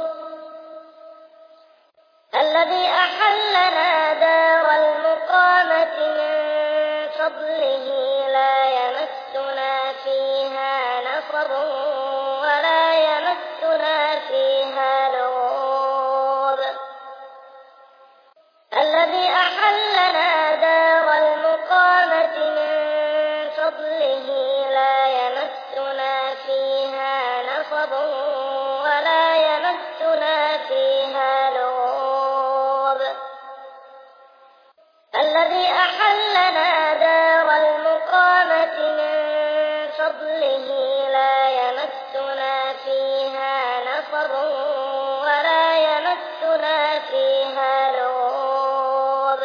الذي أحلنا دار المقامة من فضله لا يمسنا فيها نصب ولا يمسنا فيها لغوب الذي أحلنا دار المقامة من فضله لا يمسنا فيها نصب ولا يمسنا فيها لغوب الذي أحلنا دار المقامة من فضله لا يمسنا فيها نصب ولا يمسنا فيها لغوب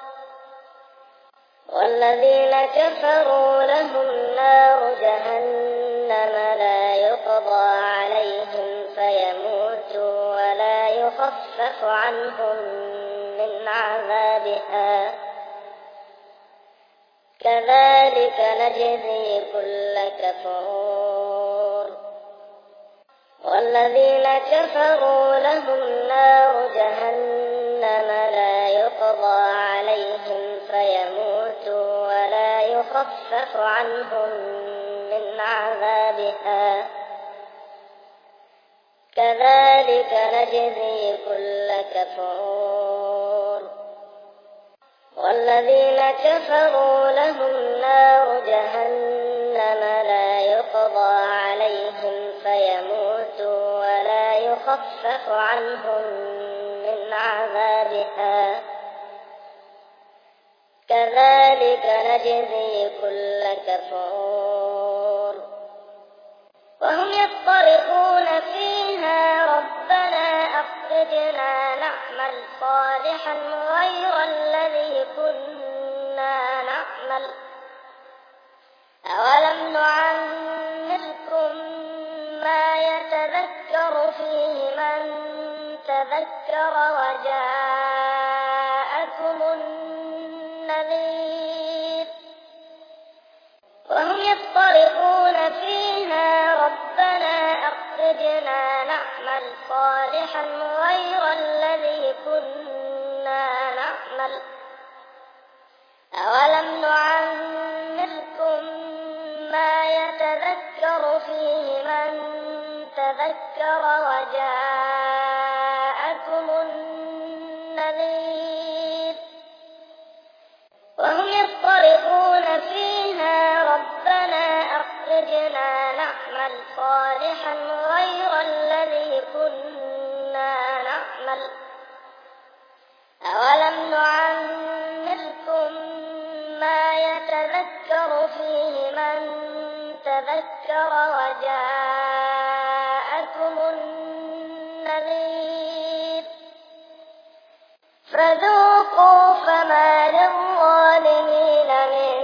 والذين كفروا لهم نار جهنم لا يقضى عليهم فيموتوا ولا يخفف عنهم من عذابها كذلك نجزي كل كفور والذين كفروا لهم نار جهنم لا يقضى عليهم فيموتوا ولا يخفف عنهم من عذابها كذلك نجزي كل كفور والذين كفروا لهم نار جهنم لا يقضى عليهم فيموتوا ولا يخفف عنهم من عذابها كذلك نجزي كل كفور وهم يصطرخون فيها ربنا أخرجنا نعمل صالحا غير الذي كنا نعمل أولم نعمركم ما يتذكر فيه من تذكر وجاءكم النذير وهم يصطرخون فيها ربنا أخرجنا نعمل صالحا غير الذي كنا نعمل أولم نعمركم ما يتذكر فيه من تذكر وجاءكم النذير وهم يصطرخون فيها ربنا أخرجنا نعمل صالحا غير الذي كنا نعمل أولم نعمركم ما يتذكر فيه من تذكر وجاءكم النذير فذوقوا فما للظالمين من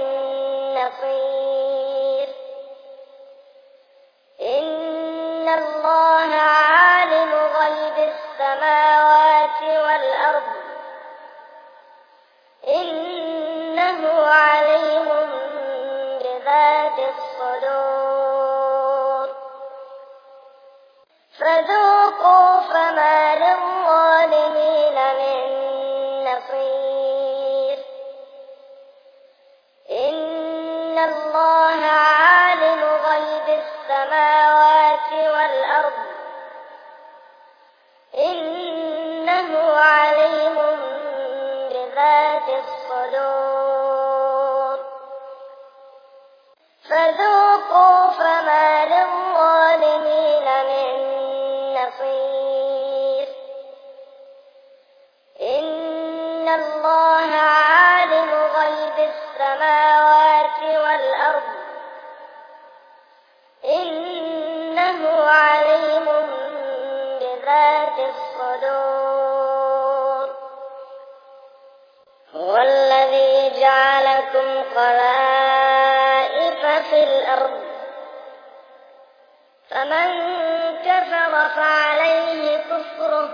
نصير إن الله عالم غيب السماوات والأرض إنه عليم بذات الصدور فذوقوا فما للظالمين من نصير إن الله عالم غيب السماوات والأرض إنه عليم بذات الصدور فذوقوا فما للظالمين من نصير إن الله عالم غيب السماوات والأرض إنه عليم بذات الصدور هو الذي جعلكم خلائف في الأرض فمن كفر فعليه كفره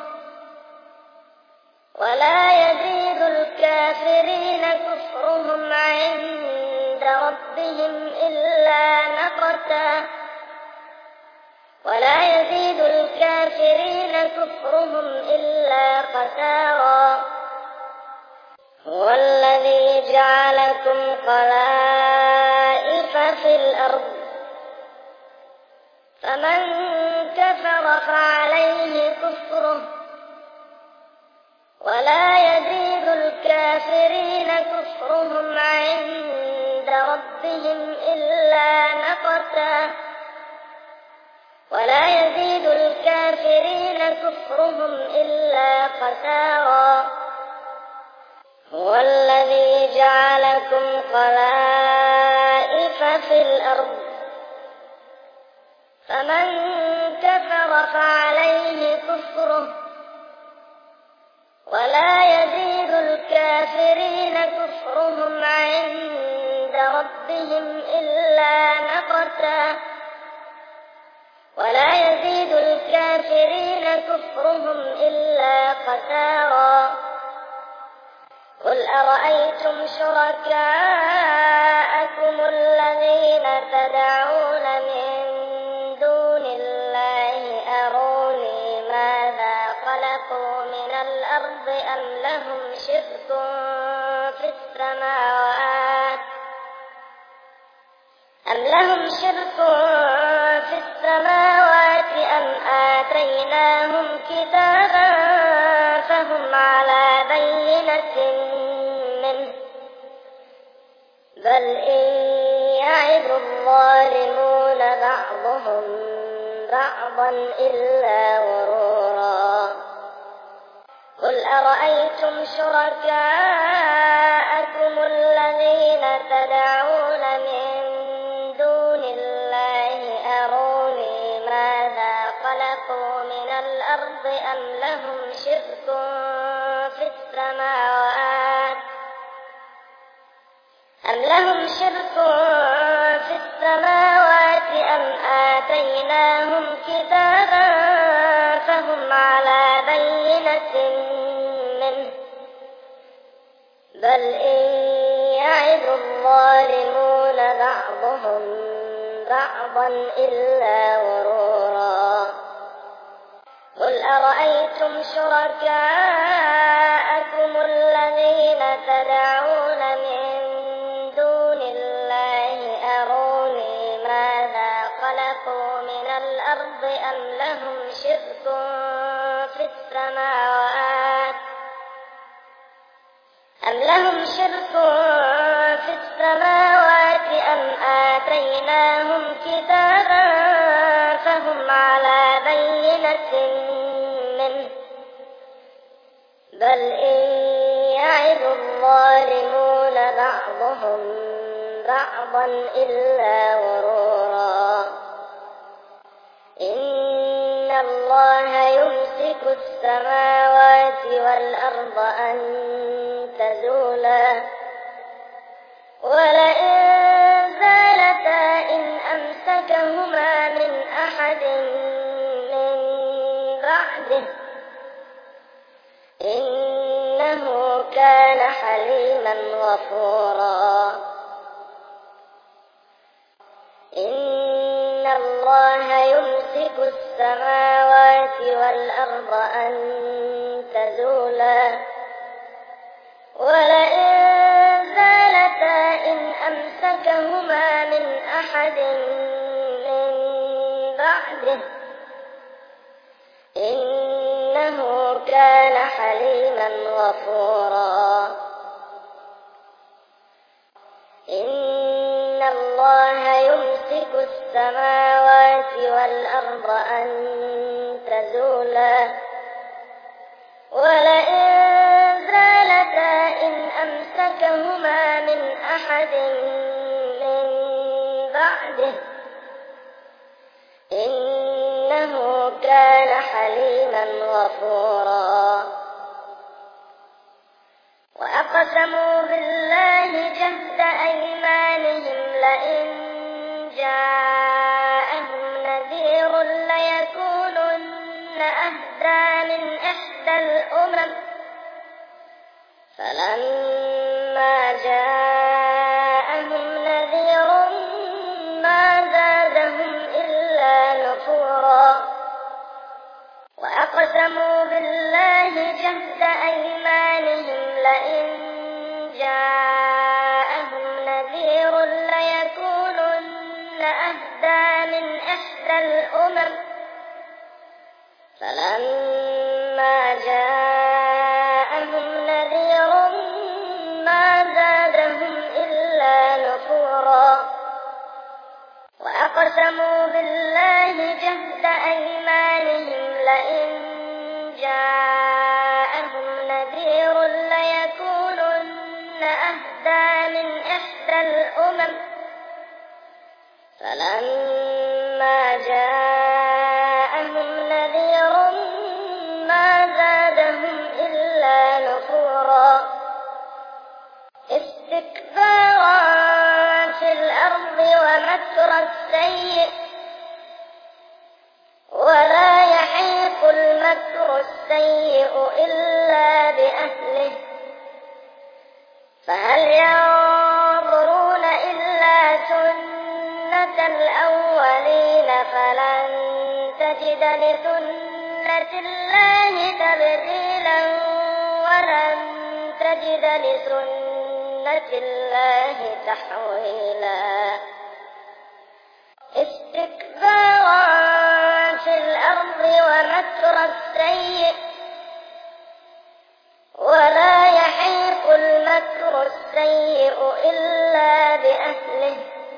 ولا يزيد الكافرين كفرهم عند ربهم إلا مقتا ولا يزيد الكافرين كفرهم إلا خسارا هو الذي جعلكم خلائف في الأرض فمن كفر فعليه كفره ولا يزيد الكافرين كفرهم عند ربهم إلا مقتا ولا يزيد الكافرين كفرهم إلا خسارا هو الذي جعلكم خلائف في الأرض فمن كفر فعليه كفره ولا يزيد الكافرين كفرهم عند ربهم إلا مقتا ولا يزيد الكافرين كفرهم إلا خسارا قل أرأيتم شركاءكم الذين تدعون من دون الله أروني ماذا خلقوا من الأرض أم لهم شرك في السماوات أم لهم شرك في السماوات أم آتيناهم كتابا فهم على بينة منه بل إن يعد الظالمون بعضهم بعضا إلا غرورا قل أرأيتم شركاءكم الذين تدعون من دون الله أروني ماذا خلقوا من الأرض أم لهم شرك في السماوات أم لهم شرك في السماوات أم آتيناهم كتابا فهم على بينة منه بل إن يعد الظالمون بعضهم بعضا إلا غرورا قل أرأيتم شركاءكم الذين تدعون من دون الله أروني ماذا خلقوا من الأرض أم لهم شرك في السماوات أم لهم شرك في السماوات أم آتيناهم كتابا فهم على بينة منه بل إن يعد الظالمون بعضهم بعضا إلا غرورا إن الله يمسك السماوات والأرض أن تزولا ولئن زالتا إن أمسكهما من أحد من بعده إنه كان حليما غفورا إن الله يمسك السماوات والأرض أن تزولا ولئن زالتا إن أمسكهما من أحد من بعده إنه كان حليما غفورا إن الله يمسك السماوات والأرض أن تزولا ولئن زالتا إن أمسكهما من أحد من بعده إنه كان حليما غفورا وأقسموا بالله جهد أيمانهم لئن جاءهم نذير ليكونن إحدى الأمم فلما جاءهم نذير ما زادهم إلا نفورا وأقسموا بالله جهد أيمانهم لئن جاءهم نذير ليكونن أهدى من إحدى الأمم فلما جاءهم نذير ما زادهم إلا نفورا وأقسموا بالله جهد أيمانهم لئن جاءهم نذير ليكونن أهدى من إحدى الأمم فلما جاءهم نذير ما زادهم إلا نفورا استكبارا في الأرض ومكر السيء ولا يحيق المكر السيء إلا بأهله فهل ينظرون إلا سنة الأولين فلن تجد لسنة الله تبديلا ولن تجد لسنة الله تحويلا استكبارا في الأرض ومكر السيء ولا يحيق المكر السيء إلا بأهله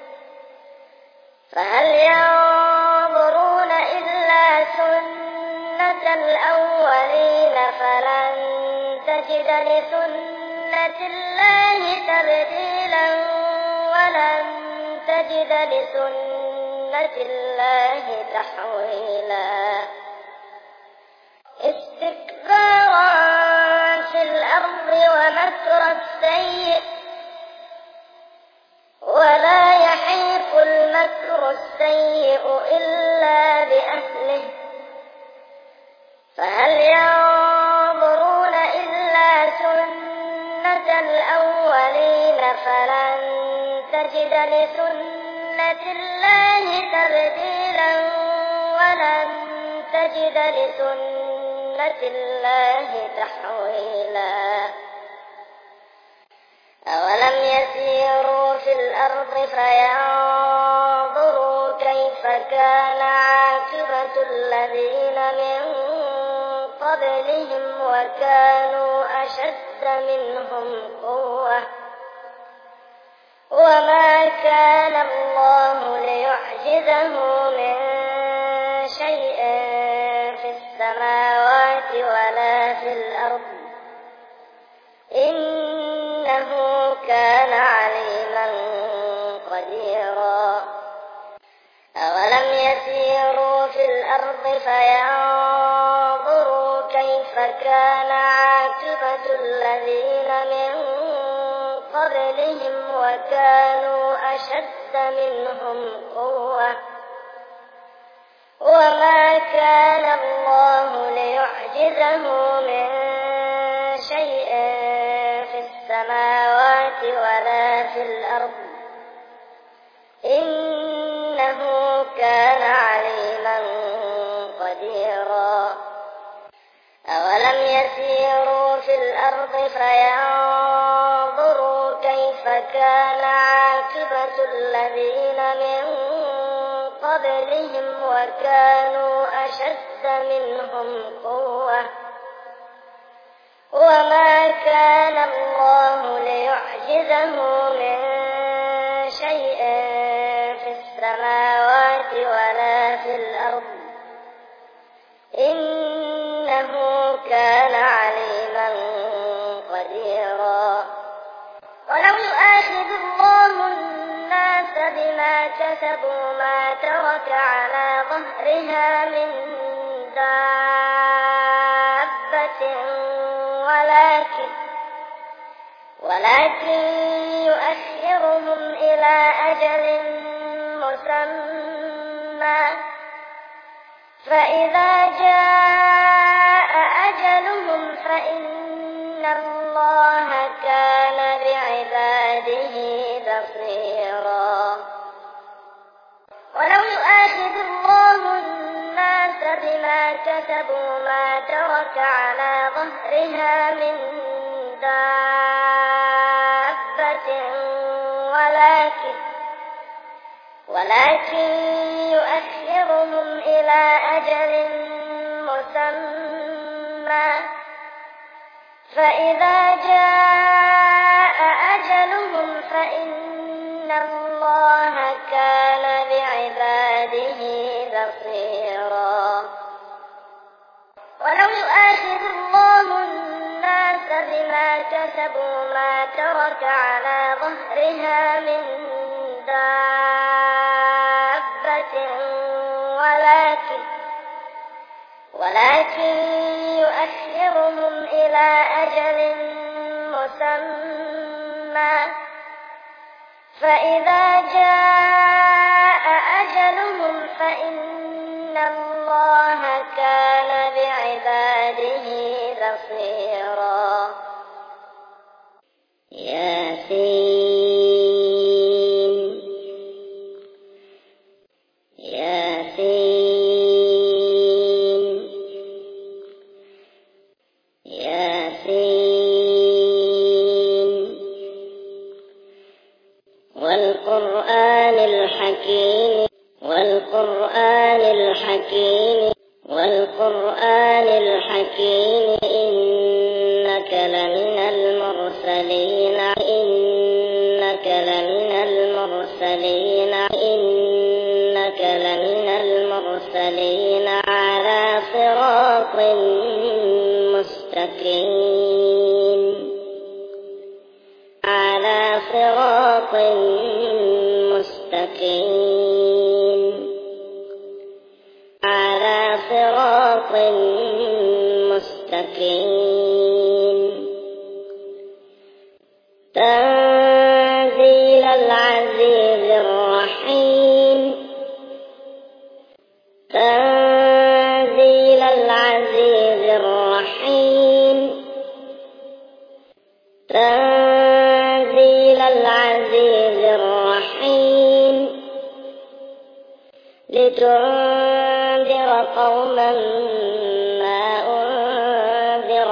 فهل ينظرون إلا سنة الأولين فلن تجد لسنة الله تبديلا ولن تجد لسنة الله تحويلا استكبارا في الأرض ومكر السيء ولا يحيق المكر السيء إلا بأهله فهل ينظرون إلا سنة الأولين فلن تجد لسنة الله تبديلا ولن تجد لسنة الله تحويلا أولم يسيروا في الأرض فينظروا كيف كان عاقبة الذين من قبلهم وكانوا أشد منهم قوة وما كان الله ليعجزه من شيء في السماوات ولا في الأرض إنه كان عليما قديرا أولم يسيروا في الأرض فينظروا كيف كان عاقبة الذين من قبلهم وكانوا أشد منهم قوة وما كان الله ليعجزه من شيء في السماوات ولا في الأرض إنه كان عليما قديرا أولم يسيروا في الأرض فينظروا كيف كان عاقبة الذين من قبلهم وكانوا أشد منهم قوة وما كان الله ليعجزه من شيء في السماوات ولا في الأرض إنه كان عليما قديرا ولو يؤاخذ الله الناس بما كسبوا ما ترك على ظهرها من دابة ولكن ولكن يؤخرهم إلى أجل مسمى فإذا جاء أجلهم فإن الله كان بعباده بصيرا. ولو يؤاخذ الله الناس بما كسبوا ما ترك على ظهرها من دابة ولكن ولكن يؤخرهم إلى أجل مسمى فإذا جاء أجلهم فإن الله كان بعباده بصيرا. ولو يؤاخذ الله الناس بما كسبوا ما ترك على ظهرها من دابة ولكن ولكن يؤخرهم إلى أجل مسمى فإذا جاء أجلهم فإن الله كان بعباده بصيرا. ياسين ياسين ياسين والقرآن الحكيم والقرآن الحكيم والقرآن الحكيم إنك لمن المرسلين إنك لمن المرسلين إنك لمن المرسلين على صراط مستقيم على صراط مستقيم على صراط مستقيم تنزيل العزيز الرحيم تنزيل العزيز الرحيم تنزيل العزيز الرحيم لتنذر قوما ما أنذر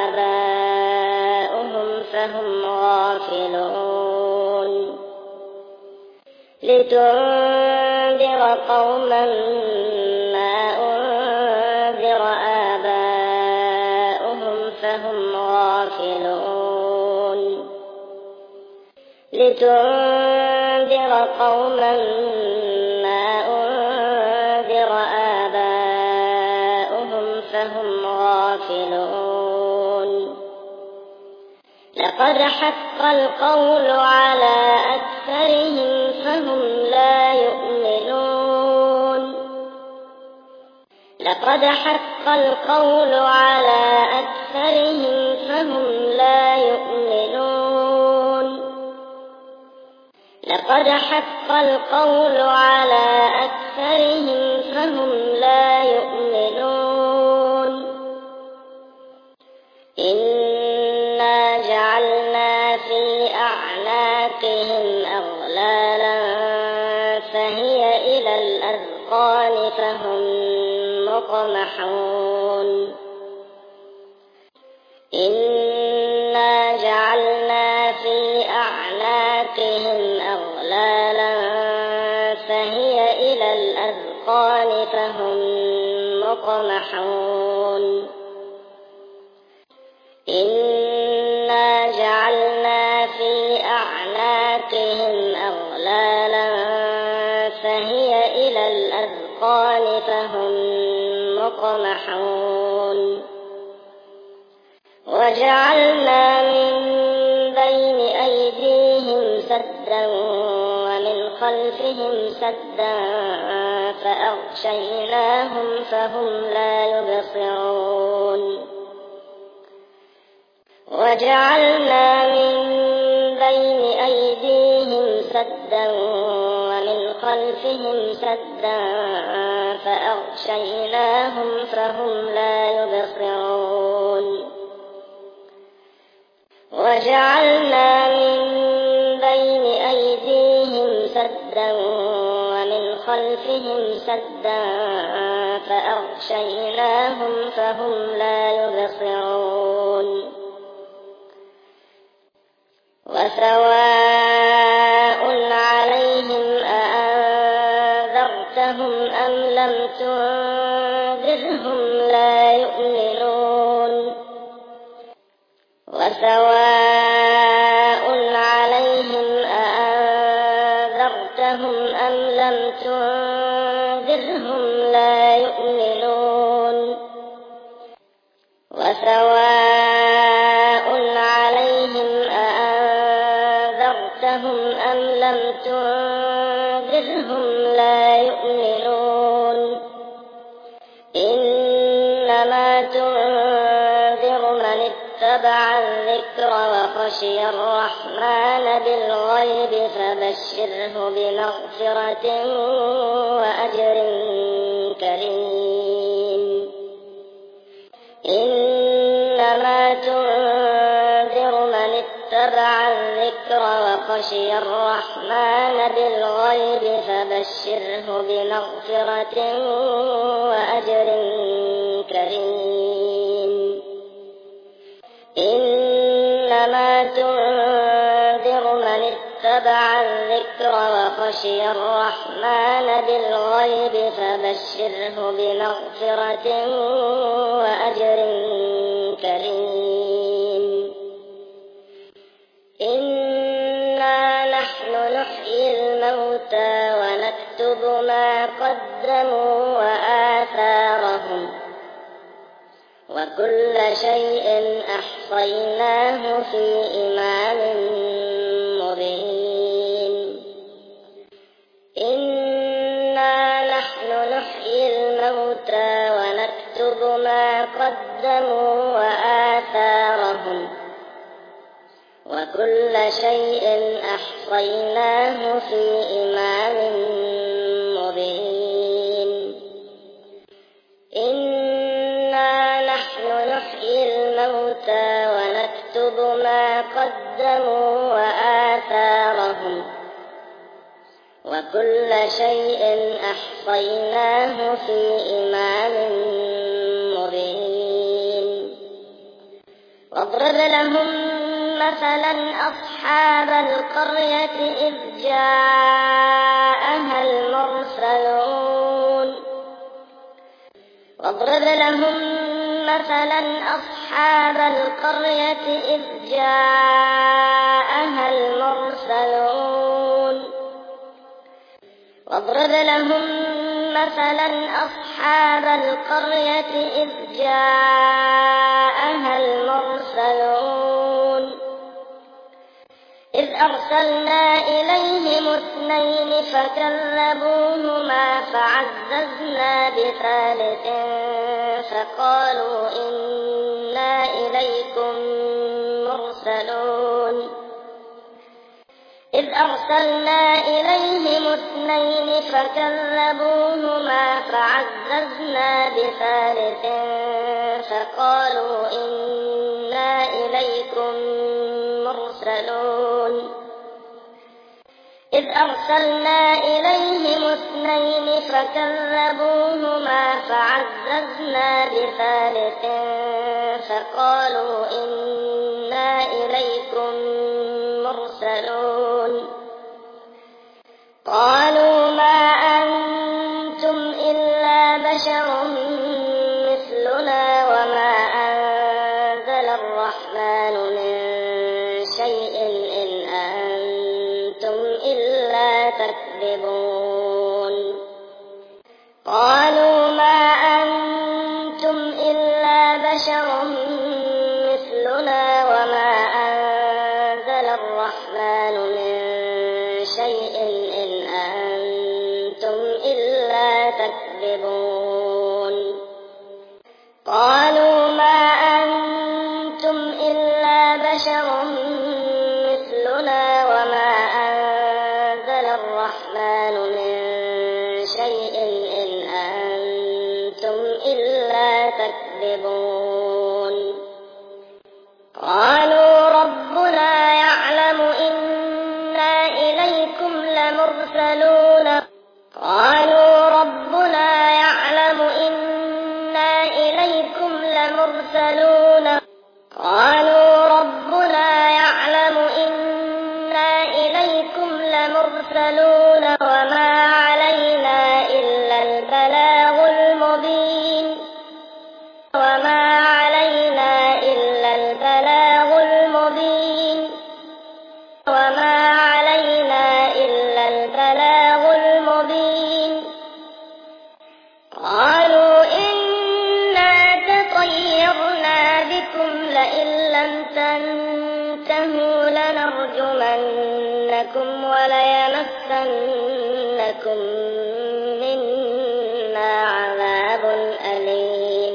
آباؤهم فهم غافلون لتنذر قوما ما أنذر آباؤهم فهم غافلون لتنذر قوما ما أنذر آباؤهم فهم غافلون لقد حق القول على أكثرهم فهم لا يؤمنون لقد حق القول على أكثرهم فهم لا يؤمنون لقد حق القول على أكثرهم فهم لا يؤمنون إنا جعلنا في أعناقهم أغلالا فهي إلى الأذقان فهم مقمحون إنا جعلنا في أعناقهم أغلالا فهي إلى الأذقان فهم مقمحون إنا جعلنا في أعناقهم أغلالا فهي إلى الأذقان فهم مقمحون وجعلنا من بين أيديهم سدا ومن خلفهم سدا فأغشيناهم فهم لا يبصرون وجعلنا من بين أيديهم سدا ومن خلفهم سدا فأغشيناهم فهم لا يبصرون وجعلنا من بين أيديهم سدا ومن خلفهم سدا فأغشيناهم فهم لا يبصرون وسواء عليهم أأنذرتهم أم لم تنذرهم لا يؤمنون وسواء عليهم أأنذرتهم أم لم تنذرهم لا يؤمنون وسواء عليهم أأنذرتهم أم لم تنذرهم لا يؤمنون إنما تنذر من اتبع الذكر وخشي الرحمن بالغيب فبشره بمغفرة وأجر كريم إنما تنذر من اتبع الذكر وخشي الرحمن بالغيب فبشره بمغفرة وأجر كريم إنما تنذر من اتبع الذكر وخشي الرحمن بالغيب فبشره بمغفرة وأجر كريم إنا نحن نحيي الموتى ونكتب ما قدموا وآثارهم وكل شيء أحصيناه في إمام مبين إنا نحن نحيي الموتى ونكتب ما قدموا وآثارهم وكل شيء أحصيناه في إمام مبين إنا نحن نحيي الموتى ونكتب ما قدموا وآثارهم وكل شيء أحصيناه في إمام مبين واضرب لهم مثلا أصحاب القرية إذ جاءها المرسلون واضرب لهم مثلا أصحاب القرية إذ جاءها المرسلون واضرب لهم مثلا أصحاب القرية إذ جاءها المرسلون إذ أرسلنا إليهم اثنين فكذبوهما فعززنا بثالث فقالوا إنا إليكم مرسلون إذ أرسلنا إليهم اثنين فكذبوهما فعززنا بثالث فقالوا إنا إليكم مرسلون إذ أرسلنا إليهم اثنين فكذبوهما فعززنا بثالث فقالوا إنا إليكم مرسلون قالوا ما أنتم إلا بشر مثلنا وما أنزل الرحمن من شيء إن أنتم إلا تكذبون قالوا ما أنتم إلا بشر مثلنا وما أنزل الرحمن من شيء إن أنتم إلا تكذبون قالوا ما أنتم إلا بشر مثلنا وما أنزل الرحمن من شيء إن أنتم لئن لم تنتهوا لنرجمنكم وليمسنكم منا عذاب أليم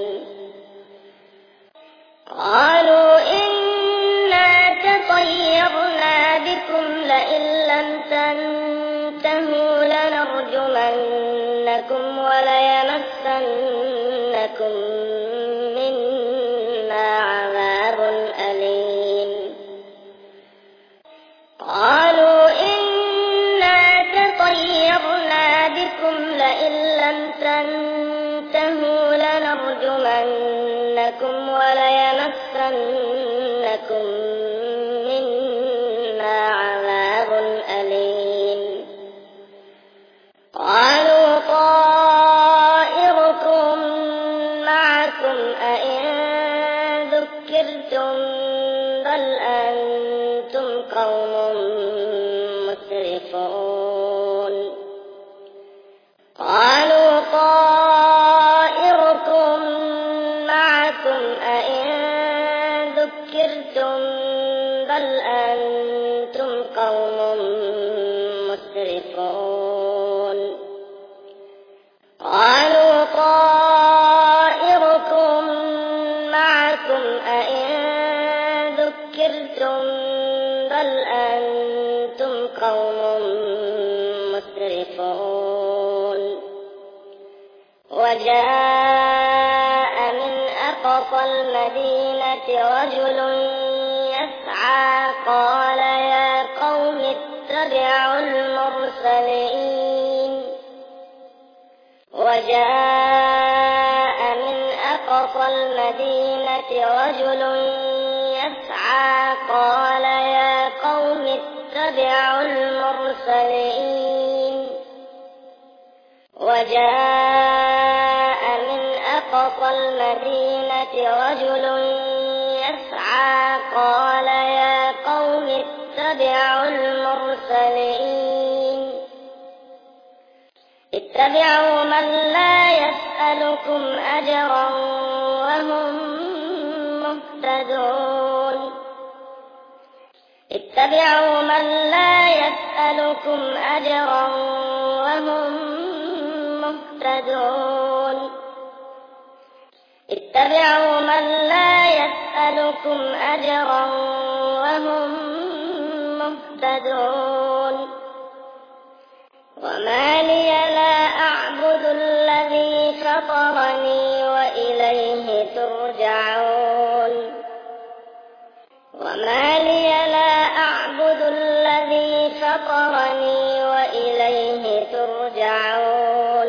قالوا إنا تطيرنا بكم لئن لم تنتهوا لنرجمنكم وليمسنكم منا عذاب أليم قالوا إنا تطيرنا بكم لئن لم تنتهوا لنرجمنكم وليمسنكم منا عذاب أليم قالوا طائركم معكم أئن ذكرتم بل أنتم قوم مسرفون قالوا طائركم معكم أئن ذكرتم بل أنتم قوم مسرفون قالوا طائركم معكم أئن ذكرتم بل أنتم قوم مسرفون وجاء من أقصى المدينة رجل يسعى قال يا قوم اتبعوا المرسلين وجاء من أقصى المدينة رجل يسعى قال يا قوم اتبعوا المرسلين وجاء من أقصى المدينة رجل يسعى قال يا قوم اتبعوا المرسلين اتبعوا من لا يسألكم أجرا وهم مهتدون اتبعوا من لا يسألكم أجرا وهم مهتدون اتبعوا من لا يسألكم أجرا وهم مهتدون وما لي لا أعبد الذي فطرني وإليه ترجعون وما لي لا أعبد الذي فطرني وإليه ترجعون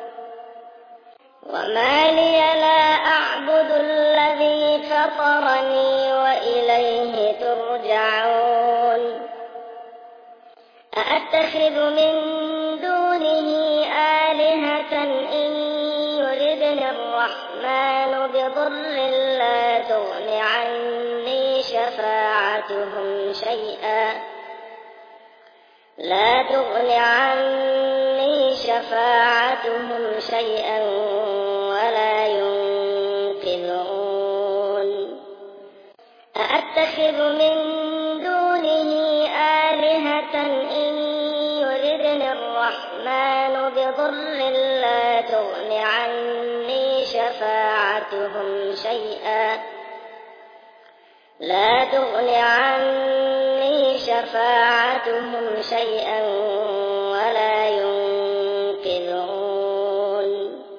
وما لي لا أعبد الذي فطرني وإليه ترجعون أأتخذ من دونه آلهة إن يردني الرحمن بضر لا تغن عني شفاعتهم شيئا لا تغن عني شفاعتهم شيئا ولا ينقذون أأتخذ من دونه آلهة إن يردني الرحمن بضر لا تغن عني شفاعتهم شيئا لا تغن عني شفاعتهم شيئا ولا ينقذون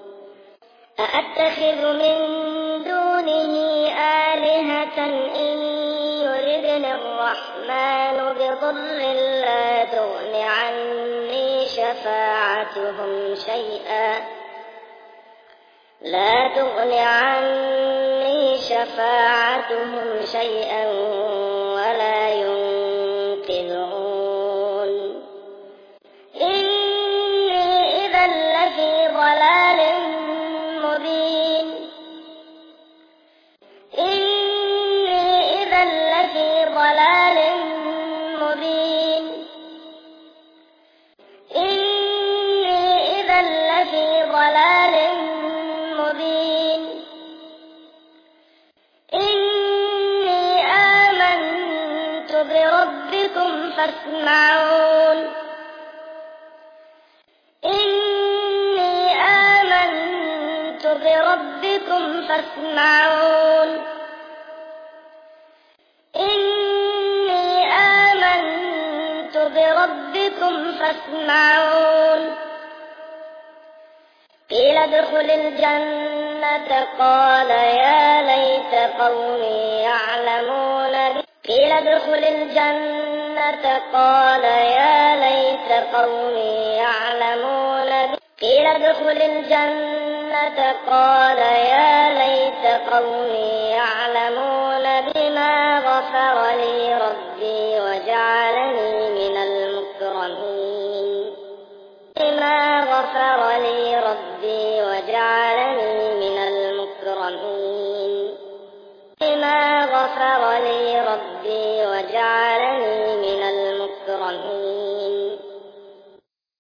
أأتخذ من دونه آلهة إن يردني الرحمن بضر لا تغن عني شفاعتهم شيئا لا تغن عني شفاعتهم شيئا ولا ينقذون إني إذا لفي ضلال مبين إني إذا لفي ضلال مبين إني إذا لفي ضلال مبين إني بربكم فاسمعون إني آمنت بربكم فاسمعون إني آمنت بربكم فاسمعون قيل ادخل الجنة قال يا ليت قومي يعلمون قيل ادخل الجنة قال يا ليت قومي يعلمون قيل ادخل الجنة قال يا ليت قومي يعلمون بما غفر لي ربي وجعلني من المكرمين بما غفر لي ربي وجعلني من المكرمين بما غفر لي ربي وجعلني من المكرمين